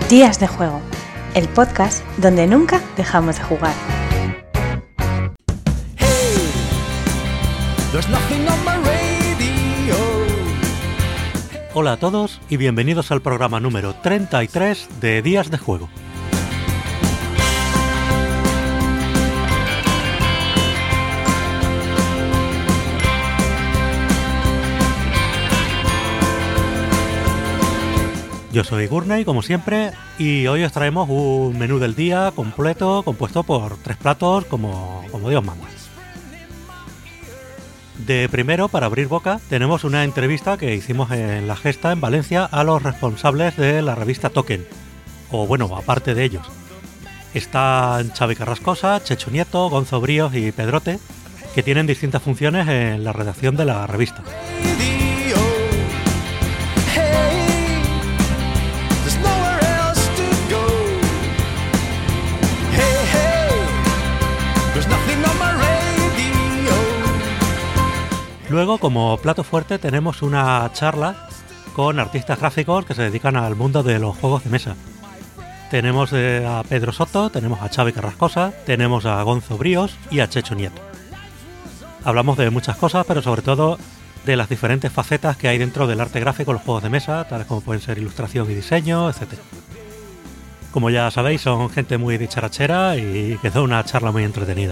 Días de Juego, el podcast donde nunca dejamos de jugar. Hola a todos y bienvenidos al programa número 33 de Días de Juego. Yo soy Gurney, como siempre, y hoy os traemos un menú del día completo, compuesto por 3 platos, como Dios manda. De primero, para abrir boca, tenemos una entrevista que hicimos en La Gesta, en Valencia, a los responsables de la revista Token, o bueno, aparte de ellos. Están Xavi Carrascosa, Chechu Nieto, Gonzo Bríos y Pedrote, que tienen distintas funciones en la redacción de la revista. Luego, como plato fuerte, tenemos una charla con artistas gráficos que se dedican al mundo de los juegos de mesa. Tenemos a Pedro Soto, tenemos a Xavi Carrascosa, tenemos a Gonzo Bríos y a Chechu Nieto. Hablamos de muchas cosas, pero sobre todo de las diferentes facetas que hay dentro del arte gráfico en los juegos de mesa, tales como pueden ser ilustración y diseño, etc. Como ya sabéis, son gente muy dicharachera y quedó una charla muy entretenida.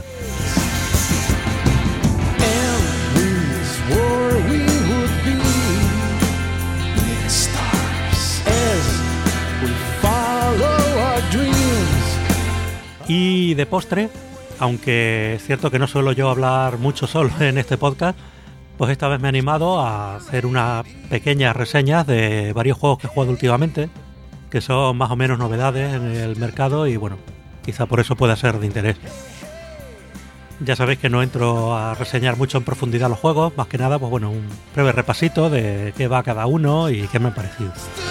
Y de postre, aunque es cierto que no suelo yo hablar mucho solo en este podcast, pues esta vez me he animado a hacer unas pequeñas reseñas de varios juegos que he jugado últimamente, que son más o menos novedades en el mercado y bueno, quizá por eso pueda ser de interés. Ya sabéis que no entro a reseñar mucho en profundidad los juegos, más que nada, pues bueno, un breve repasito de qué va cada uno y qué me ha parecido.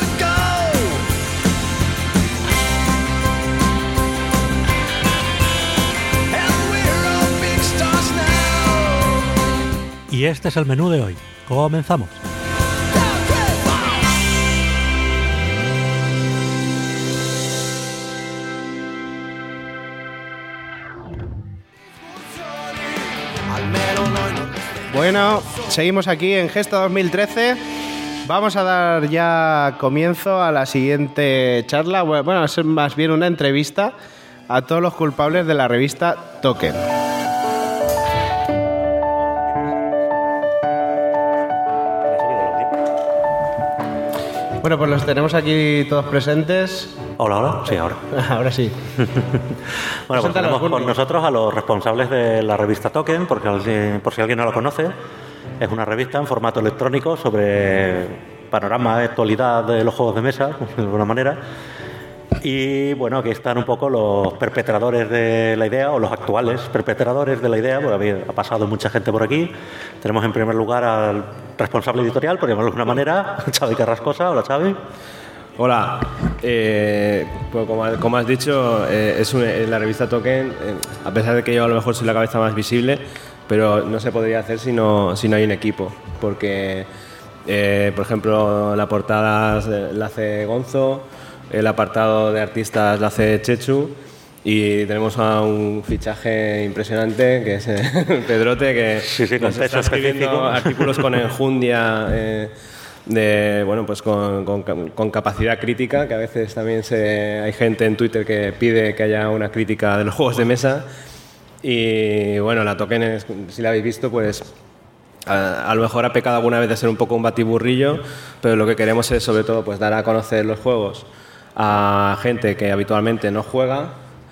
Y este es el menú de hoy. Comenzamos. Bueno, seguimos aquí en Gesta 2013. Vamos a dar ya comienzo a la siguiente charla. Bueno, es más bien una entrevista a todos los culpables de la revista Token. Bueno, pues los tenemos aquí todos presentes. Hola, hola. Sí, ahora. Ahora sí. Bueno, pues tenemos con nosotros a los responsables de la revista Token, porque por si alguien no lo conoce, es una revista en formato electrónico sobre panorama de actualidad de los juegos de mesa, de alguna manera. Y bueno, aquí están un poco los perpetradores de la idea, o los actuales perpetradores de la idea, porque ha pasado mucha gente por aquí. Tenemos en primer lugar al responsable editorial, por llamarlo de alguna manera, Xavi Carrascosa. Hola, Xavi. Hola, pues como has dicho, la revista Token, a pesar de que yo a lo mejor soy la cabeza más visible, pero no se podría hacer si no hay un equipo, porque, por ejemplo, la portada la hace Gonzo, el apartado de artistas la hace Chechu, y tenemos a un fichaje impresionante que es Pedrote, que nos está escribiendo artículos con enjundia, pues con capacidad crítica, que a veces también hay gente en Twitter que pide que haya una crítica de los juegos de mesa. Y bueno, la Token, si la habéis visto, pues a lo mejor ha pecado alguna vez de ser un poco un batiburrillo, pero lo que queremos es sobre todo pues dar a conocer los juegos a gente que habitualmente no juega,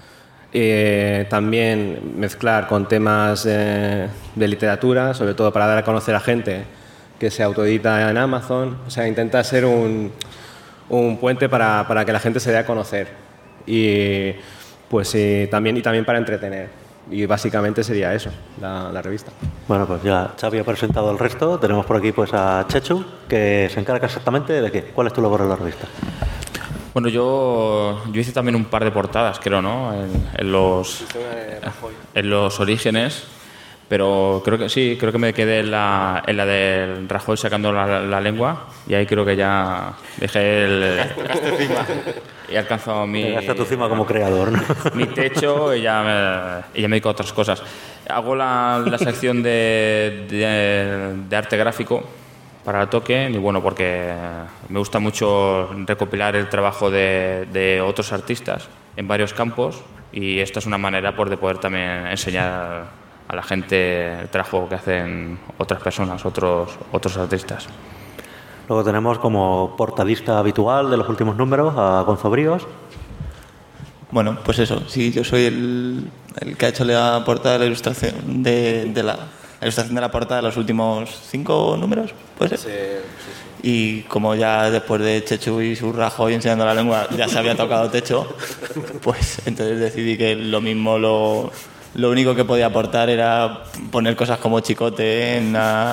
también mezclar con temas de literatura, sobre todo para dar a conocer a gente que se autoedita en Amazon, o sea, intenta ser un puente para que la gente se dé a conocer y pues también para entretener, y básicamente sería eso, la revista. Bueno, pues ya Xavi ha presentado el resto. Tenemos por aquí pues a Chechu, que se encarga exactamente de qué. ¿Cuál es tu labor en la revista? Bueno, yo hice también un par de portadas, creo, ¿no? En los orígenes, Pero creo que me quedé en la del Rajoy sacando la lengua, y ahí creo que ya dejé he alcanzado Llegaste a tu cima como creador, ¿no? mi techo, y ya me dedico a otras cosas. Hago la sección de arte gráfico para el Token, y bueno, porque me gusta mucho recopilar el trabajo de otros artistas en varios campos, y esta es una manera de poder también enseñar a la gente el trabajo que hacen otras personas, otros artistas. Luego tenemos como portadista habitual de los últimos números a Gonzo Bríos. Bueno, pues eso, sí, yo soy el que ha hecho la portada de la ilustración de la ilustración de la portada de los últimos 5 números, ¿puede ser? Sí. Y como ya después de Chechu y su Rajoy enseñando la lengua ya se había tocado techo, pues entonces decidí que lo mismo lo único que podía aportar era poner cosas como chicote,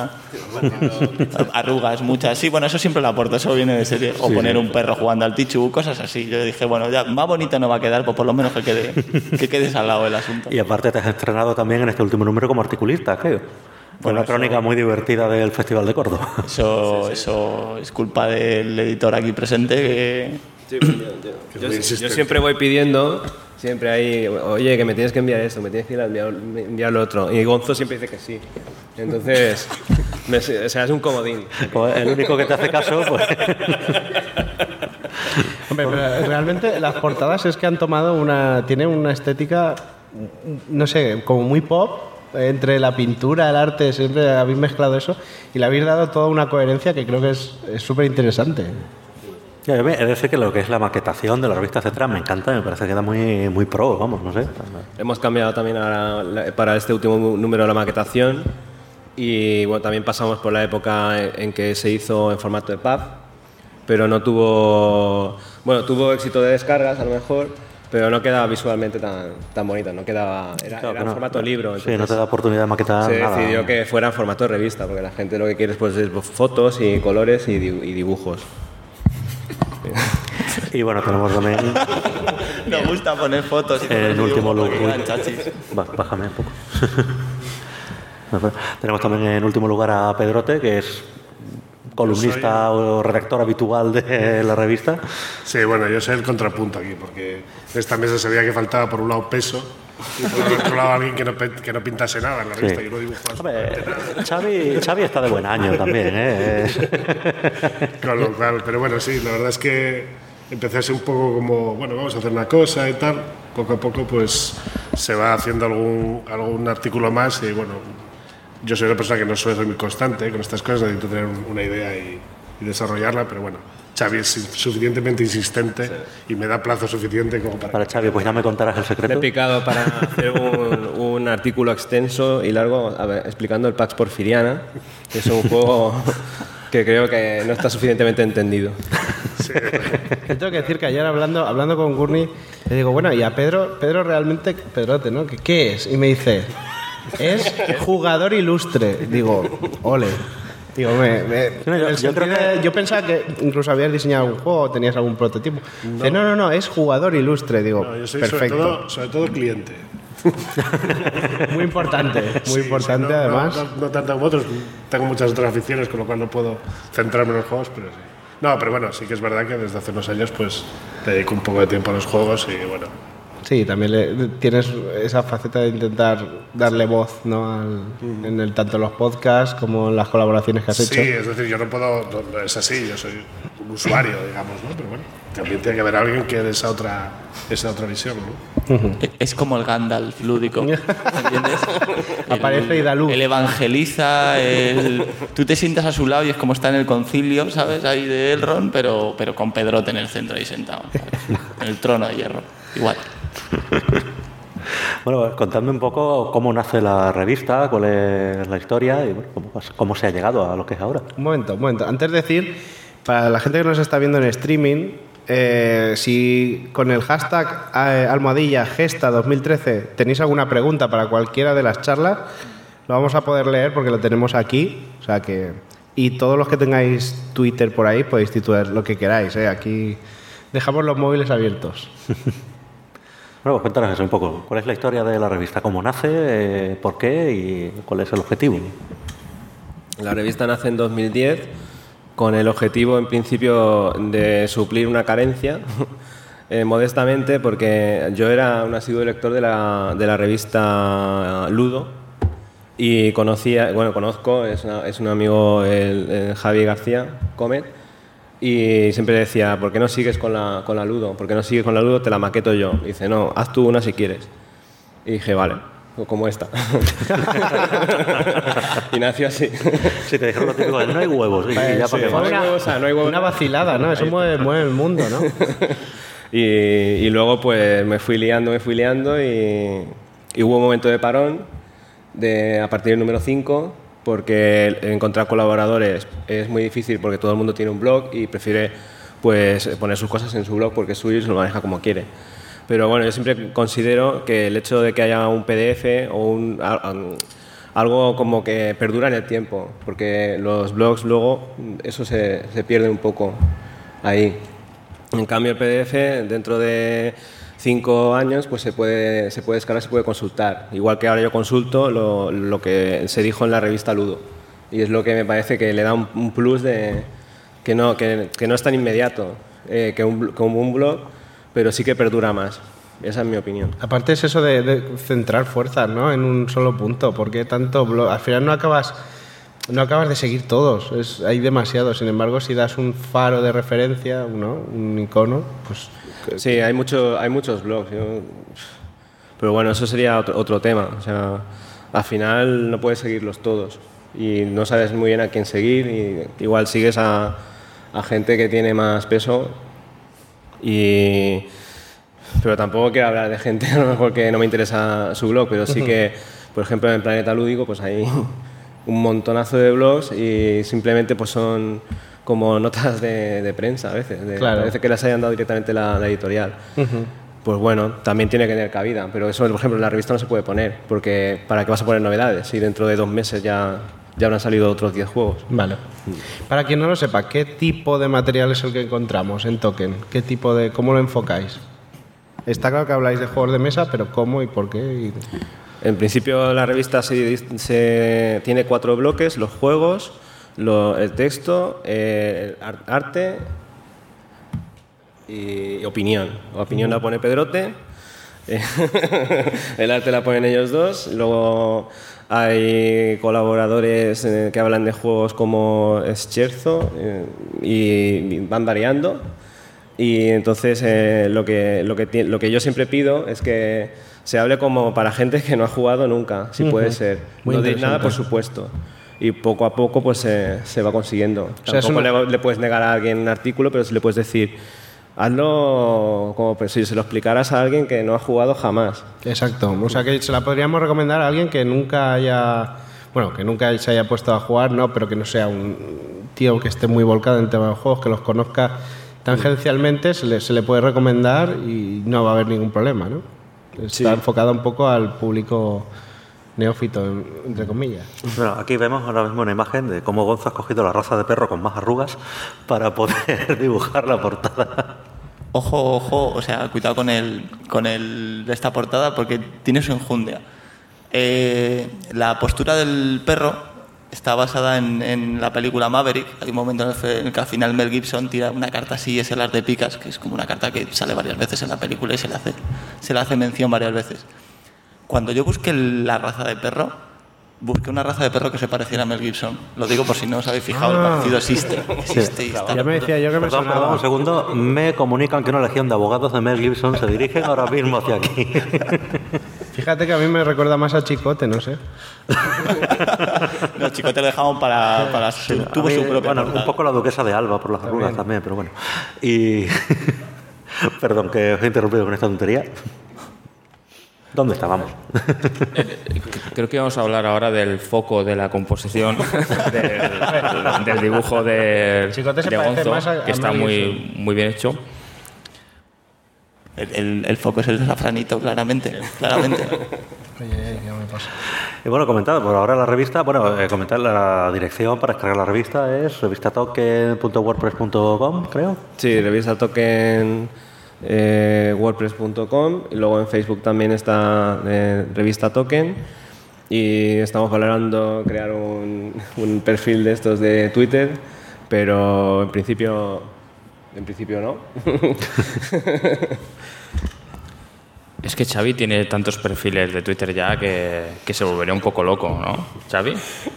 arrugas muchas. Sí, bueno, eso siempre lo aporto, eso viene de serie. O poner un perro jugando al Tichu, cosas así. Yo dije, bueno, ya más bonito no va a quedar, pues por lo menos que quede salado el asunto. Y aparte te has estrenado también en este último número como articulista, creo. Fue una crónica muy divertida del Festival de Córdoba. Eso es culpa del editor aquí presente que... Sí, yo siempre voy pidiendo, siempre ahí, oye, que me tienes que enviar esto, me tienes que enviar lo otro. Y Gonzo siempre dice que sí. Entonces, o sea, es un comodín. Pues el único que te hace caso, pues... Hombre, pero realmente las portadas es que han tomado tienen una estética, no sé, como muy pop. Entre la pintura, el arte, siempre habéis mezclado eso y le habéis dado toda una coherencia que creo que es súper interesante. Es decir, que lo que es la maquetación de la revista, etcétera, me encanta, me parece que queda muy, muy pro, vamos, no sé. Hemos cambiado también para este último número la maquetación, y bueno, también pasamos por la época en que se hizo en formato de pub, pero no tuvo éxito de descargas a lo mejor, pero no quedaba visualmente tan bonita, no quedaba, era en formato libro. Sí, no te da oportunidad de maquetar nada. Se decidió ¿no? que fuera en formato de revista, porque la gente lo que quiere pues, es fotos y colores y dibujos. Y bueno, tenemos también... Me gusta poner fotos y en último lugar... chachis. Bájame un poco. Tenemos también en último lugar a Pedrote, que es columnista o redactor habitual de la revista. Sí, bueno, yo soy el contrapunto aquí, porque en esta mesa se veía que faltaba por un lado peso y por otro lado alguien que no pintase nada en la revista. Yo no dibujo absolutamente nada. Xavi está de buen año también, Con lo cual, pero bueno, sí, la verdad es que empecé a ser un poco como, bueno, vamos a hacer una cosa y tal. Poco a poco pues se va haciendo algún artículo más y bueno, yo soy una persona que no suele ser muy constante con estas cosas, necesito tener una idea y desarrollarla, pero bueno, Xavi es suficientemente insistente y me da plazo suficiente como para Xavi, pues ya me contarás el secreto. Me he picado para hacer un artículo extenso y largo explicando el Pax Porfiriana, que es un juego que creo que no está suficientemente entendido. Sí. Yo tengo que decir que ayer hablando con Gurney, le digo, bueno, y a Pedro realmente, Pedrote, ¿no? ¿Qué es? Y me dice, es jugador ilustre. Digo, ole. Digo, yo pensaba que incluso habías diseñado algún juego o tenías algún prototipo. No. Dice, no, es jugador ilustre. Digo, no, yo soy perfecto. Sobre todo cliente. Muy importante además. No tanto como otros, tengo muchas otras aficiones, con lo cual no puedo centrarme en los juegos, pero sí. No, pero bueno, sí que es verdad que desde hace unos años pues te dedico un poco de tiempo a los juegos y bueno. Sí, también tienes esa faceta de intentar darle voz, ¿no? En tanto en los podcasts como en las colaboraciones que has hecho. Sí, es decir, yo no puedo, no es así, yo soy un usuario, digamos, ¿no? Pero bueno, también tiene que haber alguien que dé esa otra visión, ¿no? Es como el Gandalf lúdico, ¿entiendes? Aparece y da luz. Él evangeliza, tú te sientas a su lado y es como está en el concilio, ¿sabes? Ahí de Elrond, pero con Pedrote en el centro ahí sentado, ¿sabes? En el trono de hierro, igual. Bueno, contadme un poco cómo nace la revista, cuál es la historia y bueno, cómo se ha llegado a lo que es ahora. Un momento. Antes de decir, para la gente que nos está viendo en streaming, si con el hashtag almohadilla Gesta 2013 tenéis alguna pregunta para cualquiera de las charlas, lo vamos a poder leer porque lo tenemos aquí. O sea que, y todos los que tengáis Twitter por ahí podéis titular lo que queráis. Aquí dejamos los móviles abiertos. Bueno, pues cuéntanos eso un poco. ¿Cuál es la historia de la revista? ¿Cómo nace? ¿Por qué? ¿Y cuál es el objetivo? La revista nace en 2010 con el objetivo, en principio, de suplir una carencia, modestamente, porque yo era un asiduo lector de la revista Ludo y conozco, es un amigo, el Javi García Comet, y siempre decía, ¿por qué no sigues con la Ludo? ¿Por qué no sigues con la Ludo? Te la maqueto yo. Y dice, no, haz tú una si quieres. Y dije, vale, como esta. Y nació así. Sí, te dijeron lo típico de no hay huevos. Y ya Sí, para no hay huevos. Una vacilada, ¿no? Eso mueve el mundo, ¿no? Y luego pues me fui liando y hubo un momento de parón a partir del número 5, porque encontrar colaboradores es muy difícil porque todo el mundo tiene un blog y prefiere pues poner sus cosas en su blog porque es suyo y se lo maneja como quiere. Pero bueno, yo siempre considero que el hecho de que haya un PDF o algo como que perdura en el tiempo, porque los blogs luego eso se pierde un poco ahí. En cambio el PDF dentro de 5 años pues se puede descargar, se puede consultar. Igual que ahora yo consulto lo que se dijo en la revista Ludo. Y es lo que me parece que le da un plus de que no es tan inmediato como un blog, pero sí que perdura más. Esa es mi opinión. Aparte es eso de centrar fuerzas, ¿no? En un solo punto. Porque tanto blog, al final no acabas de seguir todos. Hay demasiados. Sin embargo, si das un faro de referencia, ¿no? Un icono, pues... Sí, hay muchos blogs. Pero bueno, eso sería otro tema. O sea, al final no puedes seguirlos todos. Y no sabes muy bien a quién seguir. Y igual sigues a gente que tiene más peso. Pero tampoco quiero hablar de gente a lo mejor que no me interesa su blog, pero sí que, por ejemplo, en Planeta Lúdico pues hay un montonazo de blogs y simplemente pues son como notas de prensa a veces, Claro. A veces que las hayan dado directamente la editorial. Pues bueno, también tiene que tener cabida, pero eso, por ejemplo, en la revista no se puede poner, porque ¿para qué vas a poner novedades si dentro de 2 meses ya habrán salido otros 10 juegos? Vale. Para quien no lo sepa, ¿qué tipo de material es el que encontramos en Token? ¿Cómo lo enfocáis? Está claro que habláis de juegos de mesa, pero ¿cómo y por qué? En principio la revista tiene 4 bloques: los juegos, el texto, el arte y opinión. Opinión la pone Pedrote, el arte la ponen ellos dos. Luego hay colaboradores que hablan de juegos como Scherzo y van variando. Y entonces lo que yo siempre pido es que se hable como para gente que no ha jugado nunca, si puede ser. Muy no de nada, interesante. por supuesto. Y poco a poco pues se va consiguiendo. O sea, Tampoco le puedes negar a alguien un artículo, pero sí le puedes decir, hazlo como si se lo explicaras a alguien que no ha jugado jamás. Exacto. O sea, que se la podríamos recomendar a alguien que nunca se haya puesto a jugar, no, pero que no sea un tío que esté muy volcado en el tema de los juegos, que los conozca tangencialmente, se le puede recomendar y no va a haber ningún problema, ¿no? Está enfocado un poco al público neófito, entre comillas. Bueno, aquí vemos ahora mismo una imagen de cómo Gonzo ha escogido la raza de perro con más arrugas para poder dibujar la portada. Ojo, o sea, cuidado con de esta portada porque tiene su enjundia. La postura del perro está basada en la película Maverick. Hay un momento en el que al final Mel Gibson tira una carta así, es el as de picas, que es como una carta que sale varias veces en la película y se le hace mención varias veces. Cuando yo busqué la raza de perro, busqué una raza de perro que se pareciera a Mel Gibson. Lo digo por si no os habéis fijado, el parecido existe y está. Ya me decía yo que me Perdón, sonaba. un segundo. Me comunican que una legión de abogados de Mel Gibson se dirigen ahora mismo hacia aquí. Fíjate que a mí me recuerda más a Chicote, no sé. No, chicos, te lo dejamos para tuvo su propia Bueno, portada. un poco la duquesa de Alba por las arrugas también, pero bueno. Y perdón que os he interrumpido con esta tontería. ¿Dónde estábamos? Creo que vamos a hablar ahora del foco de la composición, del dibujo de Chicote se parece Gonzo, más a que está Mel muy bien hecho. El foco es el safranito, claramente. Oye, ¿qué me pasa? Y bueno, comentado por ahora la revista, comentar la dirección para descargar la revista es revistatoken.wordpress.com, creo. Sí, revistatoken.wordpress.com. wordpress.com, y luego en Facebook también está Revista Token, y estamos valorando crear un perfil de estos de Twitter, pero en principio no. Es que Xavi tiene tantos perfiles de Twitter ya que se volvería un poco loco, ¿no, Xavi?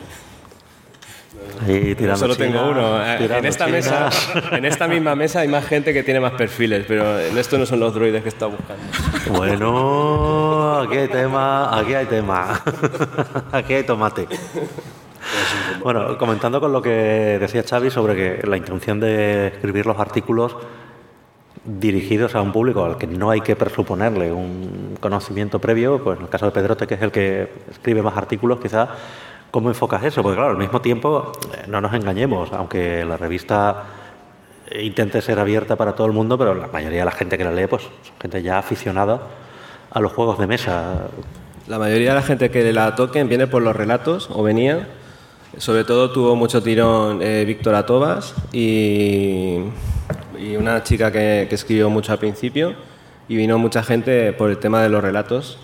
Ahí, Yo solo tengo uno. En esta China. en esta misma mesa hay más gente que tiene más perfiles, pero estos no son los droides que está buscando. Bueno, aquí hay tema, aquí hay tomate. Bueno, comentando con lo que decía Xavi sobre que la intención de escribir los artículos dirigidos a un público al que no hay que presuponerle un conocimiento previo, pues en el caso de Pedrote, que es el que escribe más artículos, quizás, ¿cómo enfocas eso? Porque claro, al mismo tiempo, no nos engañemos, aunque la revista intente ser abierta para todo el mundo, pero la mayoría de la gente que la lee, pues son gente ya aficionada a los juegos de mesa. La mayoría de la gente que la Token viene por los relatos, o venía. Sobre todo tuvo mucho tirón Víctor Atobas y una chica que escribió mucho al principio, y vino mucha gente por el tema de los relatos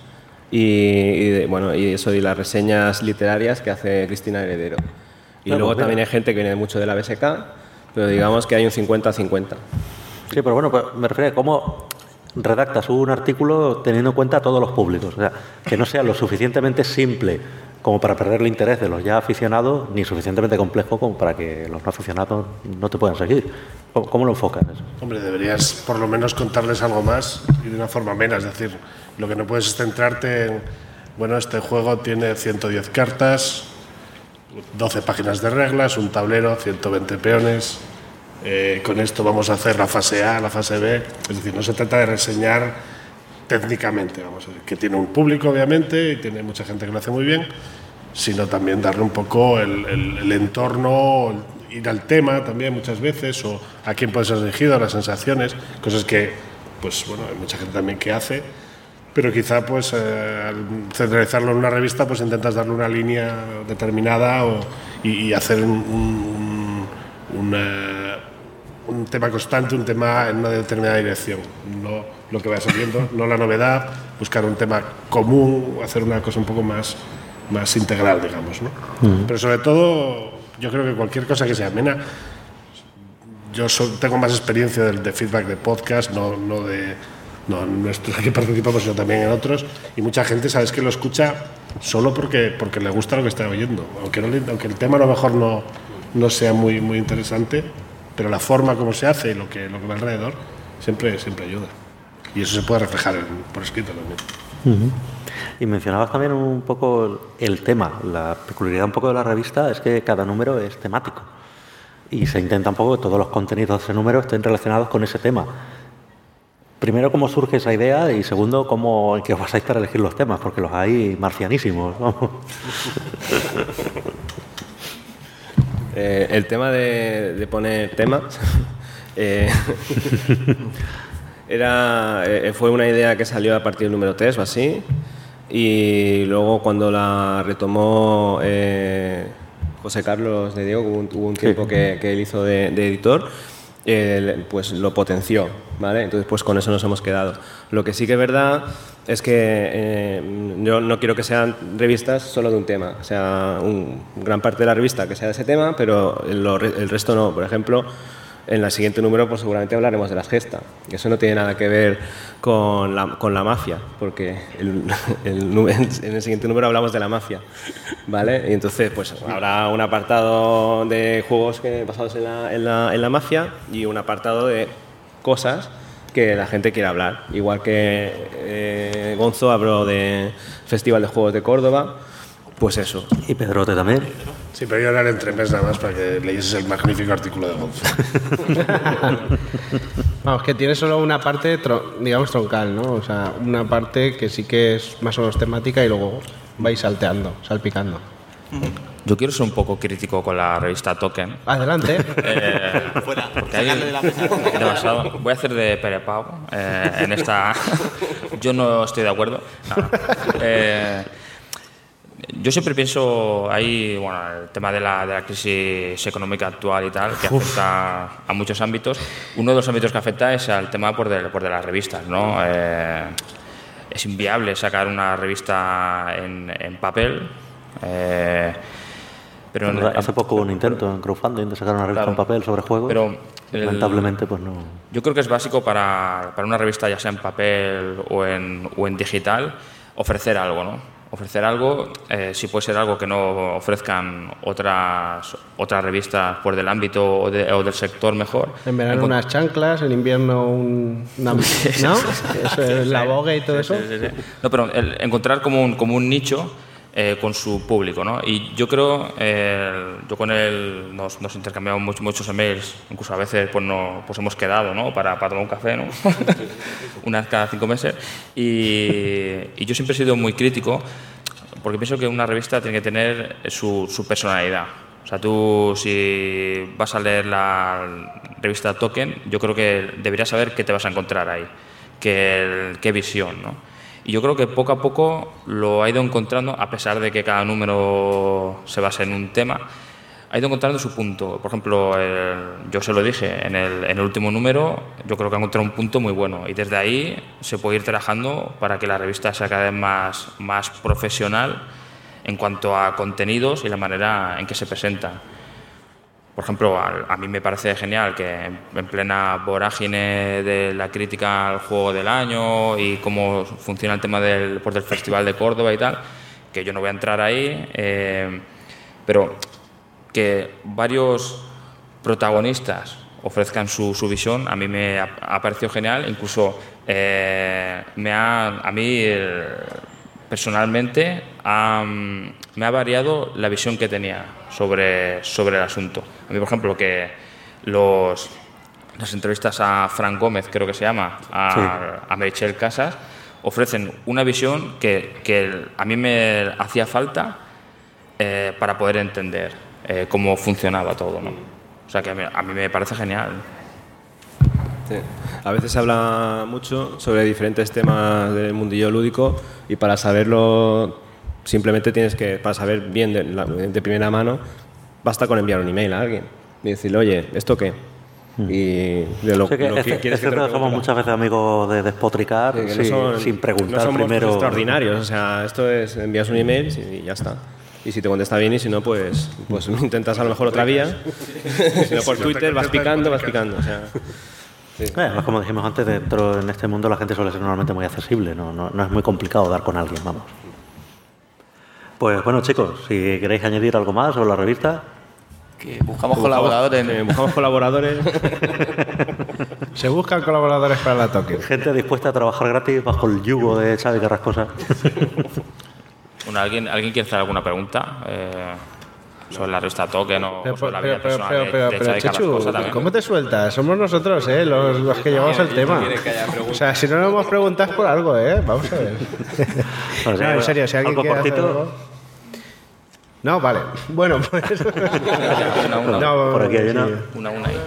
y las reseñas literarias que hace Cristina Heredero. Y luego también hay gente que viene mucho de la BSK, pero digamos que hay un 50-50. Sí, pero bueno, pues me refiero a cómo redactas un artículo teniendo en cuenta a todos los públicos. O sea, que no sea lo suficientemente simple como para perder el interés de los ya aficionados, ni suficientemente complejo como para que los no aficionados no te puedan seguir. ¿Cómo lo enfocas eso? Hombre, deberías por lo menos contarles algo más y de una forma amena. Es decir, lo que no puedes es centrarte en, bueno, este juego tiene 110 cartas, 12 páginas de reglas, un tablero, 120 peones. Con esto vamos a hacer la fase A, la fase B. Es decir, no se trata de reseñar técnicamente, vamos a decir, que tiene un público obviamente y tiene mucha gente que lo hace muy bien, sino también darle un poco el entorno, ir al tema también muchas veces, o a quién puede ser dirigido, las sensaciones, cosas que, pues bueno, hay mucha gente también que hace, pero quizá pues al centralizarlo en una revista pues intentas darle una línea determinada y hacer un tema constante, un tema en una determinada dirección, no lo que vaya saliendo, no la novedad, buscar un tema común, hacer una cosa un poco más integral, digamos, ¿no? Pero sobre todo, yo creo que cualquier cosa que sea amena, tengo más experiencia de feedback de podcast, no en nuestro que participamos, sino también en otros, y mucha gente, sabes, que lo escucha solo porque le gusta lo que está oyendo, aunque el tema a lo mejor no sea muy interesante, pero la forma como se hace y lo que va alrededor siempre ayuda. Y eso se puede reflejar por escrito también. Y mencionabas también un poco el tema. La peculiaridad un poco de la revista es que cada número es temático. Y se intenta un poco que todos los contenidos de ese número estén relacionados con ese tema. Primero, ¿cómo surge esa idea? Y segundo, ¿cómo en qué os basáis para elegir los temas? Porque los hay marcianísimos, vamos. El tema de poner temas fue una idea que salió a partir del número 3 o así, y luego cuando la retomó José Carlos de Diego, hubo un tiempo que él hizo de editor, pues lo potenció, ¿vale? Entonces pues con eso nos hemos quedado. Lo que sí que es verdad es que yo no quiero que sean revistas solo de un tema, o sea, gran parte de la revista que sea de ese tema, pero el resto no. Por ejemplo, en el siguiente número pues seguramente hablaremos de las gestas, que eso no tiene nada que ver con la mafia, porque en el siguiente número hablamos de la mafia, ¿vale? Y entonces pues habrá un apartado de juegos basados en la mafia y un apartado de cosas que la gente quiere hablar, igual que Gonzo habló de Festival de Juegos de Córdoba, pues eso. Y Pedrote también. Sí, pero yo haré entre mes nada más para que leyeses el magnífico artículo de Gonzo. Vamos, que tiene solo una parte, digamos, troncal, ¿no? O sea, una parte que sí que es más o menos temática y luego vais salpicando. Yo quiero ser un poco crítico con la revista Token. Adelante. Fuera, Porque ahí sacadle de la mesa. demasiado. Voy a hacer de Pere Pau en esta. Yo no estoy de acuerdo. No. Yo siempre pienso ahí, bueno, el tema de la crisis económica actual y tal, que afecta a muchos ámbitos. Uno de los ámbitos que afecta es al tema de las revistas, ¿no? Es inviable sacar una revista en papel. Pero hace poco hubo un intento en crowdfunding de sacar una revista en papel sobre juegos. Pero lamentablemente, pues no. Yo creo que es básico para una revista, ya sea en papel o en digital, ofrecer algo, ¿no? Ofrecer algo, si puede ser algo que no ofrezcan otras revistas por del ámbito o del sector mejor. En verano unas chanclas, en invierno una... ¿no? Eso es la boga y todo eso. Sí. No, pero encontrar como un nicho con su público, ¿no? Y yo creo, yo con él nos intercambiamos muchos emails, incluso a veces pues hemos quedado, ¿no? Para tomar un café, ¿no? Una vez cada 5 meses. Y yo siempre he sido muy crítico porque pienso que una revista tiene que tener su personalidad. O sea, tú si vas a leer la revista Token, yo creo que deberías saber qué te vas a encontrar ahí, qué visión, ¿no? Y yo creo que poco a poco lo ha ido encontrando, a pesar de que cada número se basa en un tema, ha ido encontrando su punto. Por ejemplo, yo se lo dije, en el último número yo creo que ha encontrado un punto muy bueno y desde ahí se puede ir trabajando para que la revista sea cada vez más profesional en cuanto a contenidos y la manera en que se presenta. Por ejemplo, a mí me parece genial que en plena vorágine de la crítica al juego del año y cómo funciona el tema del Festival de Córdoba y tal, que yo no voy a entrar ahí, pero que varios protagonistas ofrezcan su visión, a mí me ha parecido genial. Incluso a mí personalmente me ha variado la visión que tenía sobre el asunto. A mí, por ejemplo, que las entrevistas a Fran Gómez, creo que se llama, a Meritxell Casas, ofrecen una visión que a mí me hacía falta para poder entender cómo funcionaba todo, ¿no? O sea, que a mí me parece genial. Sí. A veces se habla mucho sobre diferentes temas del mundillo lúdico y para saberlo simplemente para saber bien de primera mano, basta con enviar un email a alguien y decirle, oye, ¿esto qué? Y de lo que quieres que te lo somos muchas veces amigos de despotricar sin preguntar no somos primero. Extraordinarios, o sea, esto es envías un email y ya está. Y si te contesta bien y si no, pues intentas a lo mejor otra vía. Si no, por Twitter vas picando, o sea... Sí. Como dijimos antes, en este mundo la gente suele ser normalmente muy accesible, no es muy complicado dar con alguien, vamos. Pues bueno, chicos, si queréis añadir algo más sobre la revista. Que buscamos colaboradores. Buscamos colaboradores. Se buscan colaboradores para la Token. Gente dispuesta a trabajar gratis bajo el yugo de Xavi Carrascosa. Bueno, ¿alguien quiere hacer alguna pregunta sobre la revista Token o sobre la vida personal de Xavi Carrascosa también? ¿Cómo te sueltas? Somos nosotros, los que llevamos el tema. O sea, si no nos hemos preguntado es por algo, vamos a ver. Bueno, no, en serio, si alguien quiere hacer algo... No, vale. Bueno, pues... Una. No, por aquí hay una. Una ahí.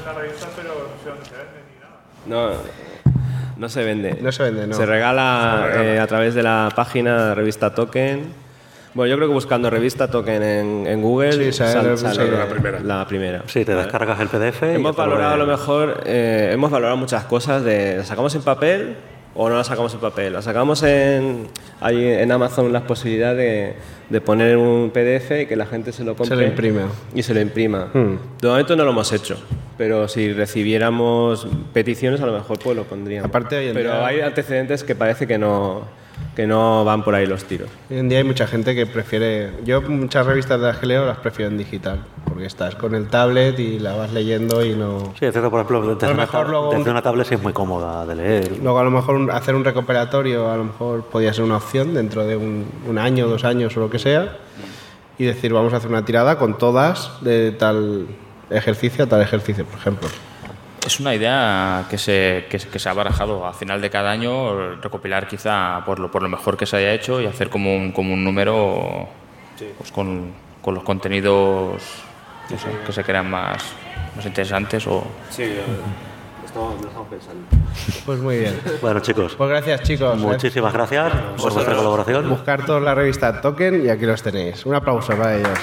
No se vende. No se vende, no. Se regala a través de la página Revista Token. Bueno, yo creo que buscando Revista Token en Google sale la primera. Sí, te descargas el PDF. Hemos valorado a lo mejor, hemos valorado muchas cosas ¿la sacamos en papel o no la sacamos en papel? La sacamos hay en Amazon la posibilidad de poner un PDF y que la gente se lo compre. Se lo imprime. Y se lo imprima. De momento no lo hemos hecho, pero si recibiéramos peticiones a lo mejor pues lo pondríamos. Aparte, pero hay antecedentes que parece que no van por ahí los tiros. Hoy en día hay mucha gente que prefiere... Yo muchas revistas de las que leo las prefiero en digital, porque estás con el tablet y la vas leyendo y no... Sí, es cierto, por ejemplo, desde una tablet sí es muy cómoda de leer. Luego a lo mejor hacer un recuperatorio a lo mejor podría ser una opción dentro de un año, 2 años o lo que sea, y decir, vamos a hacer una tirada con todas de tal ejercicio a tal ejercicio, por ejemplo. Es una idea que se ha barajado a final de cada año, recopilar quizá por lo mejor que se haya hecho y hacer como un número pues con los contenidos que se crean más interesantes. Sí, lo estamos pensando. Pues muy bien. Bueno, chicos. Pues gracias, chicos. Muchísimas gracias por vuestra colaboración. Buscar toda la revista Token y aquí los tenéis. Un aplauso para ellos.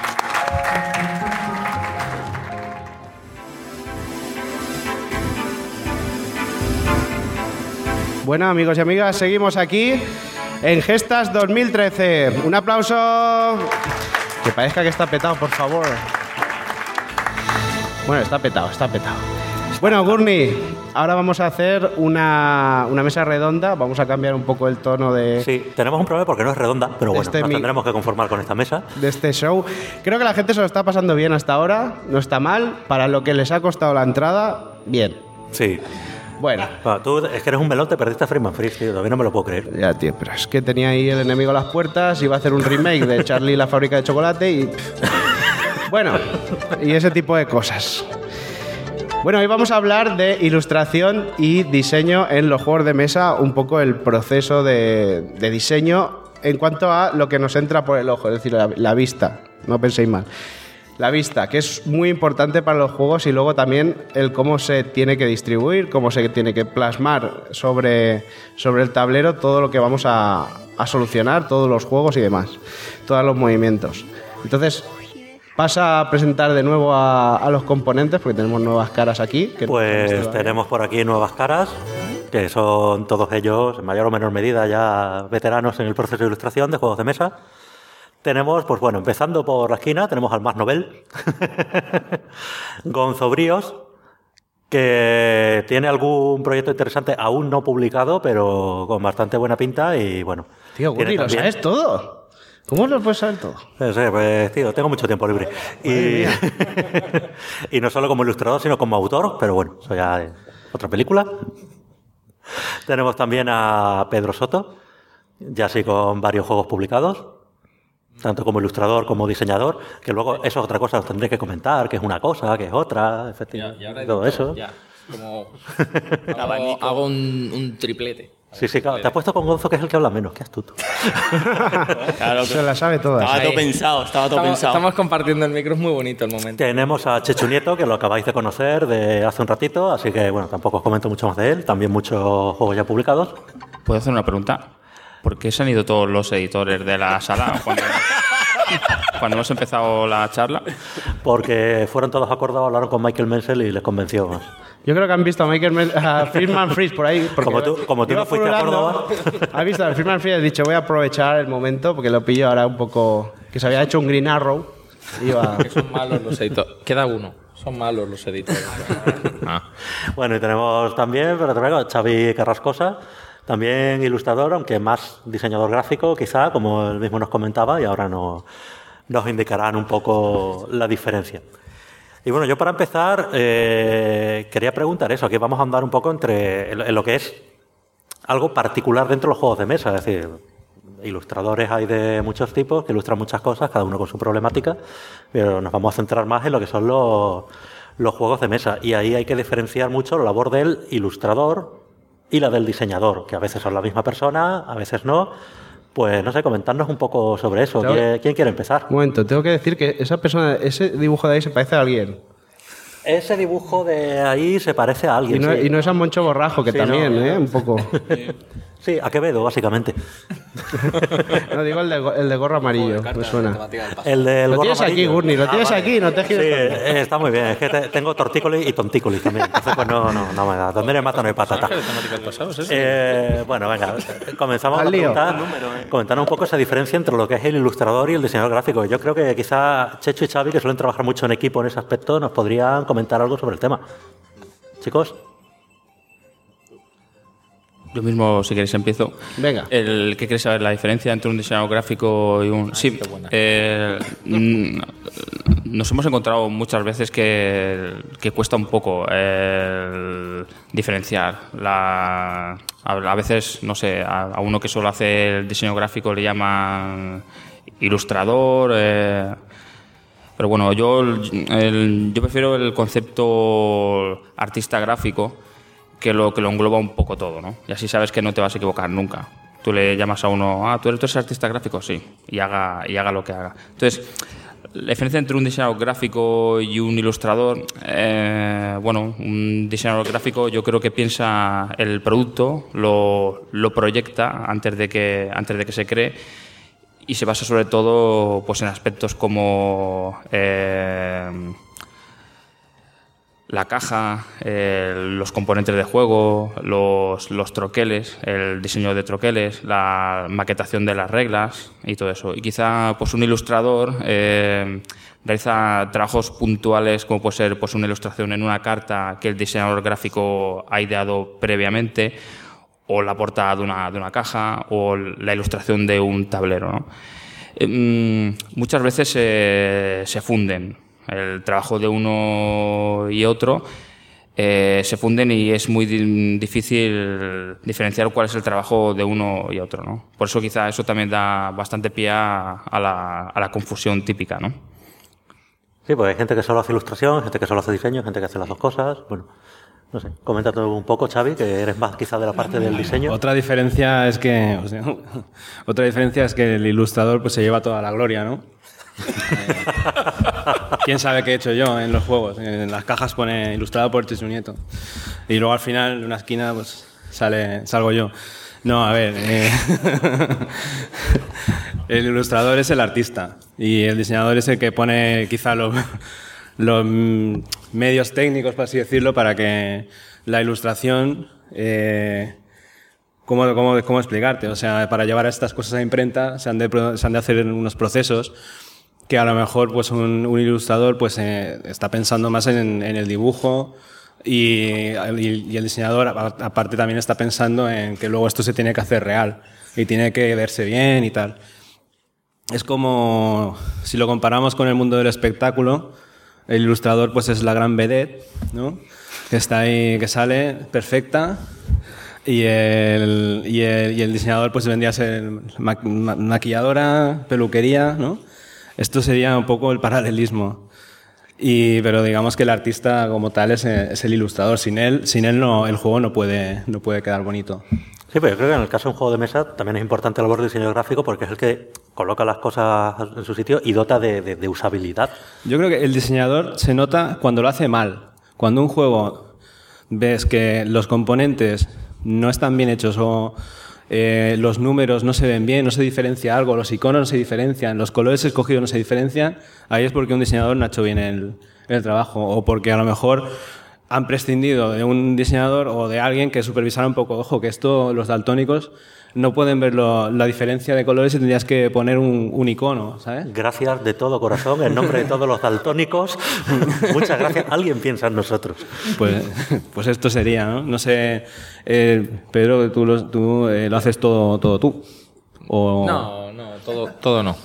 Bueno, amigos y amigas, seguimos aquí en Gestas 2013. Un aplauso. Que parezca que está petado, por favor. Bueno, está petado, está petado. Bueno, Gurney, ahora vamos a hacer una mesa redonda. Vamos a cambiar un poco el tono de... Sí, tenemos un problema porque no es redonda, pero bueno, nos tendremos que conformar con esta mesa. De este show. Creo que la gente se lo está pasando bien hasta ahora. No está mal. Para lo que les ha costado la entrada, bien. Sí. Bueno. Tú es que eres un melón, te perdiste a Freeman Freeze, tío. Todavía no me lo puedo creer. Ya, tío, pero es que tenía ahí el enemigo a las puertas. Iba a hacer un remake de Charlie y la fábrica de chocolate y... Bueno, y ese tipo de cosas. Bueno, hoy vamos a hablar de ilustración y diseño en los juegos de mesa, un poco el proceso de diseño en cuanto a lo que nos entra por el ojo, es decir, la vista, no penséis mal. La vista, que es muy importante para los juegos, y luego también el cómo se tiene que distribuir, cómo se tiene que plasmar sobre el tablero todo lo que vamos a solucionar, todos los juegos y demás, todos los movimientos. Entonces... Pasa a presentar de nuevo a los componentes, porque tenemos nuevas caras aquí. Pues tenemos por aquí nuevas caras, que son todos ellos, en mayor o menor medida, ya veteranos en el proceso de ilustración de juegos de mesa. Tenemos, pues bueno, empezando por la esquina, tenemos al más novel, Gonzo Bríos, que tiene algún proyecto interesante aún no publicado, pero con bastante buena pinta y bueno. Tío, Gurri, ¿lo sabes todo? ¿Cómo lo puedes saber todo? Sí, pues, tío, tengo mucho tiempo libre. Y no solo como ilustrador, sino como autor, pero bueno, eso ya es otra película. Tenemos también a Pedro Soto, ya sí con varios juegos publicados, tanto como ilustrador como diseñador, que luego eso es otra cosa, os tendré que comentar, que es una cosa, que es otra, efectivamente, todo eso. Ya, como hago un triplete. Sí, claro. Te has puesto con Gonzo, que es el que habla menos. Qué astuto. Claro, se la sabe toda. Estaba todo pensado. Estamos compartiendo el micro, es muy bonito el momento. Tenemos a Chechu Nieto, que lo acabáis de conocer de hace un ratito, así que bueno, tampoco os comento mucho más de él. También muchos juegos ya publicados. ¿Puedo hacer una pregunta? ¿Por qué se han ido todos los editores de la sala cuando hemos empezado la charla? Porque fueron todos acordados, hablaron con Michael Menzel y les convenció más. Yo creo que han visto a Freeman Freeze por ahí. Como tú no fuiste a Córdoba. Has visto a Freeman Freeze y has dicho, voy a aprovechar el momento porque lo pillo ahora un poco... Que se había hecho un Green Arrow. Que son malos los editores. Queda uno. Son malos los editores. Bueno, y tenemos también, pero traigo a Xavi Carrascosa, también ilustrador, aunque más diseñador gráfico, quizá, como él mismo nos comentaba, y ahora nos indicarán un poco la diferencia. Y bueno, yo para empezar quería preguntar eso, aquí vamos a andar un poco en lo que es algo particular dentro de los juegos de mesa, es decir, ilustradores hay de muchos tipos que ilustran muchas cosas, cada uno con su problemática, pero nos vamos a centrar más en lo que son los juegos de mesa, y ahí hay que diferenciar mucho la labor del ilustrador y la del diseñador, que a veces son la misma persona, a veces no. Pues no sé, comentarnos un poco sobre eso. ¿Quién quiere empezar? Un momento, tengo que decir que esa persona, ese dibujo de ahí se parece a alguien. Ese dibujo de ahí se parece a alguien. Y no es a Moncho Borrajo, que sí, también, no, un poco. Sí, a Quevedo, básicamente. No, digo el de gorro amarillo, me suena. El del lo tienes aquí, Gurney, lo tienes aquí, no te gires. Sí, está muy bien, es que tengo tortícolis y tontícolis también. Entonces, pues no me da. Donde le mata no hay patata. Bueno, venga, comenzamos a preguntar, comentando un poco esa diferencia entre lo que es el ilustrador y el diseñador gráfico. Yo creo que quizá Chechu y Xavi, que suelen trabajar mucho en equipo en ese aspecto, nos podrían comentar algo sobre el tema. Chicos. Yo mismo, si queréis, empiezo. Venga. ¿Qué queréis saber? ¿La diferencia entre un diseñador gráfico y un...? Sí. Nos hemos encontrado muchas veces que cuesta un poco diferenciar. A veces, no sé, a uno que solo hace el diseño gráfico le llaman ilustrador... pero bueno, yo prefiero el concepto artista gráfico, que lo engloba un poco todo, ¿no? Y así sabes que no te vas a equivocar nunca. Tú le llamas a uno, ¿tú eres artista gráfico? Sí, y haga lo que haga. Entonces, La diferencia entre un diseñador gráfico y un ilustrador, bueno, un diseñador gráfico yo creo que piensa el producto, lo proyecta antes de que se cree y se basa sobre todo pues en aspectos como la caja, los componentes de juego, los troqueles, el diseño de troqueles, la maquetación de las reglas y todo eso. Y quizá pues un ilustrador realiza trabajos puntuales como puede ser pues una ilustración en una carta que el diseñador gráfico ha ideado previamente, o la portada de una caja, o la ilustración de un tablero, ¿no? Muchas veces se funden. El trabajo de uno y otro se funden y es muy difícil diferenciar cuál es el trabajo de uno y otro, ¿no? Por eso quizá eso también da bastante pie a la confusión típica, ¿no? Sí, pues hay gente que solo hace ilustración, gente que solo hace diseño, gente que hace las dos cosas. Bueno, no sé, coméntate un poco, Xavi, que eres más quizá de la parte del diseño. Otra diferencia es que el ilustrador pues se lleva toda la gloria, ¿no? ¿Quién sabe qué he hecho yo en los juegos? En las cajas pone ilustrado por Chechu Nieto. Y luego al final, en una esquina, pues salgo yo. No, a ver. El ilustrador es el artista. Y el diseñador es el que pone quizá los medios técnicos, por así decirlo, para que la ilustración... ¿Cómo explicarte? O sea, para llevar estas cosas a imprenta se han de hacer unos procesos que a lo mejor pues un ilustrador pues está pensando más en el dibujo y el diseñador aparte también está pensando en que luego esto se tiene que hacer real y tiene que verse bien y tal. Es como si lo comparamos con el mundo del espectáculo, el ilustrador pues es la gran vedette, ¿no? Que está ahí, que sale perfecta, y el diseñador pues vendría a ser maquilladora, peluquería, ¿no? Esto sería un poco el paralelismo. Pero digamos que el artista como tal es el ilustrador. Sin él no, el juego no puede quedar bonito. Sí, pero yo creo que en el caso de un juego de mesa también es importante la labor del diseño gráfico porque es el que coloca las cosas en su sitio y dota de usabilidad. Yo creo que el diseñador se nota cuando lo hace mal. Cuando un juego ves que los componentes no están bien hechos o los números no se ven bien, no se diferencia algo, los iconos no se diferencian, los colores escogidos no se diferencian, ahí es porque un diseñador no ha hecho bien el trabajo, o porque a lo mejor han prescindido de un diseñador o de alguien que supervisara un poco. Ojo, que esto los daltónicos no pueden ver la diferencia de colores y tendrías que poner un icono, ¿sabes? Gracias de todo corazón, en nombre de todos los daltónicos. Muchas gracias. Alguien piensa en nosotros. Pues esto sería, ¿no? No sé, Pedro, tú lo haces todo tú. ¿O? No, todo no.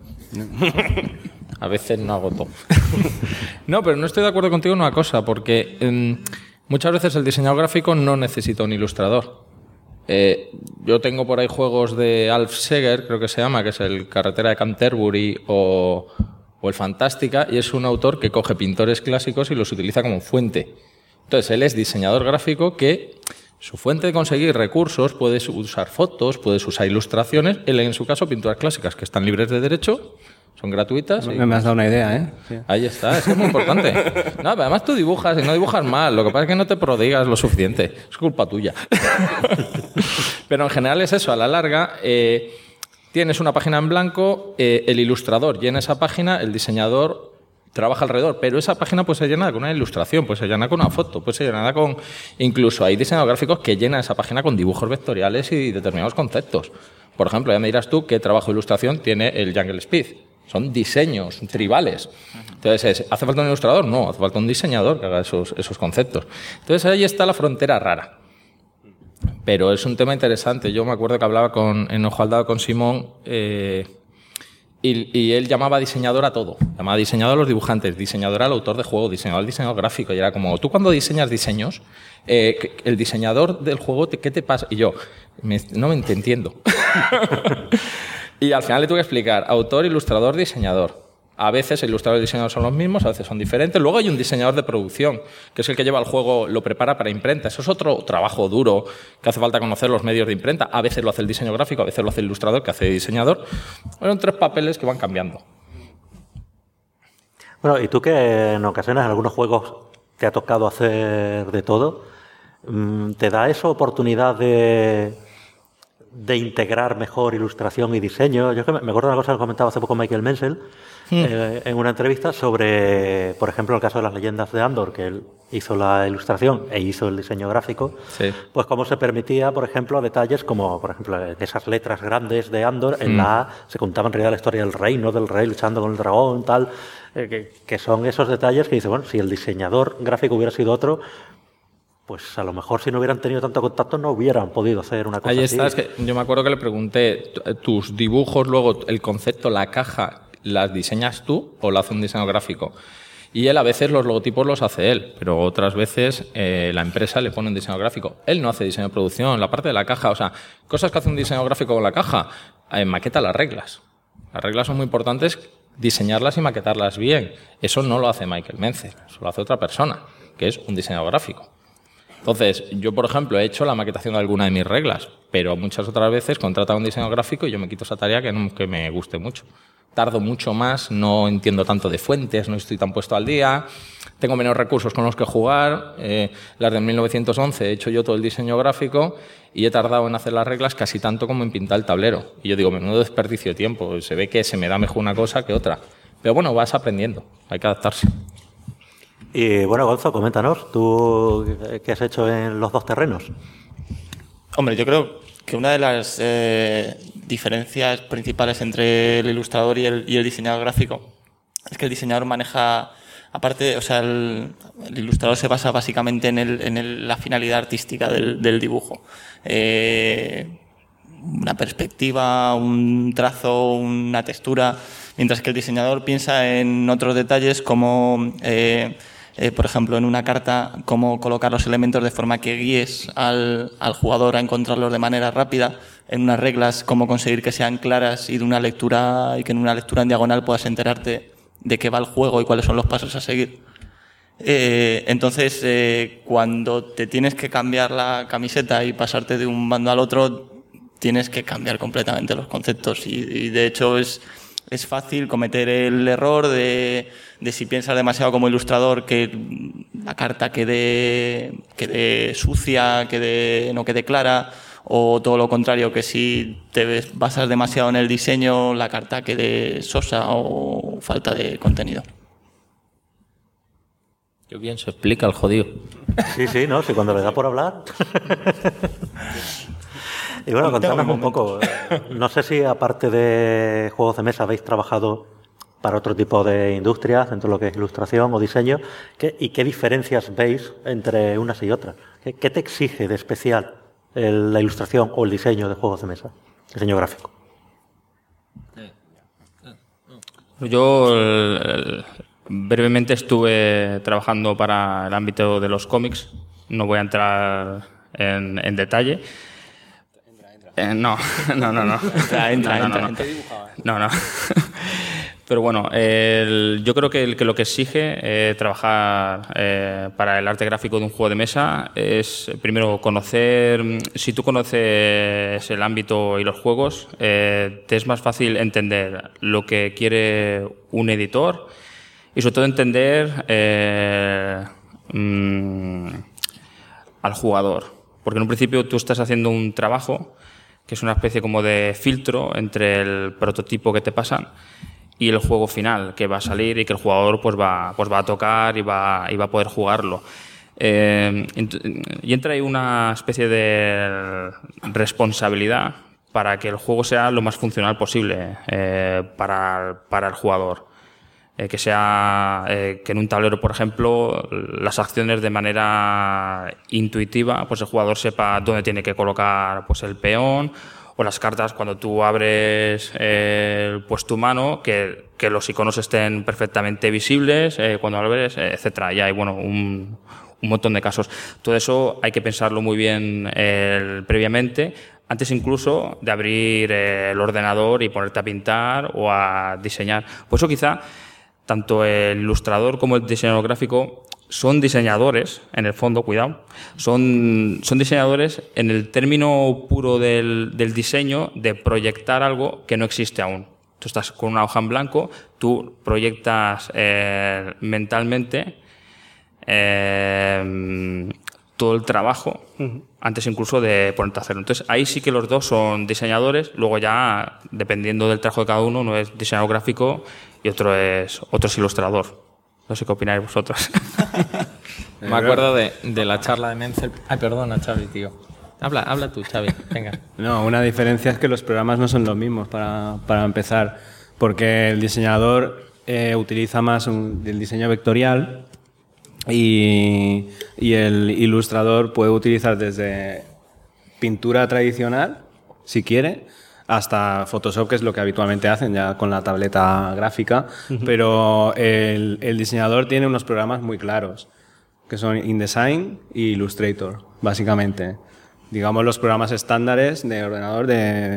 A veces no hago todo. No, pero no estoy de acuerdo contigo en una cosa, porque muchas veces el diseñador gráfico no necesita un ilustrador. Yo tengo por ahí juegos de Alf Seger, creo que se llama, que es el Carretera de Canterbury o el Fantástica, y es un autor que coge pintores clásicos y los utiliza como fuente. Entonces, él es diseñador gráfico que su fuente de conseguir recursos, puedes usar fotos, puedes usar ilustraciones, él en su caso pinturas clásicas que están libres de derecho, son gratuitas. Me has dado una idea, ¿eh? Sí. Ahí está, es que es muy importante. No, pero además tú dibujas y no dibujas mal, lo que pasa es que no te prodigas lo suficiente, es culpa tuya. Pero en general es eso, a la larga tienes una página en blanco, el ilustrador llena esa página, el diseñador trabaja alrededor, pero esa página puede ser llenada con una ilustración, puede ser llenada con una foto, puede ser llenada con... Incluso hay diseñadores gráficos que llenan esa página con dibujos vectoriales y determinados conceptos. Por ejemplo, ya me dirás tú qué trabajo de ilustración tiene el Jungle Speed. Son diseños tribales. Entonces, ¿hace falta un ilustrador? No, hace falta un diseñador que haga esos conceptos. Entonces, ahí está la frontera rara. Pero es un tema interesante. Yo me acuerdo que hablaba en Ojo al Dado con Simón y él llamaba diseñador a todo. Llamaba diseñador a los dibujantes, diseñador al autor de juego, diseñador al diseñador gráfico. Y era como, tú cuando diseñas diseños, el diseñador del juego, ¿qué te pasa? Y yo, no me entiendo. Y al final le tuve que explicar, autor, ilustrador, diseñador. A veces el ilustrador y el diseñador son los mismos, a veces son diferentes. Luego hay un diseñador de producción, que es el que lleva el juego, lo prepara para imprenta. Eso es otro trabajo duro, que hace falta conocer los medios de imprenta. A veces lo hace el diseño gráfico, a veces lo hace el ilustrador, que hace el diseñador. Son 3 papeles que van cambiando. Bueno, y tú que en ocasiones en algunos juegos te ha tocado hacer de todo, ¿te da esa oportunidad de integrar mejor ilustración y diseño? Yo es que me acuerdo de una cosa que comentaba hace poco Michael Menzel en una entrevista sobre, por ejemplo, el caso de las leyendas de Andor, que él hizo la ilustración e hizo el diseño gráfico, sí. Pues cómo se permitía, por ejemplo, detalles como, por ejemplo, en esas letras grandes de Andor, en la A se contaba en realidad la historia del reino, del rey luchando con el dragón, tal, que son esos detalles que dice, bueno, si el diseñador gráfico hubiera sido otro, pues a lo mejor si no hubieran tenido tanto contacto no hubieran podido hacer una cosa así. Ahí está, es que yo me acuerdo que le pregunté, ¿tus dibujos luego, el concepto, la caja, las diseñas tú o lo hace un diseño gráfico? Y él a veces los logotipos los hace él, pero otras veces la empresa le pone un diseño gráfico. Él no hace diseño de producción, la parte de la caja, o sea, cosas que hace un diseño gráfico con la caja, maqueta las reglas. Las reglas son muy importantes, diseñarlas y maquetarlas bien. Eso no lo hace Michael Menzel, eso lo hace otra persona, que es un diseñador gráfico. Entonces, yo, por ejemplo, he hecho la maquetación de alguna de mis reglas, pero muchas otras veces contrata un diseño gráfico y yo me quito esa tarea que me guste mucho. Tardo mucho más, no entiendo tanto de fuentes, no estoy tan puesto al día, tengo menos recursos con los que jugar. Las de 1911 he hecho yo todo el diseño gráfico y he tardado en hacer las reglas casi tanto como en pintar el tablero. Y yo digo, menudo desperdicio de tiempo, se ve que se me da mejor una cosa que otra. Pero bueno, vas aprendiendo, hay que adaptarse. Y bueno, Gonzo, coméntanos, ¿tú qué has hecho en los dos terrenos? Hombre, yo creo que una de las diferencias principales entre el ilustrador y el diseñador gráfico es que el diseñador maneja, aparte, o sea, el ilustrador se basa básicamente en la finalidad artística del dibujo. Una perspectiva, un trazo, una textura, mientras que el diseñador piensa en otros detalles como... por ejemplo, en una carta, cómo colocar los elementos de forma que guíes al jugador a encontrarlos de manera rápida. En unas reglas, cómo conseguir que sean claras y que en una lectura en diagonal puedas enterarte de qué va el juego y cuáles son los pasos a seguir. Entonces, cuando te tienes que cambiar la camiseta y pasarte de un bando al otro, tienes que cambiar completamente los conceptos y de hecho es fácil cometer el error de si piensas demasiado como ilustrador que la carta quede sucia, no quede clara, o todo lo contrario, que si te basas demasiado en el diseño, la carta quede sosa o falta de contenido. Qué bien se explica el jodido. Sí, ¿no? Si cuando le da por hablar... Y bueno, contadnos un poco, no sé si aparte de juegos de mesa habéis trabajado para otro tipo de industrias, dentro de lo que es ilustración o diseño, y qué diferencias veis entre unas y otras. ¿Qué te exige de especial la ilustración o el diseño de juegos de mesa, diseño gráfico? Yo brevemente estuve trabajando para el ámbito de los cómics, no voy a entrar en detalle. No. Entra. No. Pero bueno, yo creo que lo que exige trabajar para el arte gráfico de un juego de mesa es primero conocer, si tú conoces el ámbito y los juegos, te es más fácil entender lo que quiere un editor y sobre todo entender al jugador. Porque en un principio tú estás haciendo un trabajo que es una especie como de filtro entre el prototipo que te pasan y el juego final que va a salir y que el jugador pues va a tocar y va a poder jugarlo. Y entra ahí una especie de responsabilidad para que el juego sea lo más funcional posible para el jugador. Que sea que en un tablero, por ejemplo, las acciones de manera intuitiva, pues el jugador sepa dónde tiene que colocar pues el peón, o las cartas cuando tú abres pues tu mano, que los iconos estén perfectamente visibles cuando abres, etcétera. Y hay un montón de casos. Todo eso hay que pensarlo muy bien previamente, antes incluso de abrir el ordenador y ponerte a pintar o a diseñar. Por eso quizá tanto el ilustrador como el diseñador gráfico son diseñadores, en el fondo, cuidado, son diseñadores en el término puro del diseño, de proyectar algo que no existe aún. Tú estás con una hoja en blanco, tú proyectas mentalmente todo el trabajo antes incluso de ponerte a hacerlo. Entonces ahí sí que los dos son diseñadores, luego ya dependiendo del trabajo de cada uno es diseñador gráfico y otro es ilustrador. No sé qué opináis vosotros. Me acuerdo de la charla de Menzel. Ay, perdona, Xavi, tío. Habla tú, Xavi, venga. No, una diferencia es que los programas no son los mismos para empezar, porque el diseñador utiliza más el diseño vectorial y el ilustrador puede utilizar desde pintura tradicional, si quiere, hasta Photoshop, que es lo que habitualmente hacen ya con la tableta gráfica, pero el diseñador tiene unos programas muy claros, que son InDesign y Illustrator, básicamente. Digamos, los programas estándares de ordenador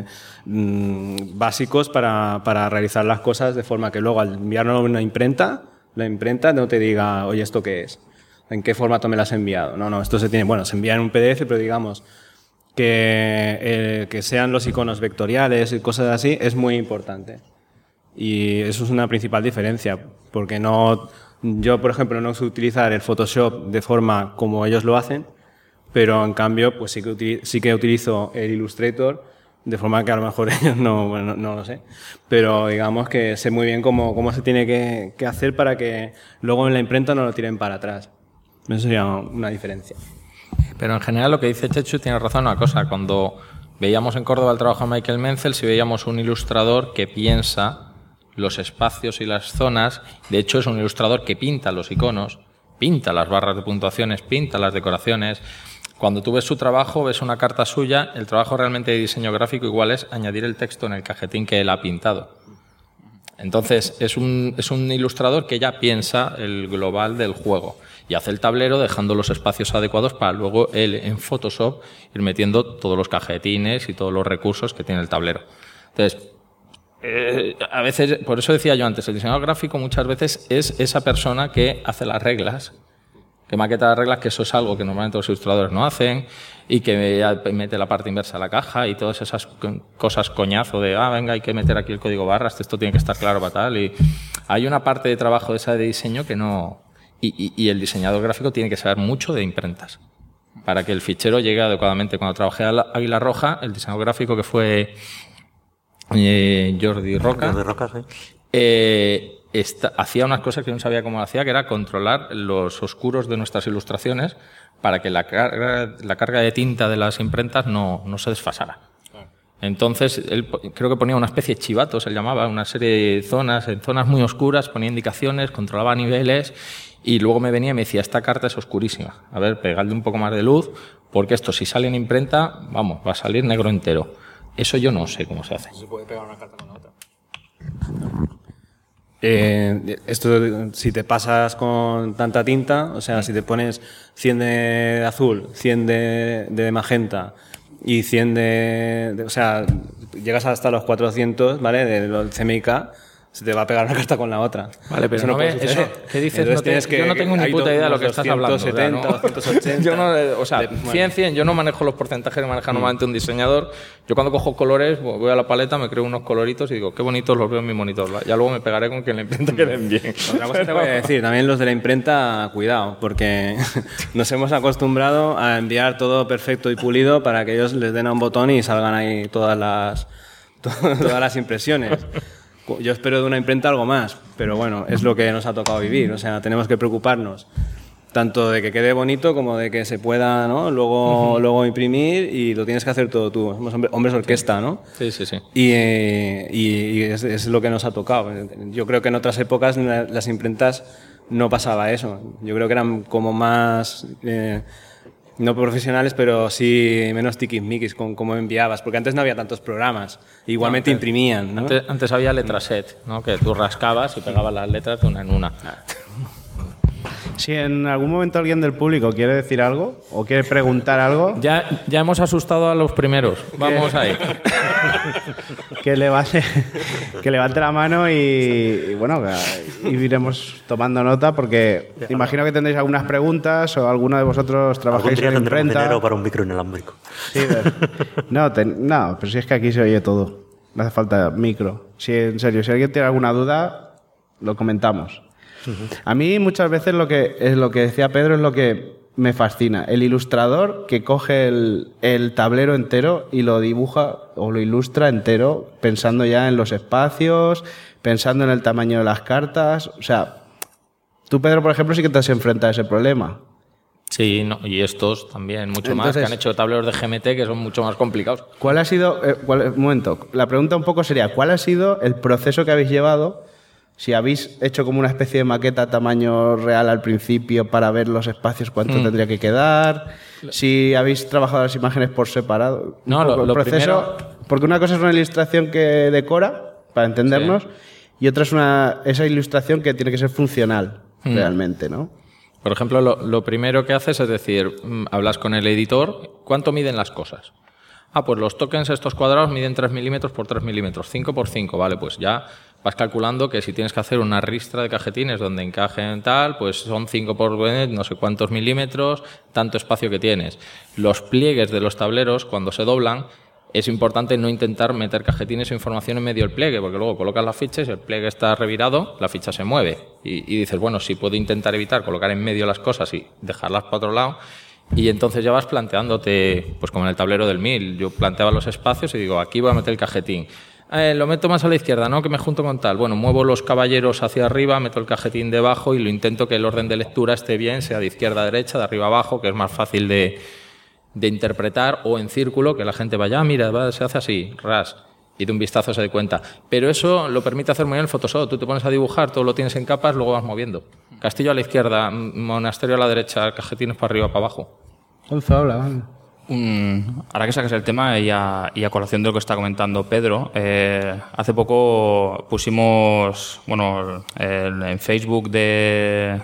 básicos para realizar las cosas de forma que luego al enviarlo a una imprenta, la imprenta no te diga, oye, ¿esto qué es? ¿En qué formato me lo has enviado? No, esto se envía en un PDF, pero digamos que sean los iconos vectoriales y cosas así es muy importante. Y eso es una principal diferencia, porque yo, por ejemplo, no sé utilizar el Photoshop de forma como ellos lo hacen, pero en cambio pues sí que utilizo el Illustrator de forma que a lo mejor ellos no lo sé, pero digamos que sé muy bien cómo se tiene que hacer para que luego en la imprenta no lo tiren para atrás. Eso sería una diferencia. Pero en general lo que dice Chechu tiene razón en una cosa. Cuando veíamos en Córdoba el trabajo de Michael Menzel, si veíamos un ilustrador que piensa los espacios y las zonas, de hecho es un ilustrador que pinta los iconos, pinta las barras de puntuaciones, pinta las decoraciones. Cuando tú ves su trabajo, ves una carta suya, el trabajo realmente de diseño gráfico igual es añadir el texto en el cajetín que él ha pintado. Entonces es un ilustrador que ya piensa el global del juego y hace el tablero dejando los espacios adecuados para luego él en Photoshop ir metiendo todos los cajetines y todos los recursos que tiene el tablero. Entonces, a veces, por eso decía yo antes, el diseñador gráfico muchas veces es esa persona que hace las reglas, que maqueta las reglas, que eso es algo que normalmente los ilustradores no hacen, y que mete la parte inversa a la caja y todas esas cosas coñazo de, venga, hay que meter aquí el código barras, esto tiene que estar claro para tal. Y hay una parte de trabajo de esa de diseño que no... Y el diseñador gráfico tiene que saber mucho de imprentas para que el fichero llegue adecuadamente. Cuando trabajé a Águila Roja, el diseñador gráfico que fue Jordi Roca, sí. Hacía unas cosas que no sabía cómo hacía, que era controlar los oscuros de nuestras ilustraciones para que la carga de tinta de las imprentas no se desfasara. Entonces, él creo que ponía una especie de chivatos, él llamaba, una serie de zonas, en zonas muy oscuras, ponía indicaciones, controlaba niveles, y luego me venía y me decía, esta carta es oscurísima, a ver, pegadle un poco más de luz, porque esto si sale en imprenta, vamos, va a salir negro entero. Eso yo no sé cómo se hace. ¿Se puede pegar una carta con la otra? Esto, si te pasas con tanta tinta, o sea, si te pones 100 de azul, 100 de magenta y 100 o sea, llegas hasta los 400, ¿vale? Del CMYK, se te va a pegar una carta con la otra. Vale, pero no ves eso. ¿Qué dices? Yo no tengo ni puta idea de lo que estás hablando. 270, 280. Yo no, o sea, 100, yo no manejo los porcentajes que maneja normalmente un diseñador. Yo cuando cojo colores, voy a la paleta, me creo unos coloritos y digo, qué bonitos los veo en mi monitor. Ya luego me pegaré con que en la imprenta queden bien. Otra cosa te voy a decir, también los de la imprenta, cuidado, porque nos hemos acostumbrado a enviar todo perfecto y pulido para que ellos les den a un botón y salgan ahí todas las impresiones. Yo espero de una imprenta algo más, pero bueno, es lo que nos ha tocado vivir. O sea, tenemos que preocuparnos tanto de que quede bonito como de que se pueda, ¿no? Luego imprimir, y lo tienes que hacer todo tú. Somos hombres orquesta, ¿no? Sí. Y es lo que nos ha tocado. Yo creo que en otras épocas las imprentas no pasaba eso. Yo creo que eran como más... no profesionales, pero sí menos tiquismiquis con cómo enviabas, porque antes no había tantos programas, igualmente imprimían, ¿no? Antes había letraset, ¿no? Que tú rascabas y pegabas las letras de una en una. Si en algún momento alguien del público quiere decir algo o quiere preguntar algo... Ya hemos asustado a los primeros. Vamos ahí. que levante la mano y bueno, y iremos tomando nota, porque imagino que tendréis algunas preguntas o alguno de vosotros trabajáis en imprenta. Dinero para un micro inalámbrico. Sí, no, pero si es que aquí se oye todo. No hace falta micro. Si, en serio, si alguien tiene alguna duda, lo comentamos. A mí muchas veces lo que decía Pedro es lo que me fascina. El ilustrador que coge el tablero entero y lo dibuja o lo ilustra entero pensando ya en los espacios, pensando en el tamaño de las cartas. O sea, tú, Pedro, por ejemplo, sí que te has enfrentado a ese problema. Sí, no, y estos también, mucho más, que han hecho tableros de GMT que son mucho más complicados. ¿Cuál ha sido, un momento, la pregunta un poco sería, ¿cuál ha sido el proceso que habéis llevado? Si habéis hecho como una especie de maqueta a tamaño real al principio para ver los espacios, cuánto tendría que quedar, si habéis trabajado las imágenes por separado. No, lo proceso, primero... Porque una cosa es una ilustración que decora, para entendernos, y otra es esa ilustración que tiene que ser funcional realmente, ¿no? Por ejemplo, lo primero que haces es decir, hablas con el editor, ¿cuánto miden las cosas? Pues los tokens estos cuadrados miden 3 milímetros por 3 milímetros, 5 por 5, vale, pues ya vas calculando que si tienes que hacer una ristra de cajetines donde encajen tal, pues son 5 por no sé cuántos milímetros, tanto espacio que tienes. Los pliegues de los tableros, cuando se doblan, es importante no intentar meter cajetines o información en medio del pliegue, porque luego colocas las fichas y el pliegue está revirado, la ficha se mueve. Y dices, bueno, si puedo intentar evitar colocar en medio las cosas y dejarlas para otro lado. Y entonces ya vas planteándote, pues como en el tablero del 1000, yo planteaba los espacios y digo, aquí voy a meter el cajetín. Lo meto más a la izquierda, ¿no? Que me junto con tal. Bueno, muevo los caballeros hacia arriba, meto el cajetín debajo y lo intento que el orden de lectura esté bien, sea de izquierda a derecha, de arriba a abajo, que es más fácil de interpretar, o en círculo, que la gente vaya, mira, se hace así, ras, y de un vistazo se dé cuenta. Pero eso lo permite hacer muy bien el Photoshop. Tú te pones a dibujar, todo lo tienes en capas, luego vas moviendo. Castillo a la izquierda, monasterio a la derecha, cajetines para arriba, para abajo. Hola. Ahora que sacas el tema y a colación de lo que está comentando Pedro, hace poco pusimos, en Facebook de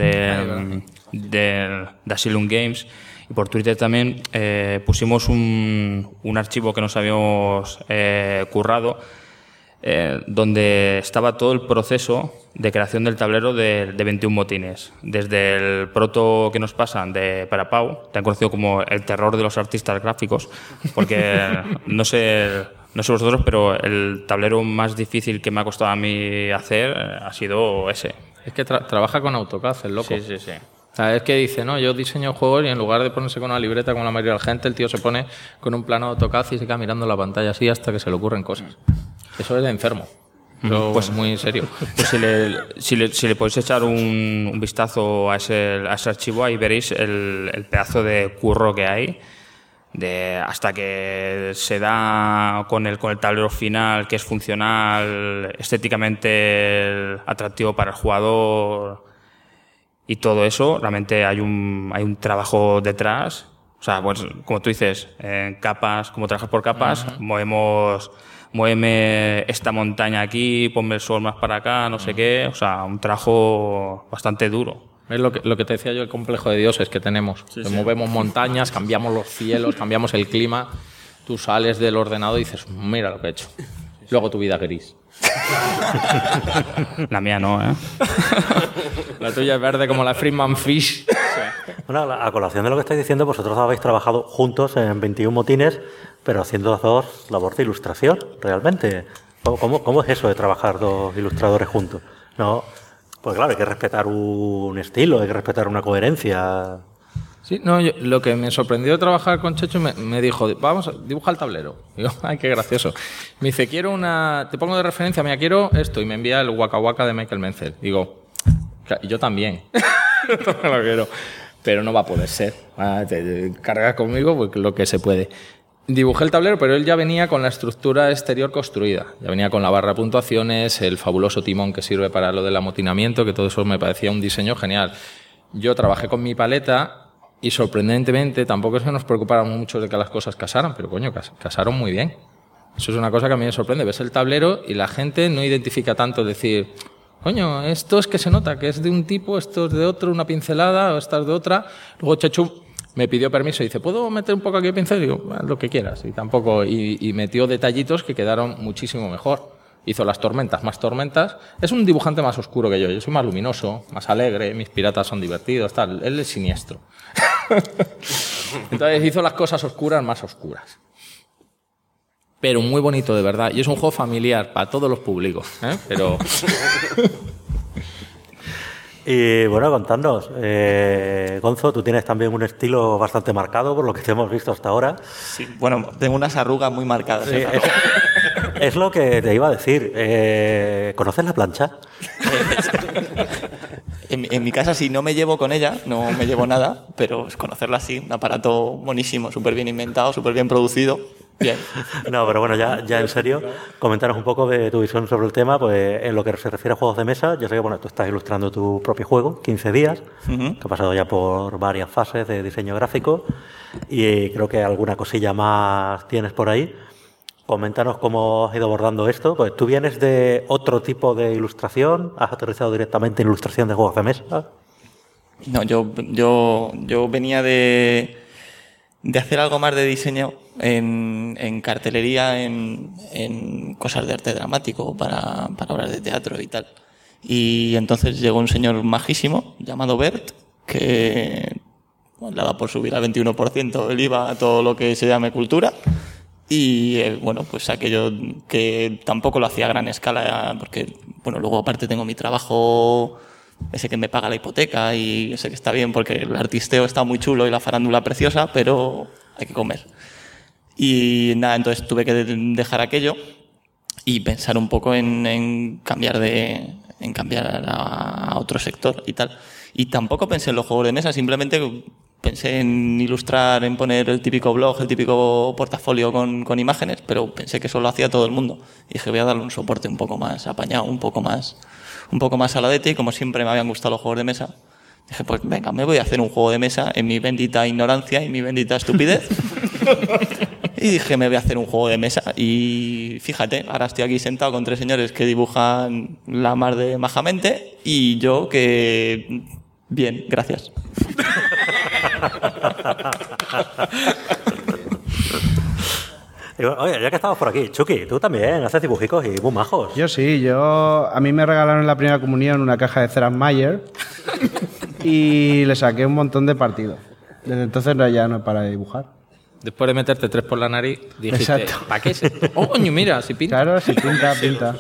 Asylum Games y por Twitter también pusimos un archivo que nos habíamos currado donde estaba todo el proceso de creación del tablero de 21 motines. Desde el proto que nos pasan de Parapau, que han conocido como el terror de los artistas gráficos, porque no sé vosotros, pero el tablero más difícil que me ha costado a mí hacer ha sido ese. Es que trabaja con AutoCAD, el loco. Sí. O sea, es que dice, no, yo diseño juegos y en lugar de ponerse con una libreta como la mayoría de la gente, el tío se pone con un plano de AutoCAD y se queda mirando la pantalla así hasta que se le ocurren cosas. Eso es de enfermo. Pues muy serio. Pues si le podéis echar un vistazo a ese archivo, ahí veréis el pedazo de curro que hay, hasta que se da con el tablero final, que es funcional, estéticamente atractivo para el jugador y todo eso. Realmente hay un trabajo detrás. O sea, pues como tú dices, en capas, como trabajas por capas, muéveme esta montaña aquí, ponme el sol más para acá, no sé qué. O sea, un trabajo bastante duro. Es lo que te decía yo, el complejo de dioses que tenemos. Movemos montañas, cambiamos los cielos, cambiamos el clima. Tú sales del ordenador y dices, mira lo que he hecho. Luego tu vida gris. La mía no, ¿eh? La tuya es verde como la Freeman Fish. Bueno, a colación de lo que estáis diciendo, vosotros habéis trabajado juntos en 21 motines, pero haciendo dos labor de ilustración, realmente. ¿Cómo es eso de trabajar dos ilustradores juntos? No, pues claro, hay que respetar un estilo, hay que respetar una coherencia. Sí, no, lo que me sorprendió de trabajar con Chechu me dijo, vamos, dibuja el tablero. Digo, ay, qué gracioso. Me dice, te pongo de referencia, mira, quiero esto, y me envía el Waka Waka de Michael Menzel. Digo, yo también. No lo quiero. Pero no va a poder ser. Te cargas conmigo pues, lo que se puede. Dibujé el tablero, pero él ya venía con la estructura exterior construida. Ya venía con la barra de puntuaciones, el fabuloso timón que sirve para lo del amotinamiento, que todo eso me parecía un diseño genial. Yo trabajé con mi paleta y sorprendentemente tampoco es que nos preocupáramos mucho de que las cosas casaran, pero coño, casaron muy bien. Eso es una cosa que a mí me sorprende. Ves el tablero y la gente no identifica tanto, es decir, coño, esto es que se nota que es de un tipo, esto es de otro, una pincelada, o esta es de otra. Luego Chechu me pidió permiso y dice, ¿puedo meter un poco aquí de pincel? Y digo, lo que quieras. Y metió detallitos que quedaron muchísimo mejor. Hizo las tormentas, más tormentas. Es un dibujante más oscuro que yo. Yo soy más luminoso, más alegre, mis piratas son divertidos, tal. Él es siniestro. Entonces hizo las cosas oscuras más oscuras. pero muy bonito de verdad. Y es un juego familiar para todos los públicos, ¿eh? Pero... Y bueno, contadnos, Gonzo, tú tienes también un estilo bastante marcado por lo que te hemos visto hasta ahora. Sí, bueno, tengo unas arrugas muy marcadas. Sí, es lo que te iba a decir. ¿Conoces la plancha? En mi casa, si no me llevo con ella, no me llevo nada, pero es conocerla así, un aparato buenísimo, súper bien inventado, súper bien producido. Bien. No, pero bueno, ya en serio, comentaros un poco de tu visión sobre el tema. Pues en lo que se refiere a juegos de mesa, yo sé que bueno, tú estás ilustrando tu propio juego, 15 días, que ha pasado ya por varias fases de diseño gráfico y creo que alguna cosilla más tienes por ahí. Coméntanos cómo has ido abordando esto. Pues tú vienes de otro tipo de ilustración, has aterrizado directamente en ilustración de juegos de mesa. No, yo venía de hacer algo más de diseño en cartelería, en cosas de arte dramático, para obras de teatro y tal. Y entonces llegó un señor majísimo llamado Bert, que le daba por subir al 21% el IVA a todo lo que se llame cultura. Y bueno, pues aquello que tampoco lo hacía a gran escala, porque bueno, luego aparte tengo mi trabajo, ese que me paga la hipoteca y ese que está bien porque el artisteo está muy chulo y la farándula preciosa, pero hay que comer. Y nada, entonces tuve que dejar aquello y pensar un poco en cambiar a otro sector y tal. Y tampoco pensé en los juegos de mesa, simplemente pensé en ilustrar, en poner el típico blog, el típico portafolio con imágenes, pero pensé que eso lo hacía todo el mundo. Y dije, voy a darle un soporte un poco más apañado, un poco más saladete, y como siempre me habían gustado los juegos de mesa, dije, pues venga, me voy a hacer un juego de mesa en mi bendita ignorancia y mi bendita estupidez. Y dije, me voy a hacer un juego de mesa. Y fíjate, ahora estoy aquí sentado con 3 señores que dibujan la mar de majamente y yo que... Bien, gracias. Oye, ya que estamos por aquí, Chucky, tú también haces dibujicos y muy majos. Yo sí, a mí me regalaron en la primera comunión una caja de Ceras Mayer y le saqué un montón de partido. Desde entonces ya no he parado de dibujar. Después de meterte 3 por la nariz, dijiste, Exacto. ¿para qué es esto? ¡Oh, coño, mira, si pinta! Claro, si pinta.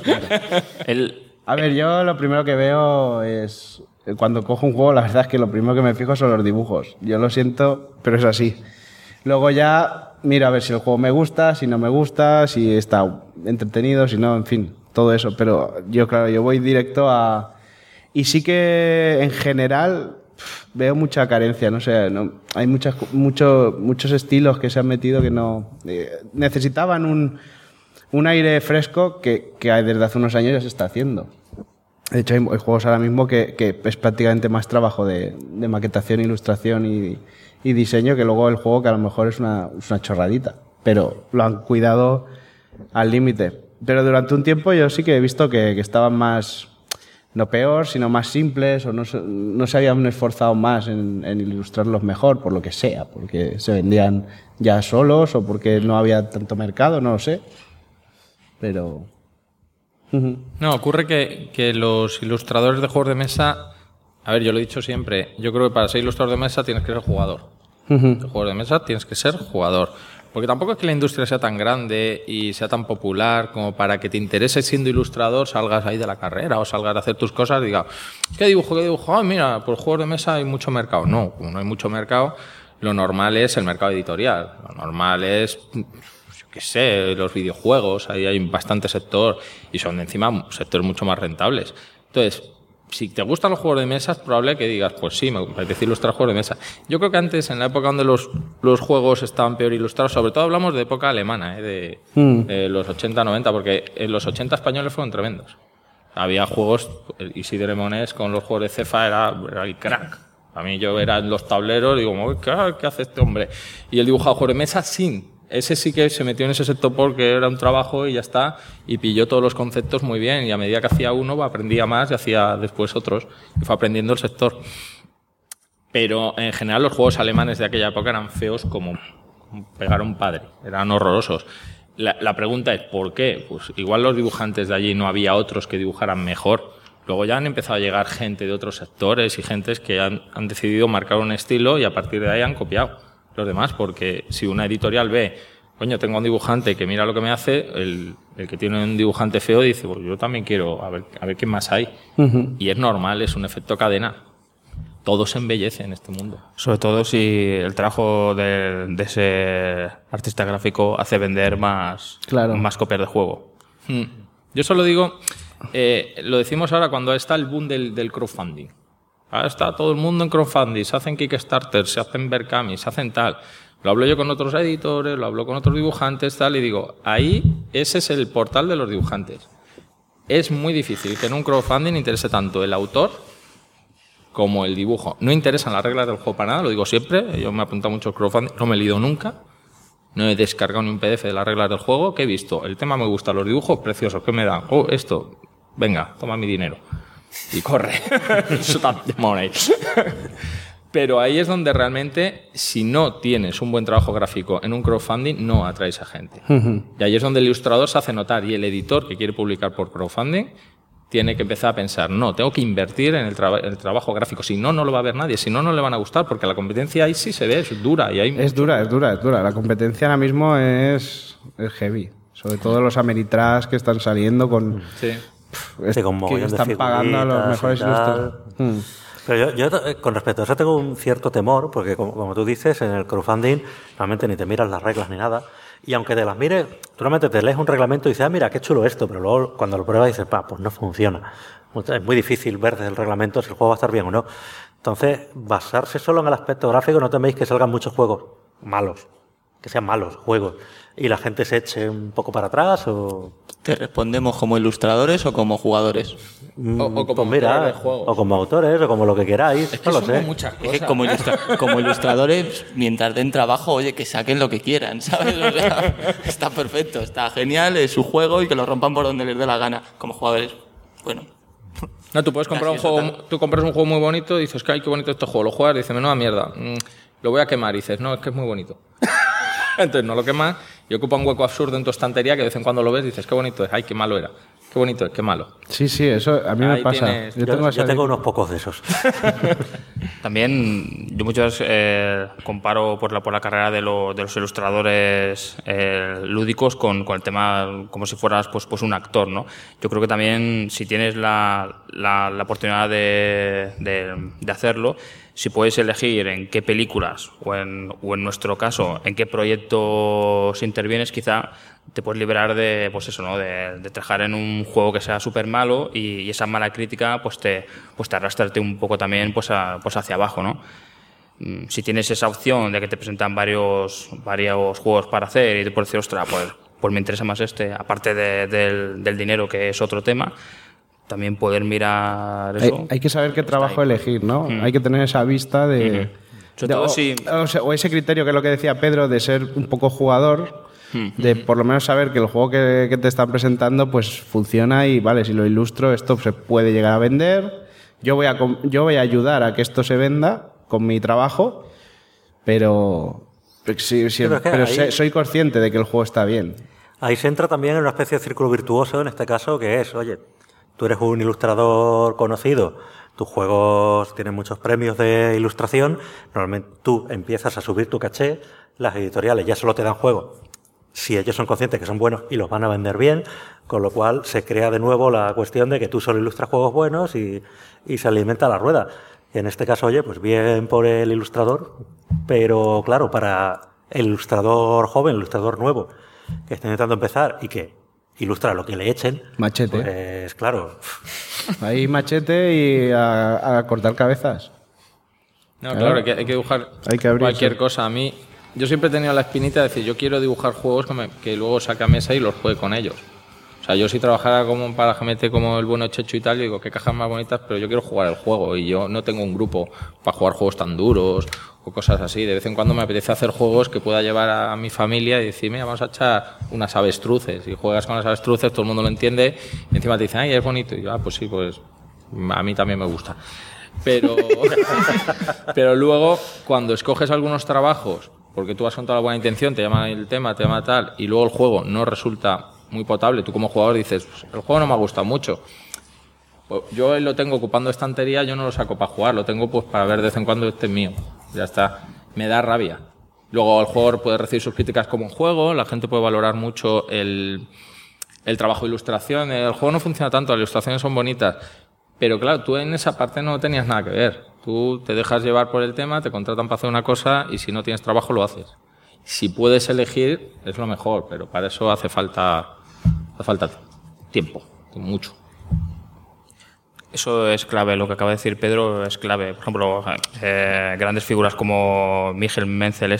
A ver, yo lo primero que veo es... Cuando cojo un juego, la verdad es que lo primero que me fijo son los dibujos. Yo lo siento, pero es así. Luego ya miro a ver si el juego me gusta, si no me gusta, si está entretenido, si no, en fin, todo eso. Pero yo voy directo a... Y sí que en general veo mucha carencia, no sé, hay muchos estilos que se han metido que no... necesitaban un aire fresco que desde hace unos años ya se está haciendo. De hecho, hay juegos ahora mismo que es prácticamente más trabajo de maquetación, ilustración y diseño que luego el juego, que a lo mejor es una chorradita. Pero lo han cuidado al límite. Pero durante un tiempo yo sí que he visto que estaban más, no peor, sino más simples, o no se habían esforzado más en ilustrarlos mejor, por lo que sea, porque se vendían ya solos o porque no había tanto mercado, no lo sé. Pero... No, ocurre que los ilustradores de juegos de mesa... A ver, yo lo he dicho siempre. Yo creo que para ser ilustrador de mesa tienes que ser jugador. De juegos de mesa tienes que ser jugador. Porque tampoco es que la industria sea tan grande y sea tan popular como para que te interese siendo ilustrador, salgas ahí de la carrera o salgas a hacer tus cosas y digas, ¿qué dibujo? Ah, mira, por juegos de mesa hay mucho mercado. No, como no hay mucho mercado, lo normal es el mercado editorial. Lo normal es... qué sé, los videojuegos, ahí hay bastante sector y son encima sectores mucho más rentables. Entonces, si te gustan los juegos de mesa, es probable que digas, pues sí, me apetece ilustrar juegos de mesa. Yo creo que antes, en la época donde los juegos estaban peor ilustrados, sobre todo hablamos de época alemana, de los 80-90, porque en los 80 españoles fueron tremendos. Había juegos, Isidre Monés con los juegos de Cefa era el crack. A mí yo era en los tableros, digo, ¿qué hace este hombre? Y él dibujaba juegos de mesa sin... Ese sí que se metió en ese sector porque era un trabajo y ya está, y pilló todos los conceptos muy bien, y a medida que hacía uno aprendía más y hacía después otros, y fue aprendiendo el sector. Pero en general los juegos alemanes de aquella época eran feos como pegar a un padre, eran horrorosos. La pregunta es, ¿por qué? Pues igual los dibujantes de allí no había otros que dibujaran mejor. Luego ya han empezado a llegar gente de otros sectores y gentes que han decidido marcar un estilo y a partir de ahí han copiado los demás, porque si una editorial ve Coño, tengo un dibujante que mira lo que me hace, el que tiene un dibujante feo dice, pues yo también quiero, a ver qué más hay. Y es normal, es un efecto cadena. Todo se embellece en este mundo. Sobre todo si el trabajo de ese artista gráfico hace vender más copias de juego. Yo solo digo, lo decimos ahora cuando está el boom del crowdfunding. Ahora está todo el mundo en crowdfunding, se hacen Kickstarter, se hacen Berkami, se hacen tal. Lo hablo yo con otros editores, lo hablo con otros dibujantes, tal, y digo, ahí ese es el portal de los dibujantes. Es muy difícil que en un crowdfunding interese tanto el autor como el dibujo. No interesan las reglas del juego para nada, lo digo siempre. Yo me he apuntado mucho al crowdfunding, no me he leído nunca. No he descargado ni un PDF de las reglas del juego. ¿Qué he visto? El tema me gusta, los dibujos preciosos. ¿Qué me dan? Oh, esto. Venga, toma mi dinero. Y corre. Stop the money. Pero ahí es donde realmente, si no tienes un buen trabajo gráfico en un crowdfunding, no atraes a gente. Y ahí es donde el ilustrador se hace notar y el editor que quiere publicar por crowdfunding tiene que empezar a pensar, no, tengo que invertir en el trabajo gráfico, si no, no lo va a ver nadie, si no, no le van a gustar, porque la competencia ahí sí se ve, es dura. Y hay es dura. La competencia ahora mismo es heavy. Sobre todo los Ameritrash que están saliendo con... Sí. Que están pagando a los mejores ilustradores. Pero yo con respecto a eso tengo un cierto temor, porque como tú dices, en el crowdfunding realmente ni te miras las reglas ni nada, y aunque te las mires, tú realmente te lees un reglamento y dices, mira, qué chulo esto, pero luego cuando lo pruebas dices, pues no funciona. Es muy difícil ver desde el reglamento si el juego va a estar bien o no. Entonces, basarse solo en el aspecto gráfico, no teméis que salgan muchos juegos malos, que sean malos juegos, y la gente se eche un poco para atrás o... ¿Te respondemos como ilustradores o como jugadores? O como pues mira, autores de juegos. o como autores, o como lo que queráis. Es que no lo somos sé. muchas Es cosas. que como ilustradores, mientras den trabajo, oye, que saquen lo que quieran, ¿sabes? O sea, está perfecto, está genial, es su juego y que lo rompan por donde les dé la gana. Como jugadores, bueno... No, tú puedes comprar un juego, tú compras un juego muy bonito y dices, ay, qué bonito este juego, lo juegas y dices, menuda mierda, lo voy a quemar, y dices, no, es que es muy bonito. Entonces no lo quemas y ocupa un hueco absurdo en tu estantería que de vez en cuando lo ves y dices, qué bonito es, ay, qué malo era, qué bonito es, qué malo. Sí, eso a mí me pasa. Tienes... Yo tengo unos pocos de esos. También yo muchas veces comparo por la carrera de los ilustradores lúdicos con el tema como si fueras pues un actor, ¿no? Yo creo que también si tienes la oportunidad de hacerlo, si puedes elegir en qué películas o en nuestro caso en qué proyectos intervienes, quizá te puedes liberar de pues eso, ¿no? de trabajar en un juego que sea súper malo y esa mala crítica pues te arrastrarte un poco también pues hacia abajo, ¿no? Si tienes esa opción de que te presentan varios juegos para hacer y te puedes decir, ostras, pues me interesa más este, aparte del dinero, que es otro tema, también poder mirar eso. Hay que saber qué trabajo elegir, ¿no? Hay que tener esa vista de... Sobre todo si... o ese criterio que es lo que decía Pedro, de ser un poco jugador, de por lo menos saber que el juego que te están presentando pues funciona y vale, si lo ilustro esto se puede llegar a vender, yo voy a ayudar a que esto se venda con mi trabajo, pero soy consciente de que el juego está bien. Ahí se entra también en una especie de círculo virtuoso, en este caso, que es, oye, tú eres un ilustrador conocido, tus juegos tienen muchos premios de ilustración, normalmente tú empiezas a subir tu caché, las editoriales ya solo te dan juegos si ellos son conscientes que son buenos y los van a vender bien, con lo cual se crea de nuevo la cuestión de que tú solo ilustras juegos buenos y se alimenta la rueda. Y en este caso, oye, pues bien por el ilustrador, pero claro, para el ilustrador joven, el ilustrador nuevo, que está intentando empezar y que ilustra lo que le echen, machete. Pues claro. Ahí machete y a cortar cabezas. No, claro, hay que dibujar cualquier cosa. A mí, yo siempre he tenido la espinita de decir, yo quiero dibujar juegos que luego saque a mesa y los juegue con ellos. O sea, yo si trabajara como para GMT como el bueno Checho y tal, yo digo, qué cajas más bonitas, pero yo quiero jugar el juego y yo no tengo un grupo para jugar juegos tan duros o cosas así. De vez en cuando me apetece hacer juegos que pueda llevar a mi familia y decir, mira, vamos a echar unas avestruces. Y juegas con las avestruces, todo el mundo lo entiende y encima te dicen, ay, es bonito. Y yo, pues sí, pues a mí también me gusta. Pero luego, cuando escoges algunos trabajos, porque tú vas con toda la buena intención, te llaman el tema, te llama tal, y luego el juego no resulta muy potable, tú como jugador dices, pues, el juego no me ha gustado mucho. Pues yo lo tengo ocupando estantería, yo no lo saco para jugar, lo tengo pues para ver de vez en cuando, este es mío. Ya está. Me da rabia. Luego el juego puede recibir sus críticas como un juego, la gente puede valorar mucho el trabajo de ilustración. El juego no funciona tanto, las ilustraciones son bonitas, pero claro, tú en esa parte no tenías nada que ver. Tú te dejas llevar por el tema, te contratan para hacer una cosa y si no tienes trabajo lo haces. Si puedes elegir es lo mejor, pero para eso hace falta tiempo, mucho. Eso es clave, lo que acaba de decir Pedro es clave. Por ejemplo, grandes figuras como Miguel Menzel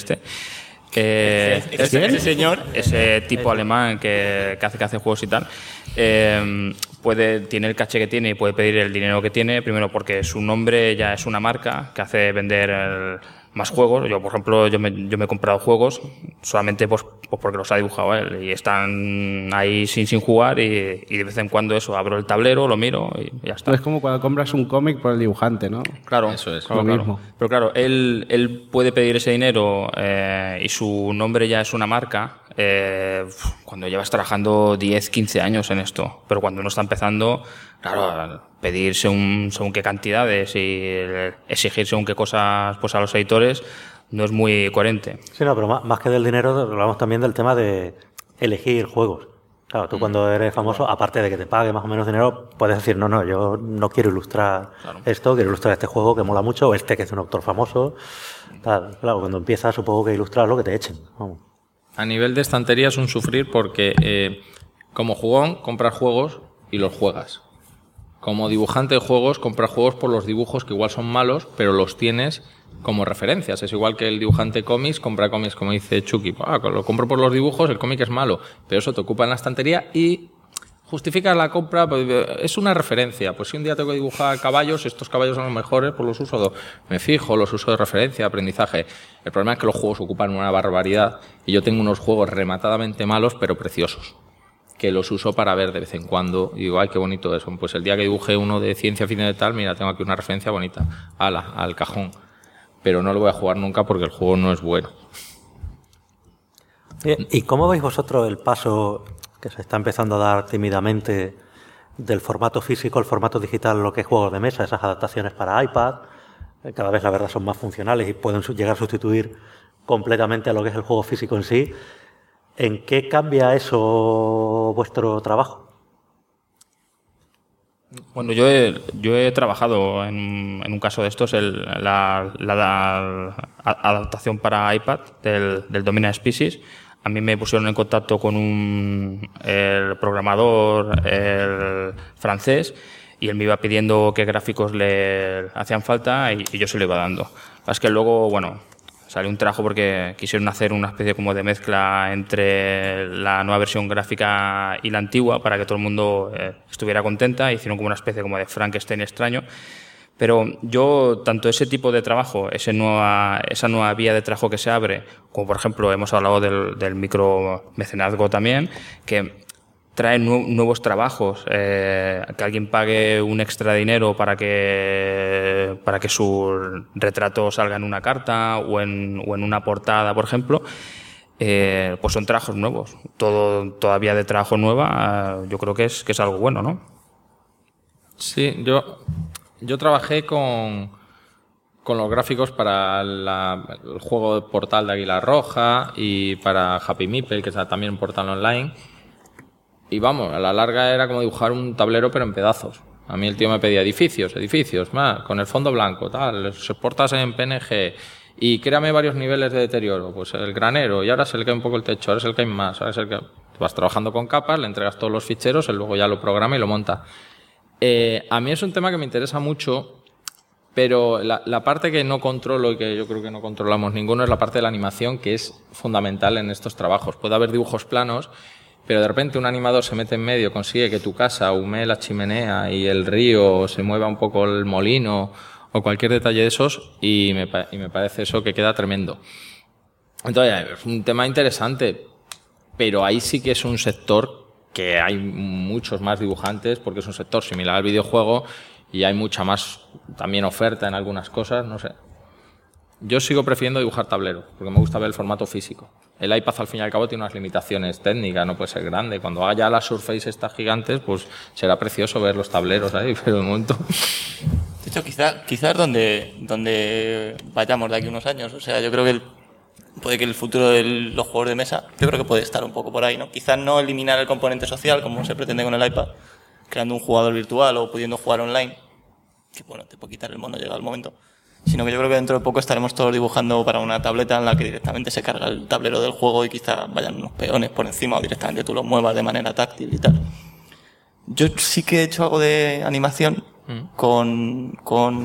ese señor, ese tipo alemán que hace juegos y tal, tiene el caché que tiene y puede pedir el dinero que tiene, primero porque su nombre ya es una marca que hace vender más juegos. Yo, por ejemplo, yo me he comprado juegos solamente pues porque los ha dibujado él y están ahí sin jugar y de vez en cuando eso, abro el tablero, lo miro y ya está. Es como cuando compras un cómic por el dibujante, ¿no? Claro, eso es claro, lo mismo. Pero claro, él puede pedir ese dinero y su nombre ya es una marca cuando llevas trabajando 10, 15 años en esto. Pero cuando uno está empezando, claro, pedir según qué cantidades y exigir según qué cosas pues a los editores no es muy coherente. Sí, no, pero más que del dinero, hablamos también del tema de elegir juegos. Claro, tú cuando eres famoso, aparte de que te pague más o menos dinero, puedes decir, no, yo no quiero ilustrar esto, quiero ilustrar este juego que mola mucho, o este que es un autor famoso. Tal. Claro, cuando empiezas, supongo que ilustrarlo, que te echen. Vamos. A nivel de estantería es un sufrir porque como jugón compras juegos y los juegas. Como dibujante de juegos compras juegos por los dibujos que igual son malos, pero los tienes como referencias. Es igual que el dibujante cómics compra cómics, como dice Chucky. Lo compro por los dibujos, el cómic es malo, pero eso te ocupa en la estantería y justificas la compra, pues, es una referencia. Pues si un día tengo que dibujar caballos, estos caballos son los mejores, pues los uso, me fijo, los uso de referencia, aprendizaje. El problema es que los juegos ocupan una barbaridad y yo tengo unos juegos rematadamente malos, pero preciosos, que los uso para ver de vez en cuando y digo, ay, qué bonito eso. Pues el día que dibujé uno de ciencia ficción y tal, mira, tengo aquí una referencia bonita, al cajón. Pero no lo voy a jugar nunca porque el juego no es bueno. ¿Y cómo veis vosotros el paso que se está empezando a dar tímidamente del formato físico al formato digital, lo que es juegos de mesa, esas adaptaciones para iPad? Cada vez la verdad son más funcionales y pueden llegar a sustituir completamente a lo que es el juego físico en sí. ¿En qué cambia eso vuestro trabajo? Bueno, yo he trabajado en un caso de estos, la adaptación para iPad del Domina Species. A mí me pusieron en contacto con el programador francés y él me iba pidiendo qué gráficos le hacían falta y yo se lo iba dando. Es que luego, bueno, salió un trabajo porque quisieron hacer una especie como de mezcla entre la nueva versión gráfica y la antigua para que todo el mundo estuviera contenta. Hicieron como una especie como de Frankenstein extraño. Pero yo, tanto ese tipo de trabajo, esa nueva vía de trabajo que se abre, como por ejemplo hemos hablado del micromecenazgo también, que trae nuevos trabajos, que alguien pague un extra dinero para que su retrato salga en una carta o en una portada, por ejemplo, pues son trabajos nuevos. Todavía de trabajo nueva, yo creo que es algo bueno, ¿no? Sí, yo trabajé con los gráficos para el juego de portal de Águila Roja y para Happy Meeple, que es también un portal online. Y vamos, a la larga era como dibujar un tablero pero en pedazos. A mí el tío me pedía edificios, con el fondo blanco, tal, los exportas en PNG y créame varios niveles de deterioro. Pues el granero, y ahora se le cae un poco el techo, ahora se le cae más, ahora se le cae... Vas trabajando con capas, le entregas todos los ficheros, él luego ya lo programa y lo monta. A mí es un tema que me interesa mucho, pero la parte que no controlo y que yo creo que no controlamos ninguno es la parte de la animación, que es fundamental en estos trabajos. Puede haber dibujos planos, pero de repente un animador se mete en medio, consigue que tu casa humee la chimenea y el río se mueva un poco el molino o cualquier detalle de esos y me parece eso que queda tremendo. Entonces es un tema interesante, pero ahí sí que es un sector que hay muchos más dibujantes porque es un sector similar al videojuego y hay mucha más también oferta en algunas cosas, no sé. Yo sigo prefiriendo dibujar tablero porque me gusta ver el formato físico. El iPad al fin y al cabo tiene unas limitaciones técnicas, no puede ser grande. Cuando haga ya las Surface estas gigantes, pues será precioso ver los tableros ahí, pero de momento... De hecho, quizás donde vayamos de aquí unos años. O sea, yo creo que puede que el futuro de los juegos de mesa, yo creo que puede estar un poco por ahí, ¿no? Quizás no eliminar el componente social como se pretende con el iPad, creando un jugador virtual o pudiendo jugar online, que bueno, te puede quitar el mono llega el momento, sino que yo creo que dentro de poco estaremos todos dibujando para una tableta en la que directamente se carga el tablero del juego y quizás vayan unos peones por encima o directamente tú los muevas de manera táctil y tal. Yo sí que he hecho algo de animación con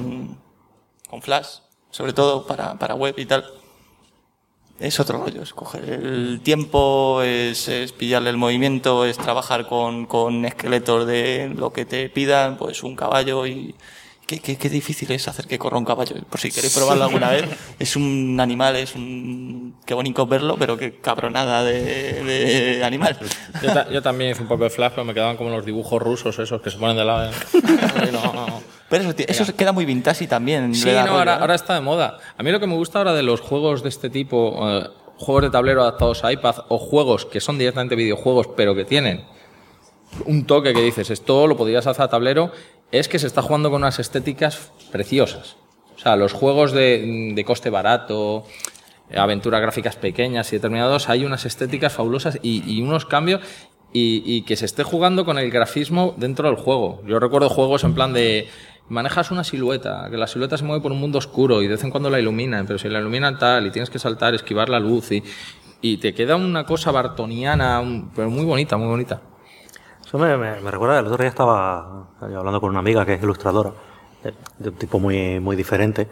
Flash, sobre todo para web y tal. Es otro rollo, es coger el tiempo, es pillarle el movimiento, es trabajar con esqueletos de lo que te pidan, pues un caballo y... Qué difícil es hacer que corra un caballo. Por si queréis probarlo alguna vez, es un animal, qué bonito verlo, pero qué cabronada de animal. Yo también hice un poco de Flash, pero me quedaban como los dibujos rusos esos que se ponen de lado. No. Pero eso queda muy vintage también. Sí, ahora está de moda. A mí lo que me gusta ahora de los juegos de este tipo, juegos de tablero adaptados a iPad o juegos que son directamente videojuegos, pero que tienen un toque que dices, esto lo podrías hacer a tablero, es que se está jugando con unas estéticas preciosas. O sea, los juegos de coste barato, aventuras gráficas pequeñas y determinados, hay unas estéticas fabulosas y unos cambios y que se esté jugando con el grafismo dentro del juego. Yo recuerdo juegos en plan de manejas una silueta, que la silueta se mueve por un mundo oscuro y de vez en cuando la iluminan, pero si la iluminan tal y tienes que saltar, esquivar la luz y te queda una cosa bartoniana, pero muy bonita, muy bonita. Eso me recuerda, el otro día estaba hablando con una amiga que es ilustradora, de un tipo muy, muy diferente,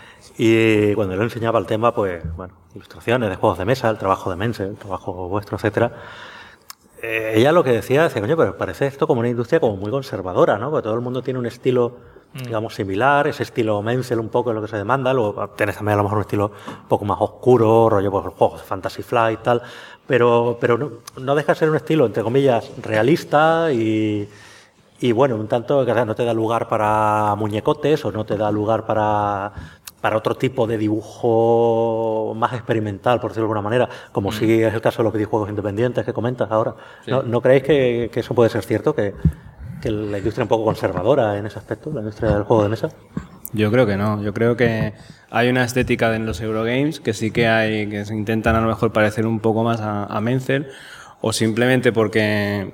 y cuando yo le enseñaba el tema, pues, bueno, ilustraciones de juegos de mesa, el trabajo de Mense, el trabajo vuestro, etcétera, ella lo que decía, coño, pero parece esto como una industria como muy conservadora, ¿no? Porque todo el mundo tiene un estilo, digamos, similar, ese estilo Menzel un poco es lo que se demanda, luego tienes también a lo mejor un estilo un poco más oscuro, rollo, pues, juegos de Fantasy Flight y tal, pero no deja de ser un estilo, entre comillas, realista y bueno, un tanto que no te da lugar para muñecotes o no te da lugar para otro tipo de dibujo más experimental, por decirlo de alguna manera, como si es el caso de los videojuegos independientes que comentas ahora. Sí. ¿No creéis que eso puede ser cierto? ¿Que la industria es un poco conservadora en ese aspecto, la industria del juego de mesa? Yo creo que no. Yo creo que hay una estética en los Eurogames que sí que hay, que se intentan a lo mejor parecer un poco más a Menzel, o simplemente porque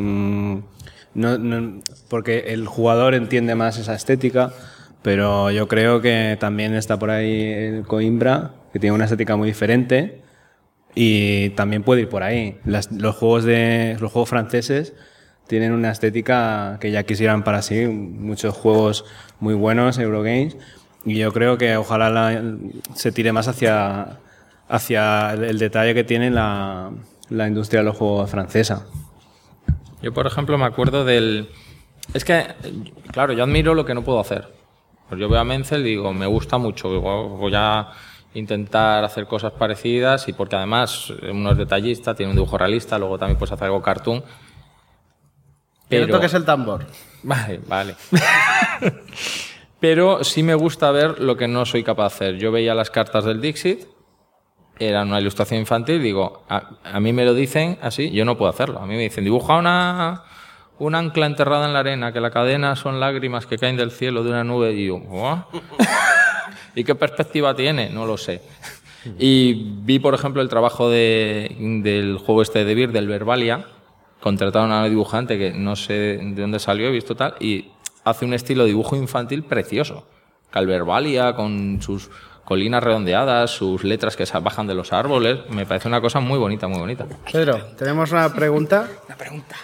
porque el jugador entiende más esa estética, pero yo creo que también está por ahí el Coimbra, que tiene una estética muy diferente y también puede ir por ahí. Los juegos franceses tienen una estética que ya quisieran para sí, muchos juegos muy buenos, Eurogames, y yo creo que ojalá se tire más hacia el detalle que tiene la industria de los juegos francesa. Yo, por ejemplo, me acuerdo es que, claro, yo admiro lo que no puedo hacer. Pues yo veo a Menzel y digo, me gusta mucho, voy a intentar hacer cosas parecidas, y porque además uno es detallista, tiene un dibujo realista, luego también puedes hacer algo cartoon. Pero no toques el tambor. Vale. Pero sí me gusta ver lo que no soy capaz de hacer. Yo veía las cartas del Dixit, era una ilustración infantil, digo, a mí me lo dicen así, yo no puedo hacerlo. A mí me dicen, dibuja un ancla enterrada en la arena, que la cadena son lágrimas que caen del cielo de una nube, y yo, ¿oh? ¿Y qué perspectiva tiene? No lo sé. Y vi, por ejemplo, el trabajo del juego este de Beer, del Verbalia. Contrataron a un dibujante que no sé de dónde salió, he visto tal, y hace un estilo de dibujo infantil precioso. Calverbalia, con sus colinas redondeadas, sus letras que bajan de los árboles, me parece una cosa muy bonita, muy bonita. Pedro, tenemos una pregunta. Una pregunta.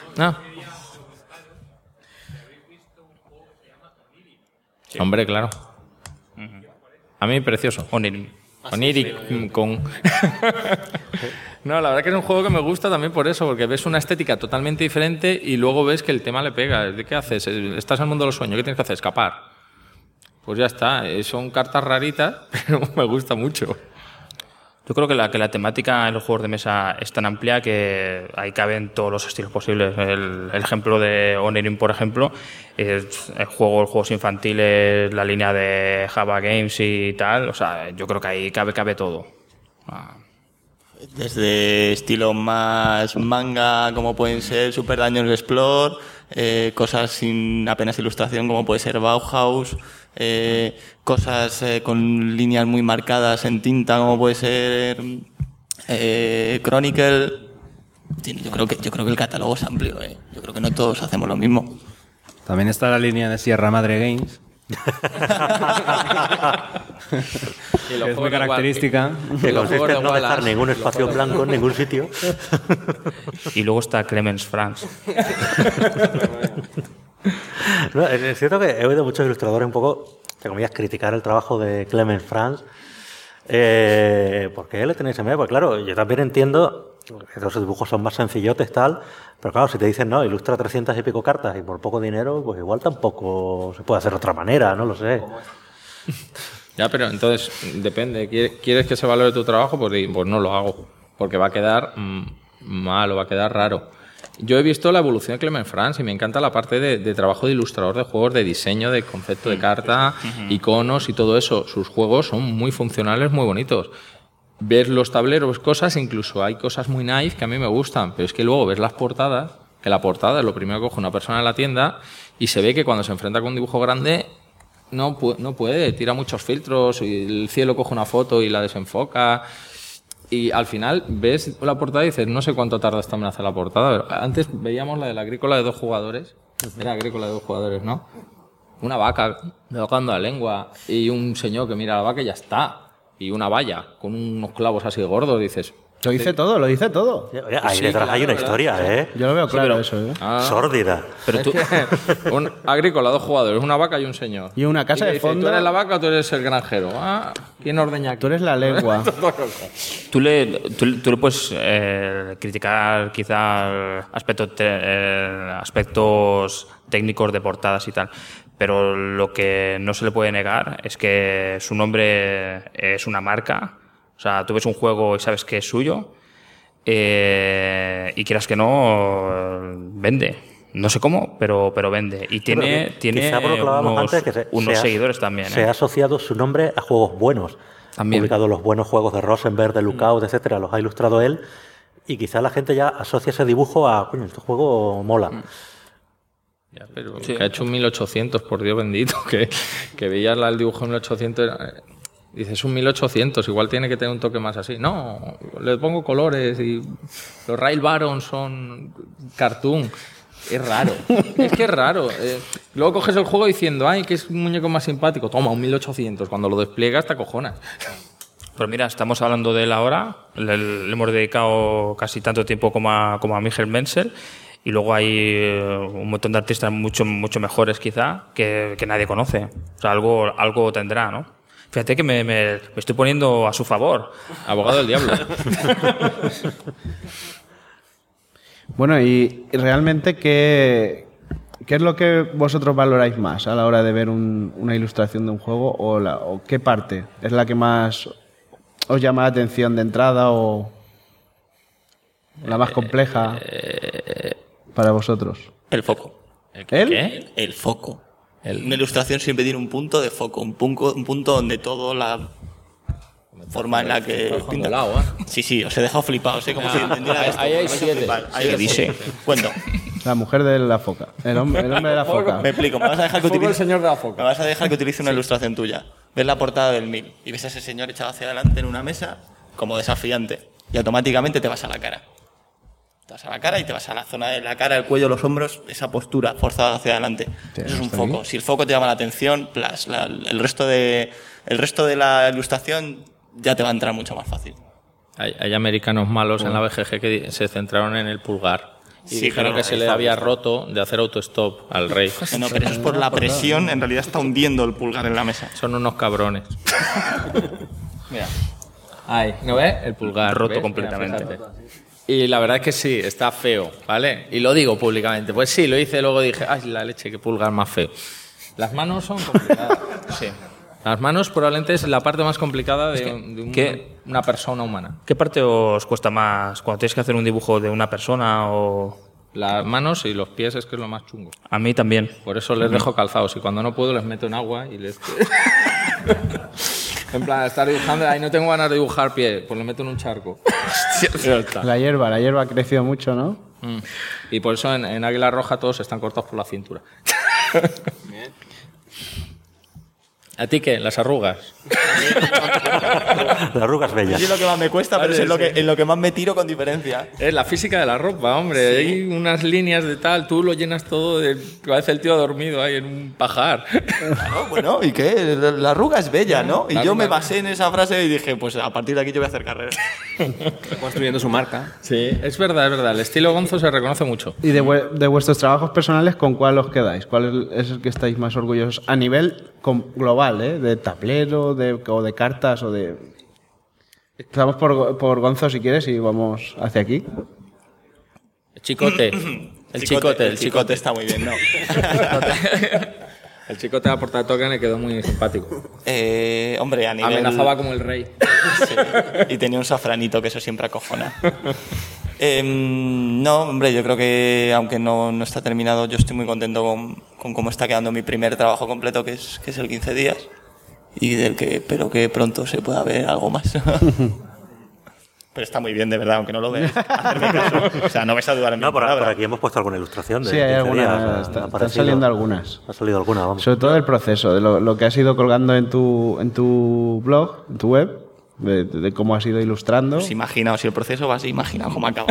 Sí. Hombre, claro. A mí precioso. Oniric con... No, la verdad que es un juego que me gusta también por eso, porque ves una estética totalmente diferente y luego ves que el tema le pega. ¿De qué haces? Estás en el mundo de los sueños, ¿qué tienes que hacer? Escapar. Pues ya está, son cartas raritas, pero me gusta mucho. Yo creo que la temática en los juegos de mesa es tan amplia que ahí caben todos los estilos posibles. El ejemplo de Onirin, por ejemplo, es juegos infantiles, la línea de Java Games y tal. O sea, yo creo que ahí cabe todo. Desde estilos más manga, como pueden ser Super Dungeons Explore, cosas sin apenas ilustración, como puede ser Bauhaus, cosas con líneas muy marcadas en tinta, como puede ser Chronicle. Yo creo que el catálogo es amplio. Yo creo que no todos hacemos lo mismo. También está la línea de Sierra Madre Games. Que es muy característica. Que consiste en no dejar ningún espacio en blanco en ningún sitio. Y luego está Clemens Franz. No, es cierto que he oído muchos ilustradores un poco, entre comillas, criticar el trabajo de Clemens Franz. ¿Por qué le tenéis en medio? Pues claro, yo también entiendo que los dibujos son más sencillotes, tal, pero claro, si te dicen, no, ilustra 300 y pico cartas y por poco dinero, pues igual tampoco se puede hacer de otra manera, no lo sé. Ya, pero entonces, depende. ¿Quieres que se valore tu trabajo? Pues no lo hago, porque va a quedar mal o va a quedar raro. Yo he visto la evolución de Clemens Franz y me encanta la parte de trabajo de ilustrador de juegos, de diseño, de concepto de carta, iconos y todo eso. Sus juegos son muy funcionales, muy bonitos. Ves los tableros, cosas, incluso hay cosas muy nice que a mí me gustan, pero es que luego ves las portadas, que la portada es lo primero que coge una persona en la tienda y se ve que cuando se enfrenta con un dibujo grande no puede, tira muchos filtros y el cielo coge una foto y la desenfoca. Y al final ves la portada y dices, no sé cuánto tarda esta en hacer la portada. Pero antes veíamos la de la agrícola de 2 jugadores. Era agrícola de 2 jugadores, ¿no? Una vaca tocando la lengua y un señor que mira a la vaca y ya está. Y una valla con unos clavos así gordos, dices... Lo dice todo. Oye, ahí detrás claro, hay una ¿verdad? historia, ¿eh? Yo lo veo claro, pero- eso, ¿eh? Sórdida. Pero tú, Un agrícola, 2 jugadores, una vaca y un señor. Y una casa le de dice, fondo. ¿tú eres la vaca o tú eres el granjero? ¿Quién ordeña aquí? Tú eres la lengua. tú le puedes criticar quizá aspectos técnicos de portadas y tal, pero lo que no se le puede negar es que su nombre es una marca. O sea, tú ves un juego y sabes que es suyo y quieras que no, vende. No sé cómo, pero vende. Y tiene Quizá por lo que hablábamos antes, que unos seguidores también. Se ha asociado su nombre a juegos buenos. También. Ha publicado los buenos juegos de Rosenberg, de Lookout, etcétera, los ha ilustrado él. Y quizá la gente ya asocia ese dibujo a, coño, este juego mola. Ya, pero Sí. que ha hecho un 1800, por Dios bendito, que veías el dibujo en 1800... Dices un 1800, igual tiene que tener un toque más así. No, le pongo colores y los Rail Barons son cartoon. Es raro. Es que es raro. Luego coges el juego diciendo, ay, que es un muñeco más simpático. Toma, un 1800. Cuando lo despliegas te acojonas. Pues mira, estamos hablando de él ahora. Le hemos dedicado casi tanto tiempo como a Michael Menzel. Y luego hay un montón de artistas mucho mejores quizá que nadie conoce. O sea, algo tendrá, ¿no? Fíjate que me estoy poniendo a su favor. Abogado del diablo. Bueno, y realmente, ¿qué es lo que vosotros valoráis más a la hora de ver una ilustración de un juego? ¿O qué parte es la que más os llama la atención de entrada o la más compleja para vosotros? El foco. ¿El? El foco. Una ilustración siempre tiene un punto de foco, un punto donde todo la forma en la que pinta. Sí, os he dejado flipados, como si entendiera esto. Ahí hay Me vais a 7. flipar. ¿Qué dice? Cuento. La mujer de la foca. El hombre de la foca. Me explico. Me vas a dejar que El utilice, señor de la foca. me vas a dejar que utilice una ilustración tuya. Ves la portada del 1000 y ves a ese señor echado hacia adelante en una mesa como desafiante y automáticamente te vas a la cara. Te vas a la cara y te vas a la zona de la cara, el cuello, los hombros, esa postura forzada hacia adelante. Eso es un foco. Si el foco te llama la atención, el resto de la ilustración ya te va a entrar mucho más fácil. Hay americanos malos en la BGG que se centraron en el pulgar. Y Sí, dijeron pero que se le había roto de hacer autostop al rey. No, pero eso es por la presión, en realidad está hundiendo el pulgar en la mesa. Son unos cabrones. Mira. Ahí, ¿no ves? El pulgar. Roto ¿ves? completamente. Mira, fíjate. Y la verdad es que sí, está feo, ¿vale? Y lo digo públicamente. Pues sí, lo hice, luego dije, ay, la leche, qué pulgar más feo. Las manos son complicadas. Sí. Las manos probablemente es la parte más complicada de una persona humana. ¿Qué parte os cuesta más cuando tenéis que hacer un dibujo de una persona o...? Las manos y los pies es que es lo más chungo. A mí también. Por eso les dejo calzados y cuando no puedo les meto en agua y les... En plan, estar dibujando, ahí no tengo ganas de dibujar pie, pues le meto en un charco. Ya está. La hierba ha crecido mucho, ¿no? Y por eso en Águila Roja todos están cortados por la cintura. ¿A ti qué? ¿Las arrugas? La arruga es bella. Es lo que más me cuesta, pero es en lo que más me tiro con diferencia. Es la física de la ropa, hombre. Sí. Hay unas líneas de tal, tú lo llenas todo, parece el tío dormido ahí en un pajar. Claro, bueno, ¿y qué? La arruga es bella, ¿no? Y yo me basé en esa frase y dije, pues a partir de aquí yo voy a hacer carrera. Construyendo su marca. Sí, es verdad. El estilo Gonzo se reconoce mucho. Y de vuestros trabajos personales, ¿con cuál os quedáis? ¿Cuál es el que estáis más orgullosos a nivel global, de tablero, o de cartas, o de... Estamos por Gonzo, si quieres, y vamos hacia aquí. El chicote. El chicote está muy bien, ¿no? El chicote de la portada de Token le quedó muy simpático. Hombre, a nivel... Amenazaba como el rey. Sí, y tenía un safranito, que eso siempre acojona. No, hombre, yo creo que aunque no está terminado, yo estoy muy contento con cómo está quedando mi primer trabajo completo, que es el 15 días, y del que espero que pronto se pueda ver algo más. Pero está muy bien, de verdad, aunque no lo veas. Hacerme caso. O sea, no vais a dudar en mi palabra. Por aquí hemos puesto alguna ilustración. Sí, hay algunas. Están saliendo algunas. Ha salido alguna, vamos. Sobre todo el proceso, de lo que has ido colgando en tu blog, en tu web, de cómo has ido ilustrando. Pues imaginaos, si el proceso va así, imaginaos cómo acaba.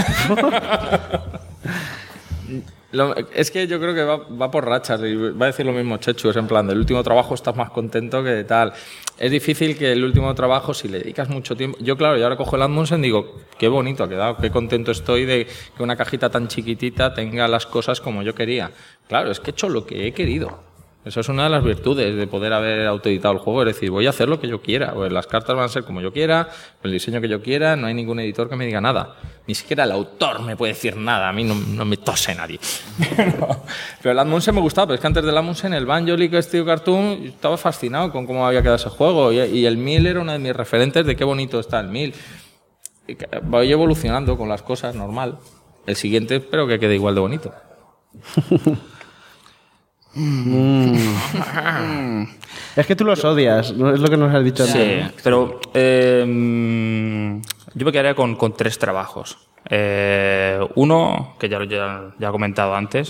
Es que yo creo que va por rachas, y va a decir lo mismo Chechu, es en plan, del último trabajo estás más contento que tal. Es difícil que el último trabajo, si le dedicas mucho tiempo... Yo, claro, yo ahora cojo el Admundsen y digo, qué bonito ha quedado, qué contento estoy de que una cajita tan chiquitita tenga las cosas como yo quería. Claro, es que he hecho lo que he querido. Eso es una de las virtudes de poder haber autoeditado el juego, es decir, voy a hacer lo que yo quiera, pues las cartas van a ser como yo quiera, el diseño que yo quiera, no hay ningún editor que me diga nada. Ni siquiera el autor me puede decir nada, a mí no me tose nadie. Pero el Admundsen me gustaba, pero es que antes del Admundsen, el Banjoly, que es Steel Cartoon, yo estaba fascinado con cómo había quedado ese juego, y el 1000 era uno de mis referentes de qué bonito está el 1000. Voy evolucionando con las cosas, normal. El siguiente espero que quede igual de bonito. Es que tú los odias, ¿no? Es lo que nos has dicho antes. Sí, pero yo me quedaría con 3 trabajos. Uno, que ya he comentado antes,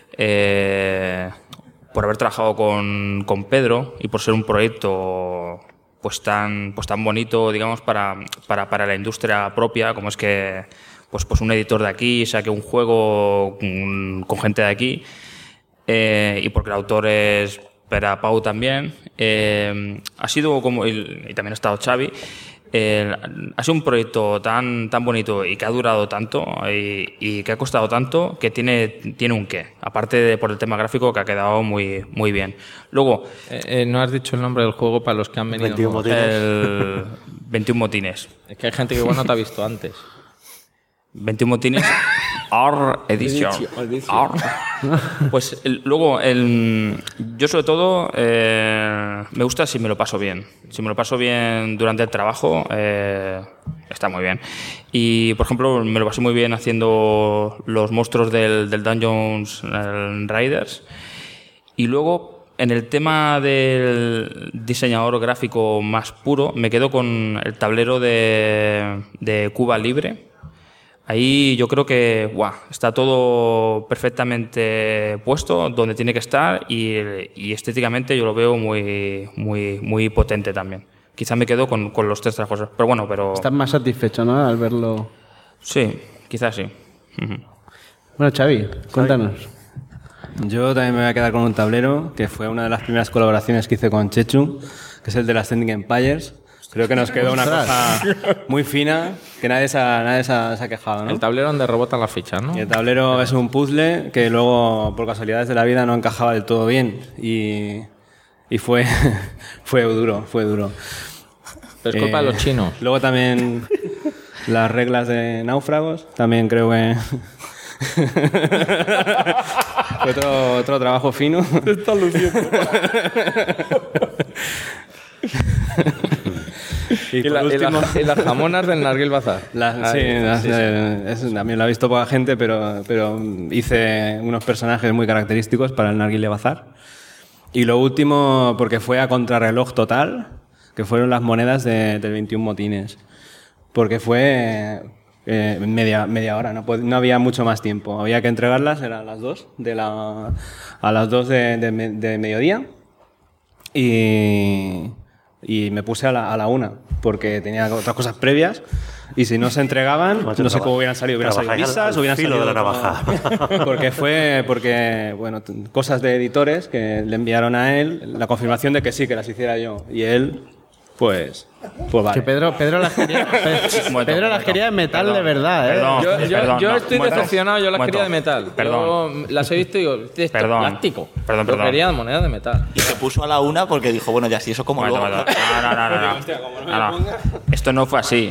por haber trabajado con Pedro y por ser un proyecto pues tan bonito, digamos, para la industria propia, como es que pues un editor de aquí saque un juego con gente de aquí. Y porque el autor es Pere Pau también, ha sido como, y también ha estado Xavi, ha sido un proyecto tan bonito y que ha durado tanto y que ha costado tanto que tiene un qué, aparte de por el tema gráfico que ha quedado muy bien. Luego, no has dicho el nombre del juego para los que han venido. 21 motines. 21 motines. Es que hay gente que igual no te ha visto antes. 21 motines Our Edition. Pues luego, yo sobre todo me gusta si me lo paso bien. Si me lo paso bien durante el trabajo, está muy bien. Y, por ejemplo, me lo pasé muy bien haciendo los monstruos del Dungeons Raiders. Y luego, en el tema del diseñador gráfico más puro, me quedo con el tablero de Cuba Libre. Ahí yo creo que está todo perfectamente puesto donde tiene que estar y estéticamente yo lo veo muy potente también. Quizá me quedo con los 3 trabajos, pero bueno, Estás más satisfecho, ¿no?, al verlo. Sí, quizás sí. Bueno, Xavi, cuéntanos. Yo también me voy a quedar con un tablero, que fue una de las primeras colaboraciones que hice con Chechu, que es el de las Ascending Empires. Creo que nos quedó una cosa muy fina, que nadie se ha quejado, ¿no? El tablero donde rebotan las fichas, ¿no? Y el tablero es un puzzle que luego, por casualidades de la vida, no encajaba del todo bien. Y fue duro. Pero es culpa de los chinos. Luego también las reglas de náufragos, también creo que... otro trabajo fino. Te estás luciendo. Y las jamonas del Narguil Bazar. También lo ha visto poca gente, pero hice unos personajes muy característicos para el Narguil Bazar. Y lo último, porque fue a contrarreloj total, que fueron las monedas del 21 motines. Porque fue media hora, no había mucho más tiempo. Había que entregarlas, eran las 2 a las 2 de mediodía y me puse a la 1 porque tenía otras cosas previas y si no se entregaban, no sé cómo hubieran salido visas, hubieran salido de la navaja. porque bueno, cosas de editores que le enviaron a él la confirmación de que sí, que las hiciera yo y él pues vale. Que Pedro las quería, Pedro las quería de metal de verdad, ¿eh? Yo estoy decepcionado, yo las quería de metal. Perdón. Yo las he visto y digo, esto es plástico. Yo quería monedas de metal. Y se puso a la 1 porque dijo, bueno, ya si eso como luego. No. Esto no fue así.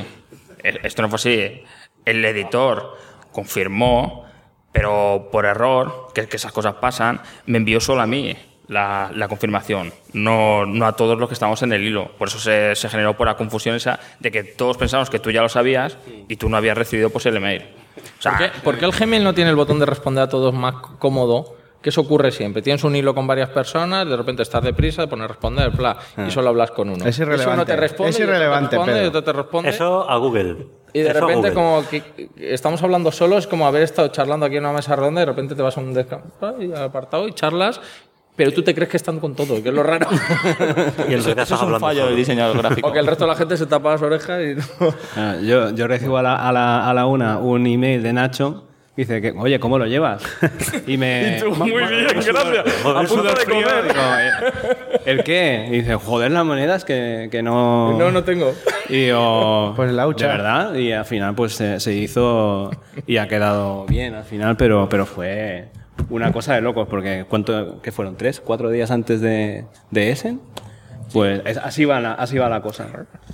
El editor confirmó, pero por error, que esas cosas pasan, me envió solo a mí la confirmación, no a todos los que estamos en el hilo. Por eso se generó por la confusión esa de que todos pensamos que tú ya lo sabías y tú no habías recibido pues el email. O sea, ¿Por qué el Gmail no tiene el botón de responder a todos más cómodo? Que eso ocurre siempre. Tienes un hilo con varias personas, de repente estás deprisa, de poner responder, y solo hablas con uno. Es irrelevante. Eso no te responde, es irrelevante, y otro te responde. Eso a Google. Y de repente, como que estamos hablando solo, es como haber estado charlando aquí en una mesa redonda y de repente te vas a un descampado y apartado y charlas. Pero tú te crees que están con todo, que es lo raro. Y el resto es un fallo del diseñador gráfico. O que el resto de la gente se tapa las orejas y... Yo recibo a la 1 un email de Nacho. Dice que, oye, ¿cómo lo llevas? Y tú, muy bien, gracias. A punto de comer. Digo, ¿el qué? Y dice, joder, las monedas que no... No tengo. Y yo, pues la hucha. De verdad, y al final pues se hizo y ha quedado bien al final, pero fue una cosa de locos, porque ¿qué fueron? ¿3, 4 días antes de Essen? Pues así va la cosa.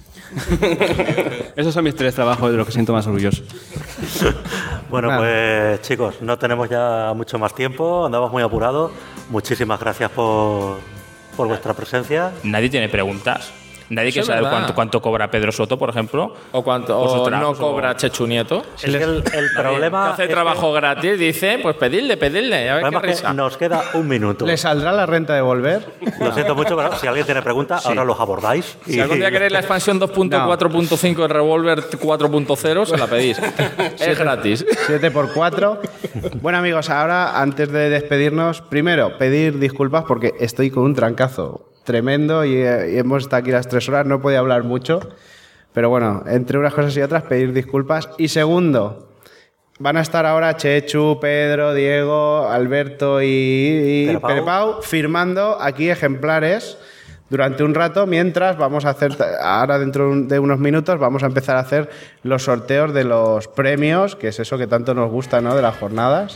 Esos son mis 3 trabajos de los que siento más orgulloso. Bueno, pues chicos, no tenemos ya mucho más tiempo, andamos muy apurados. Muchísimas gracias por vuestra presencia. Nadie tiene preguntas. Nadie quiere saber cuánto cobra Pedro Soto, por ejemplo. O cuánto no cobra Chechu Nieto. Es que el problema... Que hace trabajo gratis, dice, pues pedirle. A ver qué risa. Que nos queda un minuto. ¿Le saldrá la renta de volver? Lo siento mucho, pero si alguien tiene preguntas, ahora los abordáis. Si algún día queréis la expansión 2.4.5 de Revolver 4.0, se la pedís. Es gratis. 7x4. Bueno, amigos, ahora, antes de despedirnos, primero, pedir disculpas porque estoy con un trancazo tremendo y hemos estado aquí las 3 horas, no podía hablar mucho, pero bueno, entre unas cosas y otras pedir disculpas. Y segundo, van a estar ahora Chechu, Pedro, Diego, Alberto y Pau firmando aquí ejemplares durante un rato, mientras vamos a hacer, ahora dentro de unos minutos, vamos a empezar a hacer los sorteos de los premios, que es eso que tanto nos gusta, ¿no?, de las jornadas.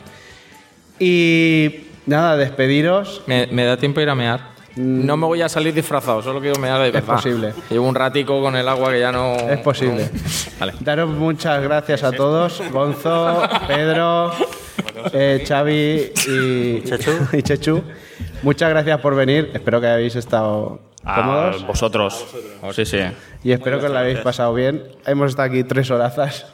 Y nada, despediros. Me da tiempo ir a mear. No me voy a salir disfrazado, solo quiero mear de verdad. Es posible. Llevo un ratico con el agua que ya no... Es posible. No. Vale. Daros muchas gracias a todos. Gonzo, Pedro, Xavi y Chechu. Muchas gracias por venir. Espero que hayáis estado cómodos. Vosotros. Sí. Y espero que os lo habéis pasado bien. Hemos estado aquí 3 horazas.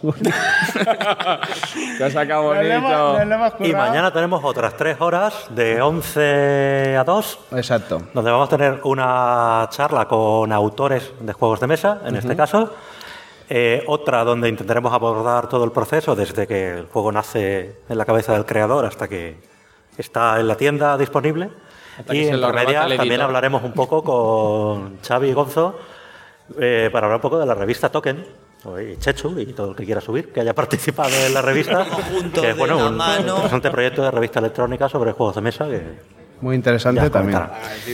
Te has sacado bonito. Y mañana tenemos otras 3 horas de 11 a 2. Exacto. Donde vamos a tener una charla con autores de juegos de mesa, en este caso. Otra donde intentaremos abordar todo el proceso desde que el juego nace en la cabeza del creador hasta que está en la tienda disponible. Y en media también hablaremos un poco con Xavi y Gonzo para hablar un poco de la revista Token, y Chechu y todo el que quiera subir, que haya participado en la revista, que es un interesante proyecto de revista electrónica sobre juegos de mesa. Muy interesante también.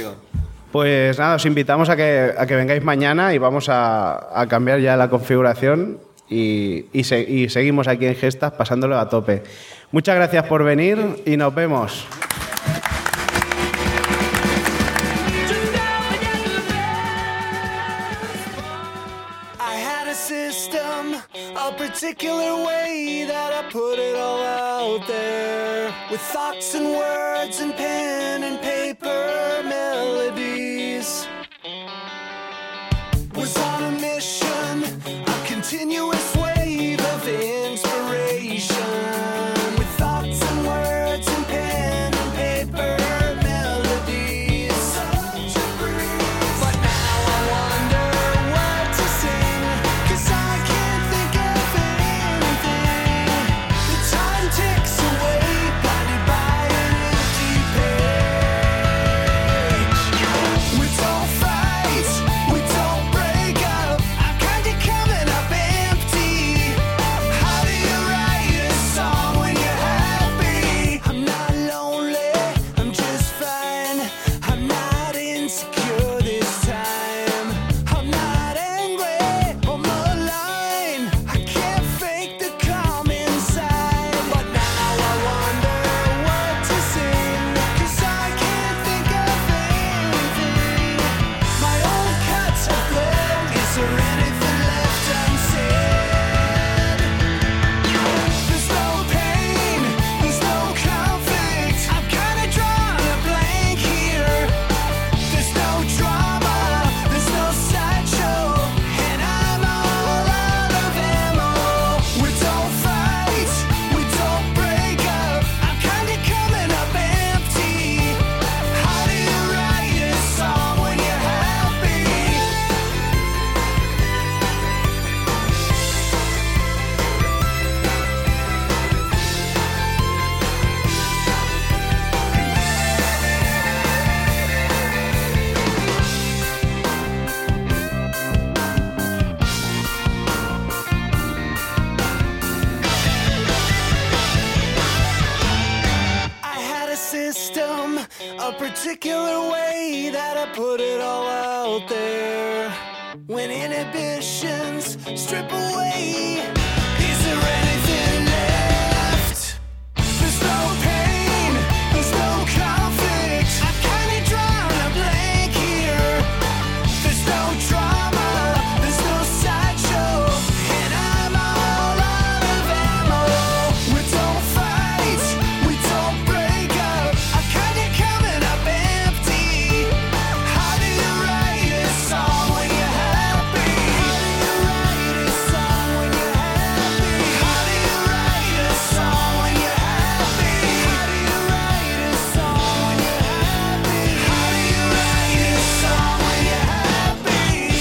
Pues nada, os invitamos a que vengáis mañana y vamos a cambiar ya la configuración y seguimos aquí en Gestas pasándolo a tope. Muchas gracias por venir y nos vemos. A particular way that I put it all out there, with thoughts and words and pen and paper melodies. Was on a mission, a continuous wave of inspiration, with thoughts and words and pen and paper melodies. Such a breeze. But now I wonder what to sing, 'cause I can't think of anything. out there when inhibitions strip away. Is there anything left? There's no pain, there's no conflict. I kinda drawn a blank here. There's no drama, there's no sideshow, and I'm all out of ammo. We don't fight, we don't break up. I kinda coming up empty. How do you write a song when you're happy? How do you write a song when you're happy? How do you write a song when you're happy? How do you write a song when you're happy? How do you write a song when you're happy?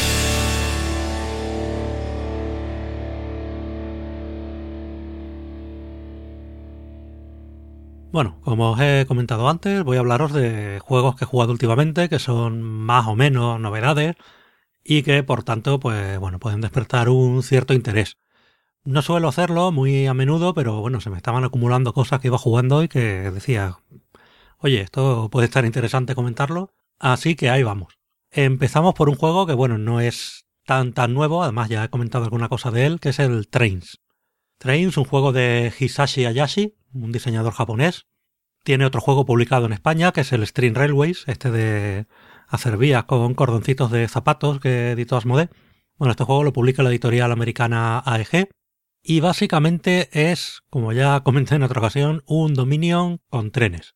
Bueno, como os he comentado antes, voy a hablaros de juegos que he jugado últimamente, que son más o menos novedades y que, por tanto, pues bueno, pueden despertar un cierto interés. No suelo hacerlo muy a menudo, pero bueno, se me estaban acumulando cosas que iba jugando y que decía, oye, esto puede estar interesante comentarlo, así que ahí vamos. Empezamos por un juego que, bueno, no es tan nuevo, además ya he comentado alguna cosa de él, que es el Trains. Trains, un juego de Hisashi Hayashi, un diseñador japonés. Tiene otro juego publicado en España, que es el Stream Railways, este de hacer vías con cordoncitos de zapatos que editó Asmodee. Bueno, este juego lo publica la editorial americana AEG y básicamente es, como ya comenté en otra ocasión, un Dominion con trenes.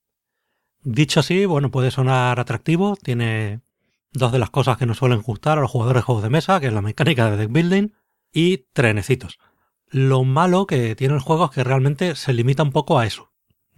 Dicho así, bueno, puede sonar atractivo, tiene dos de las cosas que nos suelen gustar a los jugadores de juegos de mesa, que es la mecánica de deck building y trenecitos. Lo malo que tiene el juego es que realmente se limita un poco a eso.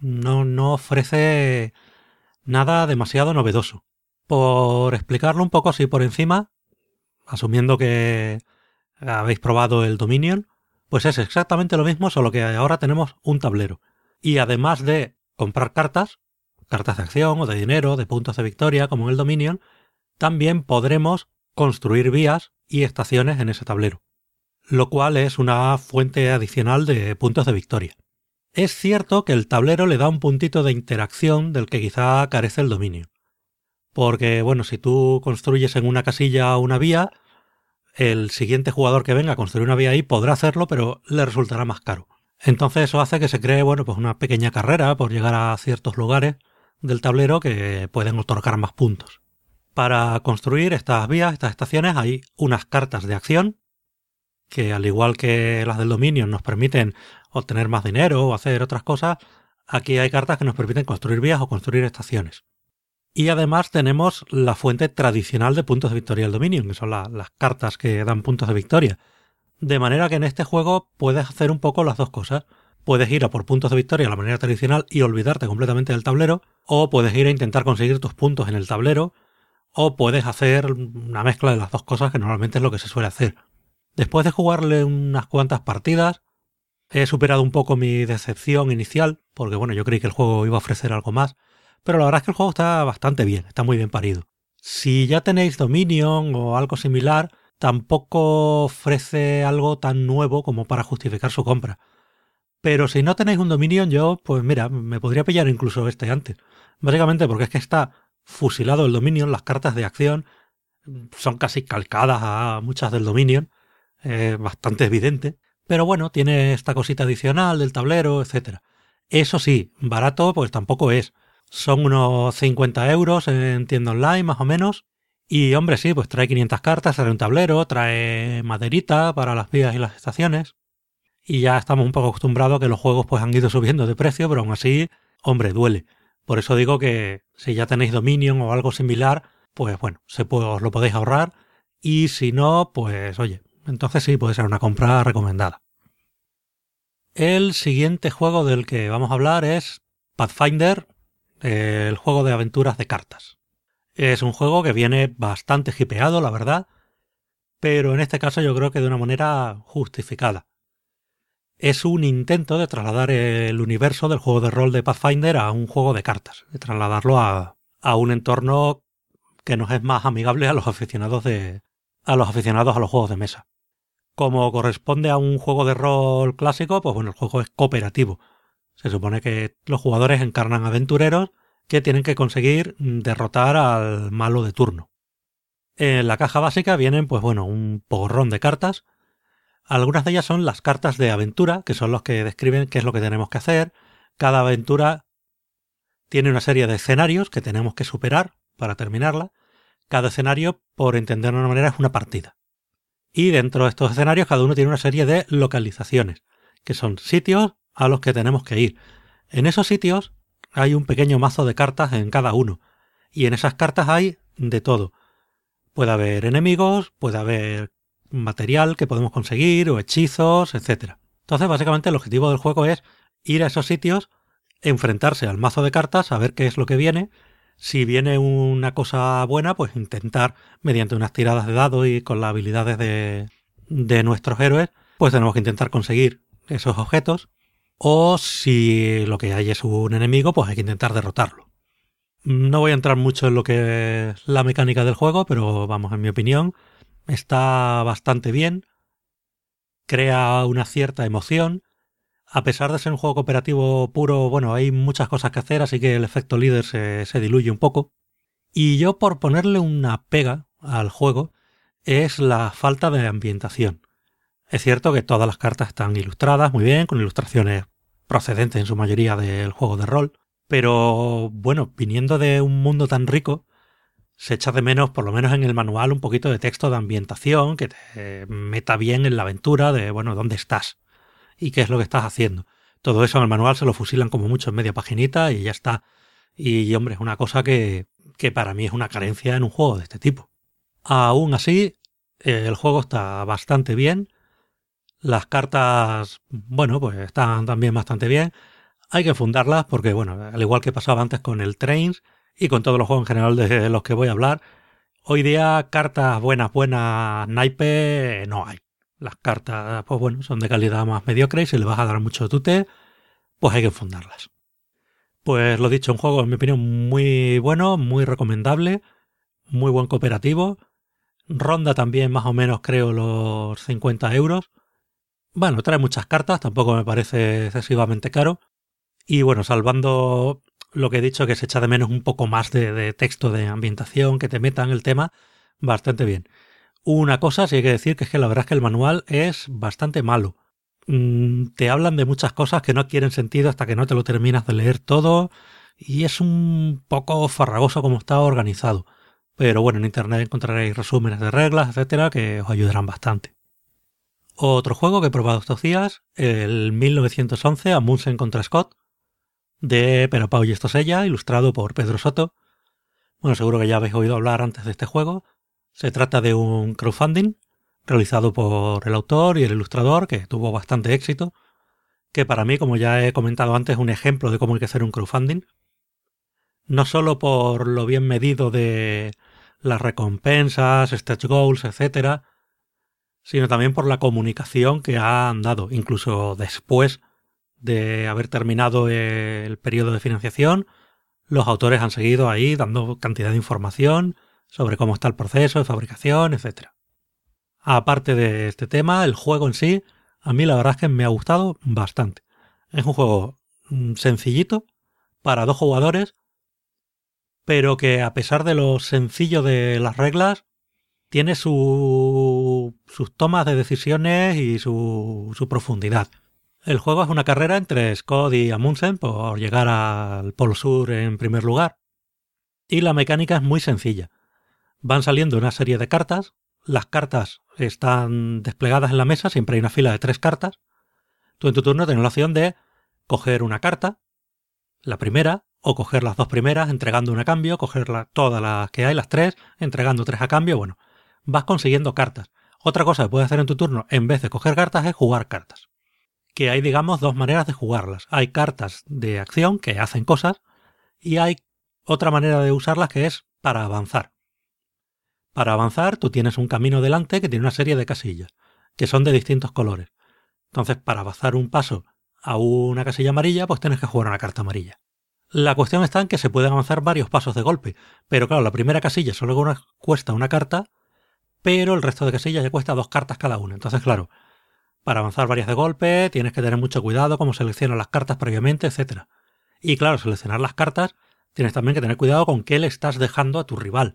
No ofrece nada demasiado novedoso. Por explicarlo un poco así por encima, asumiendo que habéis probado el Dominion, pues es exactamente lo mismo, solo que ahora tenemos un tablero. Y además de comprar cartas de acción o de dinero, de puntos de victoria, como en el Dominion, también podremos construir vías y estaciones en ese tablero, lo cual es una fuente adicional de puntos de victoria. Es cierto que el tablero le da un puntito de interacción del que quizá carece el Dominion. Porque, bueno, si tú construyes en una casilla una vía, el siguiente jugador que venga a construir una vía ahí podrá hacerlo, pero le resultará más caro. Entonces eso hace que se cree, bueno, pues una pequeña carrera por llegar a ciertos lugares del tablero que pueden otorgar más puntos. Para construir estas vías, estas estaciones, hay unas cartas de acción que, al igual que las del Dominion, nos permiten obtener más dinero o hacer otras cosas. Aquí hay cartas que nos permiten construir vías o construir estaciones. Y además tenemos la fuente tradicional de puntos de victoria del Dominion, que son las cartas que dan puntos de victoria. De manera que en este juego puedes hacer un poco las dos cosas. Puedes ir a por puntos de victoria de la manera tradicional y olvidarte completamente del tablero, o puedes ir a intentar conseguir tus puntos en el tablero, o puedes hacer una mezcla de las dos cosas, que normalmente es lo que se suele hacer. Después de jugarle unas cuantas partidas, he superado un poco mi decepción inicial, porque bueno, yo creí que el juego iba a ofrecer algo más, pero la verdad es que el juego está bastante bien, está muy bien parido. Si ya tenéis Dominion o algo similar, tampoco ofrece algo tan nuevo como para justificar su compra. Pero si no tenéis un Dominion, yo, pues mira, me podría pillar incluso este antes. Básicamente porque es que está fusilado el Dominion, las cartas de acción son casi calcadas a muchas del Dominion, bastante evidente. Pero bueno, tiene esta cosita adicional del tablero, etc. Eso sí, barato pues tampoco es. Son unos 50 euros en tienda online, más o menos. Y hombre, sí, pues trae 500 cartas, trae un tablero, trae maderita para las vías y las estaciones. Y ya estamos un poco acostumbrados a que los juegos pues han ido subiendo de precio, pero aún así, hombre, duele. Por eso digo que si ya tenéis Dominion o algo similar, pues bueno, os lo podéis ahorrar. Y si no, pues oye, entonces sí puede ser una compra recomendada. El siguiente juego del que vamos a hablar es Pathfinder, el juego de aventuras de cartas. Es un juego que viene bastante hipeado, la verdad, pero en este caso yo creo que de una manera justificada. Es un intento de trasladar el universo del juego de rol de Pathfinder a un juego de cartas, de trasladarlo a un entorno que nos es más amigable a los aficionados a los juegos de mesa. Como corresponde a un juego de rol clásico, pues bueno, el juego es cooperativo. Se supone que los jugadores encarnan aventureros que tienen que conseguir derrotar al malo de turno. En la caja básica vienen, pues bueno, un porrón de cartas. Algunas de ellas son las cartas de aventura, que son los que describen qué es lo que tenemos que hacer. Cada aventura tiene una serie de escenarios que tenemos que superar para terminarla. Cada escenario, por entenderlo de una manera, es una partida. Y dentro de estos escenarios cada uno tiene una serie de localizaciones, que son sitios a los que tenemos que ir. En esos sitios hay un pequeño mazo de cartas en cada uno. Y en esas cartas hay de todo. Puede haber enemigos, puede haber material que podemos conseguir, o hechizos, etc. Entonces, básicamente, el objetivo del juego es ir a esos sitios, enfrentarse al mazo de cartas, a ver qué es lo que viene. Si viene una cosa buena, pues intentar, mediante unas tiradas de dados y con las habilidades de nuestros héroes, pues tenemos que intentar conseguir esos objetos. O si lo que hay es un enemigo, pues hay que intentar derrotarlo. No voy a entrar mucho en lo que es la mecánica del juego, pero vamos, en mi opinión, está bastante bien. Crea una cierta emoción. A pesar de ser un juego cooperativo puro, bueno, hay muchas cosas que hacer, así que el efecto líder se diluye un poco. Y yo, por ponerle una pega al juego, es la falta de ambientación. Es cierto que todas las cartas están ilustradas muy bien, con ilustraciones procedentes en su mayoría del juego de rol, pero bueno, viniendo de un mundo tan rico, se echa de menos, por lo menos en el manual, un poquito de texto de ambientación que te meta bien en la aventura de, bueno, dónde estás y qué es lo que estás haciendo. Todo eso en el manual se lo fusilan como mucho en media paginita y ya está. Y hombre, es una cosa que para mí es una carencia en un juego de este tipo. Aún así, el juego está bastante bien. Las cartas, bueno, pues están también bastante bien. Hay que fundarlas porque, bueno, al igual que pasaba antes con el Trains y con todos los juegos en general de los que voy a hablar, hoy día cartas buenas, naipe, no hay. Las cartas, pues bueno, son de calidad más mediocre y si le vas a dar mucho tute, pues hay que fundarlas. Pues lo dicho, un juego, en mi opinión, muy bueno, muy recomendable, muy buen cooperativo. Ronda también más o menos, creo, los 50 euros. Bueno, trae muchas cartas, tampoco me parece excesivamente caro. Y bueno, salvando lo que he dicho, que se echa de menos un poco más de texto de ambientación, que te metan el tema, bastante bien. Una cosa sí hay que decir, que es que la verdad es que el manual es bastante malo. Te hablan de muchas cosas que no adquieren sentido hasta que no te lo terminas de leer todo, y es un poco farragoso como está organizado. Pero bueno, en internet encontraréis resúmenes de reglas, etcétera, que os ayudarán bastante. Otro juego que he probado estos días, el 1911 Amundsen contra Scott, de Pere Pau y Estosella, ilustrado por Pedro Soto. Bueno, seguro que ya habéis oído hablar antes de este juego. Se trata de un crowdfunding realizado por el autor y el ilustrador, que tuvo bastante éxito, que para mí, como ya he comentado antes, es un ejemplo de cómo hay que hacer un crowdfunding. No solo por lo bien medido de las recompensas, stretch goals, etcétera, sino también por la comunicación que han dado, incluso después de haber terminado el periodo de financiación. Los autores han seguido ahí dando cantidad de información sobre cómo está el proceso de fabricación, etc. Aparte de este tema, el juego en sí, a mí la verdad es que me ha gustado bastante. Es un juego sencillito, para 2 jugadores, pero que a pesar de lo sencillo de las reglas, tiene sus tomas de decisiones y su profundidad. El juego es una carrera entre Scott y Amundsen por llegar al Polo Sur en primer lugar. Y la mecánica es muy sencilla. Van saliendo una serie de cartas. Las cartas están desplegadas en la mesa, siempre hay una fila de 3 cartas. Tú en tu turno tienes la opción de coger una carta, la primera, o coger las 2 primeras entregando una a cambio, coger todas las que hay, las 3, entregando 3 a cambio. Bueno, vas consiguiendo cartas. Otra cosa que puedes hacer en tu turno, en vez de coger cartas, es jugar cartas. Que hay, digamos, 2 maneras de jugarlas. Hay cartas de acción que hacen cosas y hay otra manera de usarlas que es para avanzar. Para avanzar, tú tienes un camino delante que tiene una serie de casillas, que son de distintos colores. Entonces, para avanzar un paso a una casilla amarilla, pues tienes que jugar una carta amarilla. La cuestión está en que se pueden avanzar varios pasos de golpe, pero claro, la primera casilla solo cuesta una carta, pero el resto de casillas ya cuesta 2 cartas cada una. Entonces, claro, para avanzar varias de golpe tienes que tener mucho cuidado cómo seleccionas las cartas previamente, etc. Y claro, seleccionar las cartas tienes también que tener cuidado con qué le estás dejando a tu rival.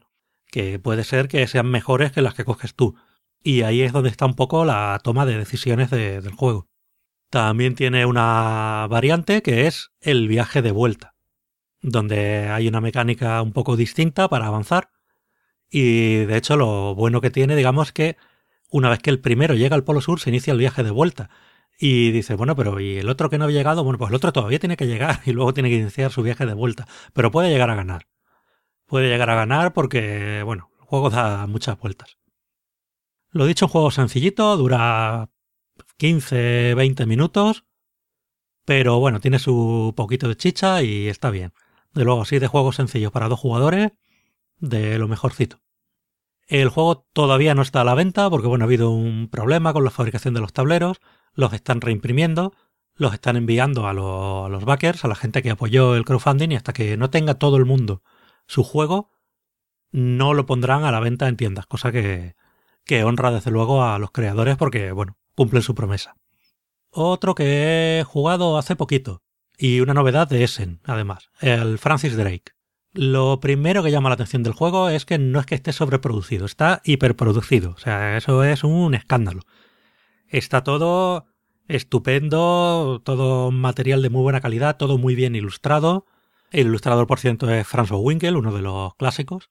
que puede ser que sean mejores que las que coges tú. Y ahí es donde está un poco la toma de decisiones del juego. También tiene una variante que es el viaje de vuelta, donde hay una mecánica un poco distinta para avanzar. Y de hecho lo bueno que tiene, digamos, que una vez que el primero llega al Polo Sur se inicia el viaje de vuelta. Y dice, bueno, pero ¿y el otro que no ha llegado? Bueno, pues el otro todavía tiene que llegar y luego tiene que iniciar su viaje de vuelta. Pero puede llegar a ganar. Puede llegar a ganar porque, bueno, el juego da muchas vueltas. Lo dicho, un juego sencillito, dura 15, 20 minutos, pero bueno, tiene su poquito de chicha y está bien. De luego, así de juegos sencillos para 2 jugadores, de lo mejorcito. El juego todavía no está a la venta porque, bueno, ha habido un problema con la fabricación de los tableros, los están reimprimiendo, los están enviando a los backers, a la gente que apoyó el crowdfunding, y hasta que no tenga todo el mundo su juego, no lo pondrán a la venta en tiendas, cosa que honra desde luego a los creadores porque, bueno, cumplen su promesa. Otro que he jugado hace poquito, y una novedad de Essen, además, el Francis Drake. Lo primero que llama la atención del juego es que no es que esté sobreproducido, está hiperproducido. O sea, eso es un escándalo. Está todo estupendo, todo material de muy buena calidad, todo muy bien ilustrado. El ilustrador, por cierto, es François Winkel, uno de los clásicos.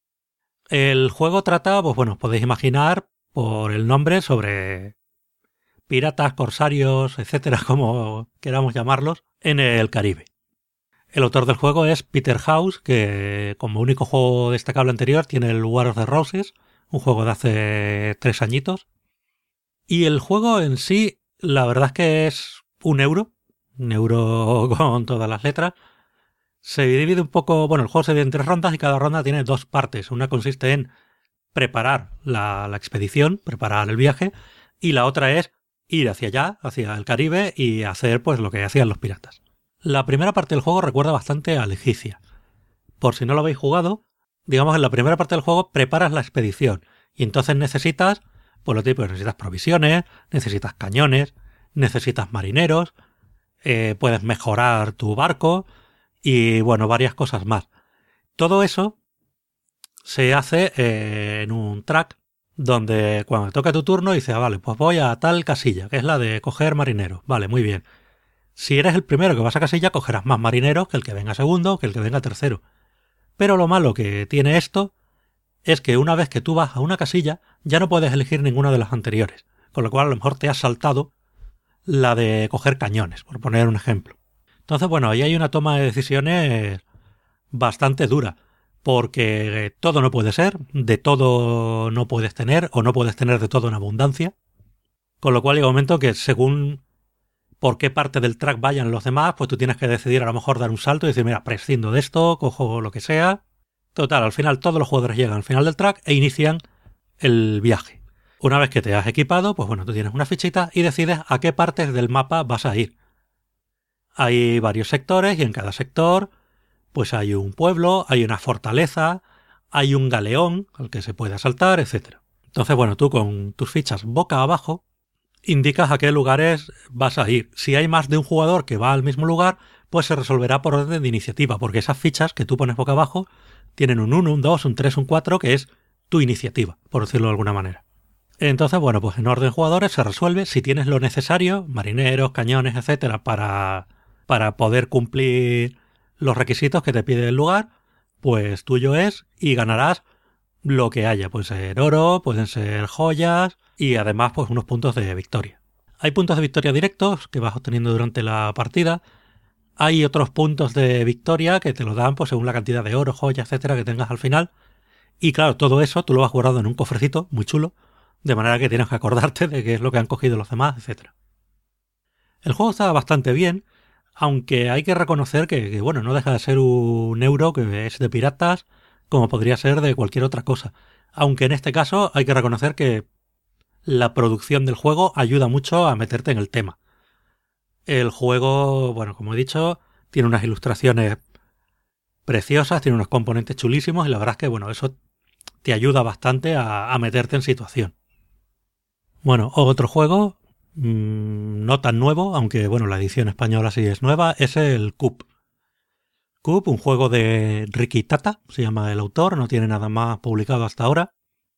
El juego trata, pues bueno, podéis imaginar por el nombre, sobre piratas, corsarios, etcétera, como queramos llamarlos, en el Caribe. El autor del juego es Peter House, que como único juego destacable anterior tiene el War of the Roses, un juego de hace 3 añitos. Y el juego en sí, la verdad es que es un euro con todas las letras. Se divide un poco, bueno, el juego se divide en 3 rondas y cada ronda tiene 2 partes. Una consiste en preparar la expedición, preparar el viaje, y la otra es ir hacia allá, hacia el Caribe, y hacer pues lo que hacían los piratas. La primera parte del juego recuerda bastante a Legicia. Por si no lo habéis jugado, digamos, en la primera parte del juego preparas la expedición y entonces necesitas, por lo típico, necesitas provisiones, necesitas cañones, necesitas marineros, puedes mejorar tu barco y, bueno, varias cosas más. Todo eso se hace en un track donde cuando toca tu turno dices, vale, pues voy a tal casilla, que es la de coger marineros. Vale, muy bien. Si eres el primero que vas a casilla, cogerás más marineros que el que venga segundo, que el que venga tercero. Pero lo malo que tiene esto es que una vez que tú vas a una casilla, ya no puedes elegir ninguna de las anteriores. Con lo cual a lo mejor te has saltado la de coger cañones, por poner un ejemplo. Entonces, bueno, ahí hay una toma de decisiones bastante dura, porque todo no puede ser, de todo no puedes tener, o no puedes tener de todo en abundancia. Con lo cual llega un momento que según por qué parte del track vayan los demás, pues tú tienes que decidir a lo mejor dar un salto y decir, mira, prescindo de esto, cojo lo que sea. Total, al final todos los jugadores llegan al final del track e inician el viaje. Una vez que te has equipado, pues bueno, tú tienes una fichita y decides a qué partes del mapa vas a ir. Hay varios sectores y en cada sector pues hay un pueblo, hay una fortaleza, hay un galeón al que se puede asaltar, etc. Entonces, bueno, tú con tus fichas boca abajo indicas a qué lugares vas a ir. Si hay más de un jugador que va al mismo lugar, pues se resolverá por orden de iniciativa, porque esas fichas que tú pones boca abajo tienen un 1, un 2, un 3, un 4, que es tu iniciativa, por decirlo de alguna manera. Entonces, bueno, pues en orden de jugadores se resuelve si tienes lo necesario, marineros, cañones, etcétera, para poder cumplir los requisitos que te pide el lugar, pues tuyo es y ganarás lo que haya. Puede ser oro, pueden ser joyas y además pues unos puntos de victoria. Hay puntos de victoria directos que vas obteniendo durante la partida. Hay otros puntos de victoria que te lo dan pues según la cantidad de oro, joyas, etcétera que tengas al final. Y claro, todo eso tú lo vas guardando en un cofrecito muy chulo, de manera que tienes que acordarte de qué es lo que han cogido los demás, etcétera. El juego está bastante bien, aunque hay que reconocer que bueno, no deja de ser un euro que es de piratas, como podría ser de cualquier otra cosa. Aunque en este caso hay que reconocer que la producción del juego ayuda mucho a meterte en el tema. El juego, bueno, como he dicho, tiene unas ilustraciones preciosas, tiene unos componentes chulísimos y la verdad es que, bueno, eso te ayuda bastante a meterte en situación. Bueno, otro juego, no tan nuevo, aunque, bueno, la edición española sí es nueva, es el Coup. Cup, un juego de Riki Tata, se llama el autor, no tiene nada más publicado hasta ahora.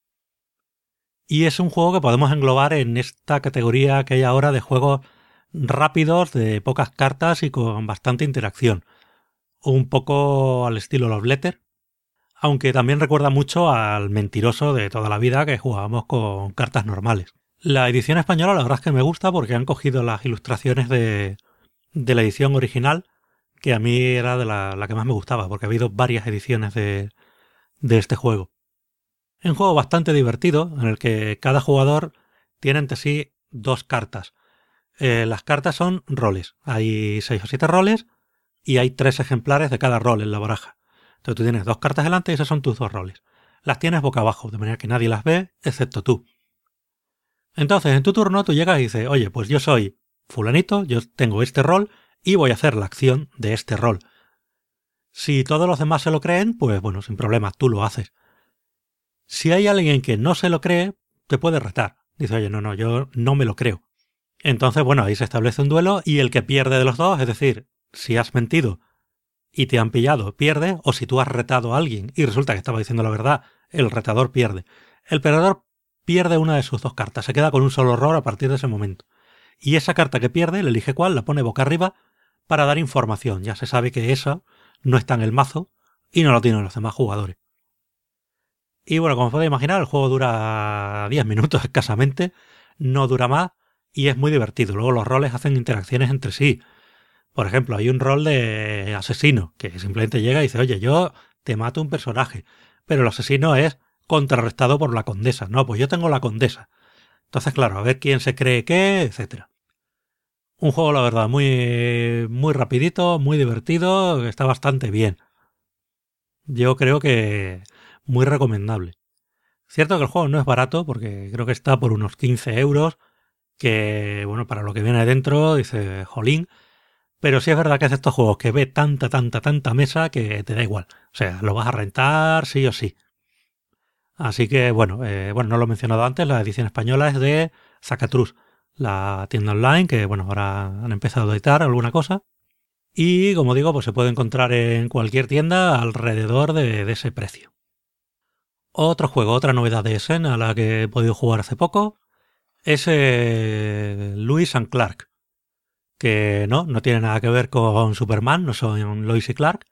Y es un juego que podemos englobar en esta categoría que hay ahora de juegos rápidos, de pocas cartas y con bastante interacción. Un poco al estilo Love Letter, aunque también recuerda mucho al Mentiroso de toda la vida que jugábamos con cartas normales. La edición española la verdad es que me gusta porque han cogido las ilustraciones de la edición original, que a mí era de la que más me gustaba, porque ha habido varias ediciones de este juego. Es un juego bastante divertido, en el que cada jugador tiene ante sí 2 cartas. Las cartas son roles. Hay 6 o 7 roles y hay 3 ejemplares de cada rol en la baraja. Entonces tú tienes 2 cartas delante y esos son tus 2 roles. Las tienes boca abajo, de manera que nadie las ve, excepto tú. Entonces, en tu turno tú llegas y dices, oye, pues yo soy fulanito, yo tengo este rol y voy a hacer la acción de este rol. Si todos los demás se lo creen, pues bueno, sin problema, tú lo haces. Si hay alguien que no se lo cree, te puede retar. Dice, oye, no, yo no me lo creo. Entonces, bueno, ahí se establece un duelo y el que pierde de los dos, es decir, si has mentido y te han pillado, pierde, o si tú has retado a alguien y resulta que estaba diciendo la verdad, el retador pierde. El perdedor pierde una de sus 2 cartas, se queda con un solo error a partir de ese momento. Y esa carta que pierde, le elige cuál, la pone boca arriba para dar información. Ya se sabe que esa no está en el mazo y no lo tienen los demás jugadores. Y bueno, como podéis imaginar, el juego dura 10 minutos escasamente, no dura más y es muy divertido. Luego los roles hacen interacciones entre sí. Por ejemplo, hay un rol de asesino que simplemente llega y dice, oye, yo te mato un personaje, pero el asesino es contrarrestado por la condesa. No, pues yo tengo la condesa. Entonces, claro, a ver quién se cree qué, etcétera. Un juego, la verdad, muy, muy rapidito, muy divertido, que está bastante bien. Yo creo que muy recomendable. Cierto que el juego no es barato, porque creo que está por unos 15 euros, que, bueno, para lo que viene dentro, dice, jolín. Pero sí es verdad que es de estos juegos que ve tanta mesa que te da igual. O sea, lo vas a rentar sí o sí. Así que, bueno, no lo he mencionado antes, la edición española es de Zacatrus, la tienda online, que, bueno, ahora han empezado a editar alguna cosa. Y, como digo, pues se puede encontrar en cualquier tienda alrededor de ese precio. Otro juego, otra novedad de Essen, a la que he podido jugar hace poco, es Lewis and Clark, que no tiene nada que ver con Superman, no son Lois y Clark.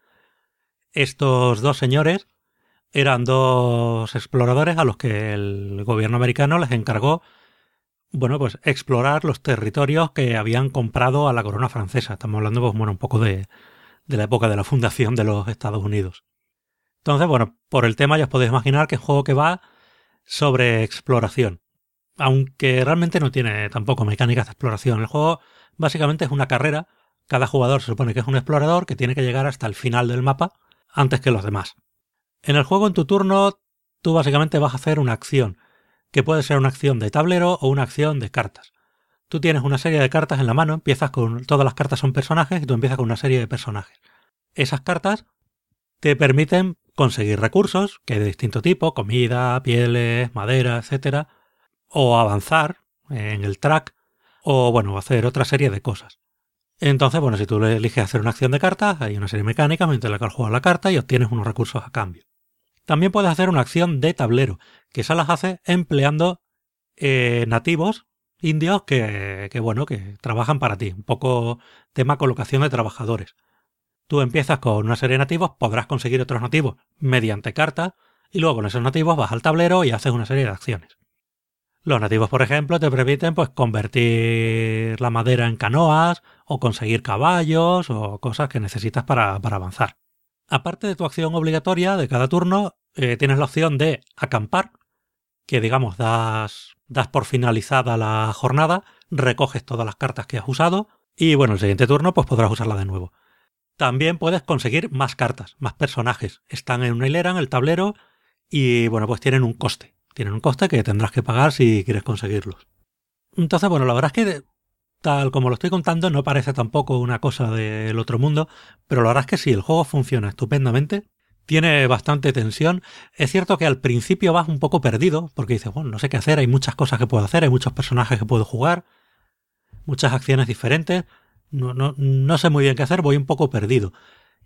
Estos 2 señores eran 2 exploradores a los que el gobierno americano les encargó, bueno, pues explorar los territorios que habían comprado a la corona francesa. Estamos hablando, pues bueno, un poco de la época de la fundación de los Estados Unidos. Entonces, bueno, por el tema ya os podéis imaginar que es un juego que va sobre exploración. Aunque realmente no tiene tampoco mecánicas de exploración. El juego básicamente es una carrera. Cada jugador se supone que es un explorador que tiene que llegar hasta el final del mapa antes que los demás. En el juego, en tu turno, tú básicamente vas a hacer una acción, que puede ser una acción de tablero o una acción de cartas. Tú tienes una serie de cartas en la mano, empiezas con... Todas las cartas son personajes y tú empiezas con una serie de personajes. Esas cartas te permiten conseguir recursos, que hay de distinto tipo, comida, pieles, madera, etcétera, o avanzar en el track, o bueno, hacer otra serie de cosas. Entonces, bueno, si tú eliges hacer una acción de cartas, hay una serie de mecánicas mediante la cual juegas la carta y obtienes unos recursos a cambio. También puedes hacer una acción de tablero, que esas las haces empleando nativos indios que trabajan para ti. Un poco tema colocación de trabajadores. Tú empiezas con una serie de nativos, podrás conseguir otros nativos mediante cartas, y luego con esos nativos vas al tablero y haces una serie de acciones. Los nativos, por ejemplo, te permiten pues convertir la madera en canoas, o conseguir caballos, o cosas que necesitas para avanzar. Aparte de tu acción obligatoria de cada turno, tienes la opción de acampar, que digamos das por finalizada la jornada, recoges todas las cartas que has usado, y bueno, el siguiente turno pues podrás usarla de nuevo. También puedes conseguir más cartas, más personajes. Están en una hilera en el tablero y bueno, pues tienen un coste. Tienen un coste que tendrás que pagar si quieres conseguirlos. Entonces, bueno, la verdad es que tal como lo estoy contando no parece tampoco una cosa del otro mundo, pero la verdad es que sí, el juego funciona estupendamente. Tiene bastante tensión. Es cierto que al principio vas un poco perdido, porque dices, bueno, no sé qué hacer, hay muchas cosas que puedo hacer, hay muchos personajes que puedo jugar, muchas acciones diferentes. No sé muy bien qué hacer, voy un poco perdido.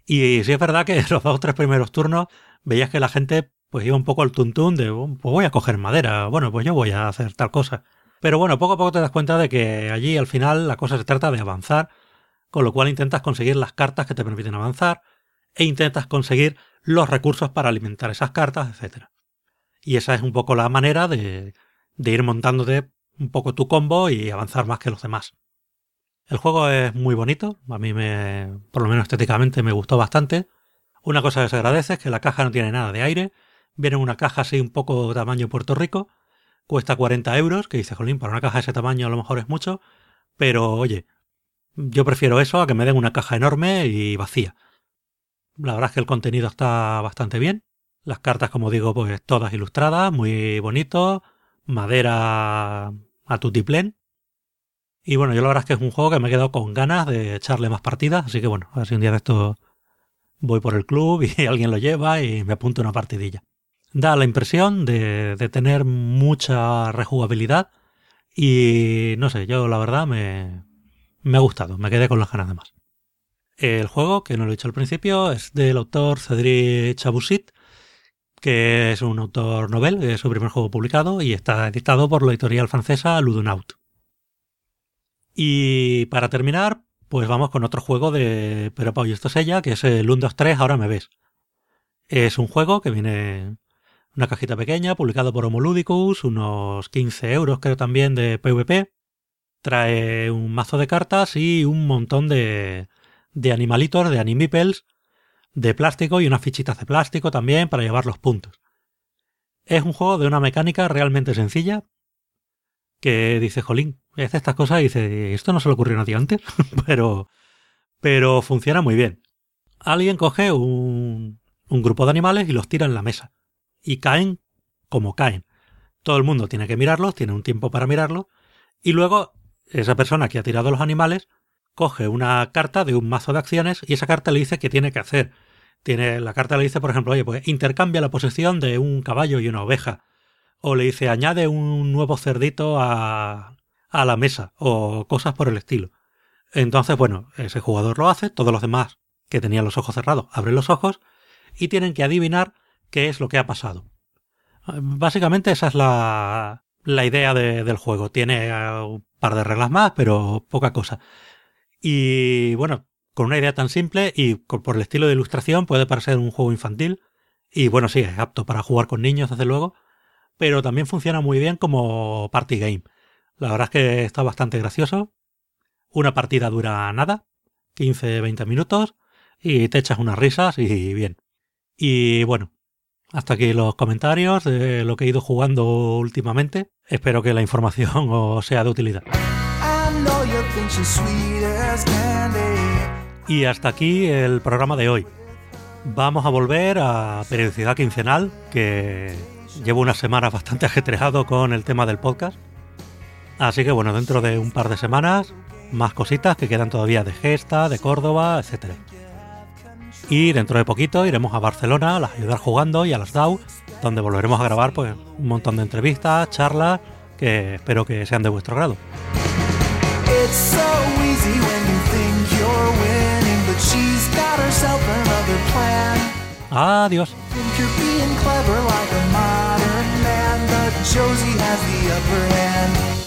Y sí es verdad que los 2 o 3 primeros turnos veías que la gente pues iba un poco al tuntún de, pues voy a coger madera, bueno, pues yo voy a hacer tal cosa. Pero bueno, poco a poco te das cuenta de que allí al final la cosa se trata de avanzar, con lo cual intentas conseguir las cartas que te permiten avanzar e intentas conseguir los recursos para alimentar esas cartas, etc. Y esa es un poco la manera de ir montándote un poco tu combo y avanzar más que los demás. El juego es muy bonito, a mí por lo menos estéticamente me gustó bastante. Una cosa que se agradece es que la caja no tiene nada de aire, viene en una caja así un poco tamaño Puerto Rico, cuesta 40 euros, que dice, jolín, para una caja de ese tamaño a lo mejor es mucho, pero oye, yo prefiero eso a que me den una caja enorme y vacía. La verdad es que el contenido está bastante bien, las cartas, como digo, pues todas ilustradas, muy bonito, madera a tutiplén. Y bueno, yo la verdad es que es un juego que me he quedado con ganas de echarle más partidas, así que bueno, a ver si un día de esto voy por el club y alguien lo lleva y me apunto una partidilla. Da la impresión de tener mucha rejugabilidad y no sé, yo la verdad me ha gustado, me quedé con las ganas de más. El juego, que no lo he dicho al principio, es del autor Cédric Chaboussit, que es un autor novel, es su primer juego publicado y está editado por la editorial francesa Ludonaut. Y para terminar, pues vamos con otro juego de Pero Pau y esto es ella, que es el 1, 2, 3, Ahora me ves. Es un juego que viene en una cajita pequeña, publicado por Homo Ludicus, unos 15 euros creo también de PvP. Trae un mazo de cartas y un montón de animalitos, de animipels, de plástico y unas fichitas de plástico también para llevar los puntos. Es un juego de una mecánica realmente sencilla, que dice, jolín, hace estas cosas y dice, esto no se le ocurrió a nadie antes, pero funciona muy bien. Alguien coge un grupo de animales y los tira en la mesa. Y caen como caen. Todo el mundo tiene que mirarlos, tiene un tiempo para mirarlos, y luego esa persona que ha tirado los animales coge una carta de un mazo de acciones y esa carta le dice qué tiene que hacer. La carta le dice, por ejemplo, oye, pues intercambia la posición de un caballo y una oveja. O le dice, añade un nuevo cerdito a la mesa, o cosas por el estilo. Entonces, bueno, ese jugador lo hace, todos los demás que tenían los ojos cerrados abren los ojos y tienen que adivinar qué es lo que ha pasado. Básicamente esa es la idea del juego. Tiene un par de reglas más, pero poca cosa. Y bueno, con una idea tan simple y por el estilo de ilustración puede parecer un juego infantil. Y bueno, sí, es apto para jugar con niños, desde luego. Pero también funciona muy bien como party game. La verdad es que está bastante gracioso. Una partida dura nada, 15-20 minutos, y te echas unas risas y bien. Y bueno, hasta aquí los comentarios de lo que he ido jugando últimamente. Espero que la información os sea de utilidad. Y hasta aquí el programa de hoy. Vamos a volver a periodicidad quincenal, que llevo unas semanas bastante ajetreado con el tema del podcast. Así que bueno, dentro de un par de semanas, más cositas que quedan todavía de Gesta, de Córdoba, etc. Y dentro de poquito iremos a Barcelona a las Ayudar Jugando y a las DAO, donde volveremos a grabar pues un montón de entrevistas, charlas, que espero que sean de vuestro grado. Adiós. Josie has the upper hand.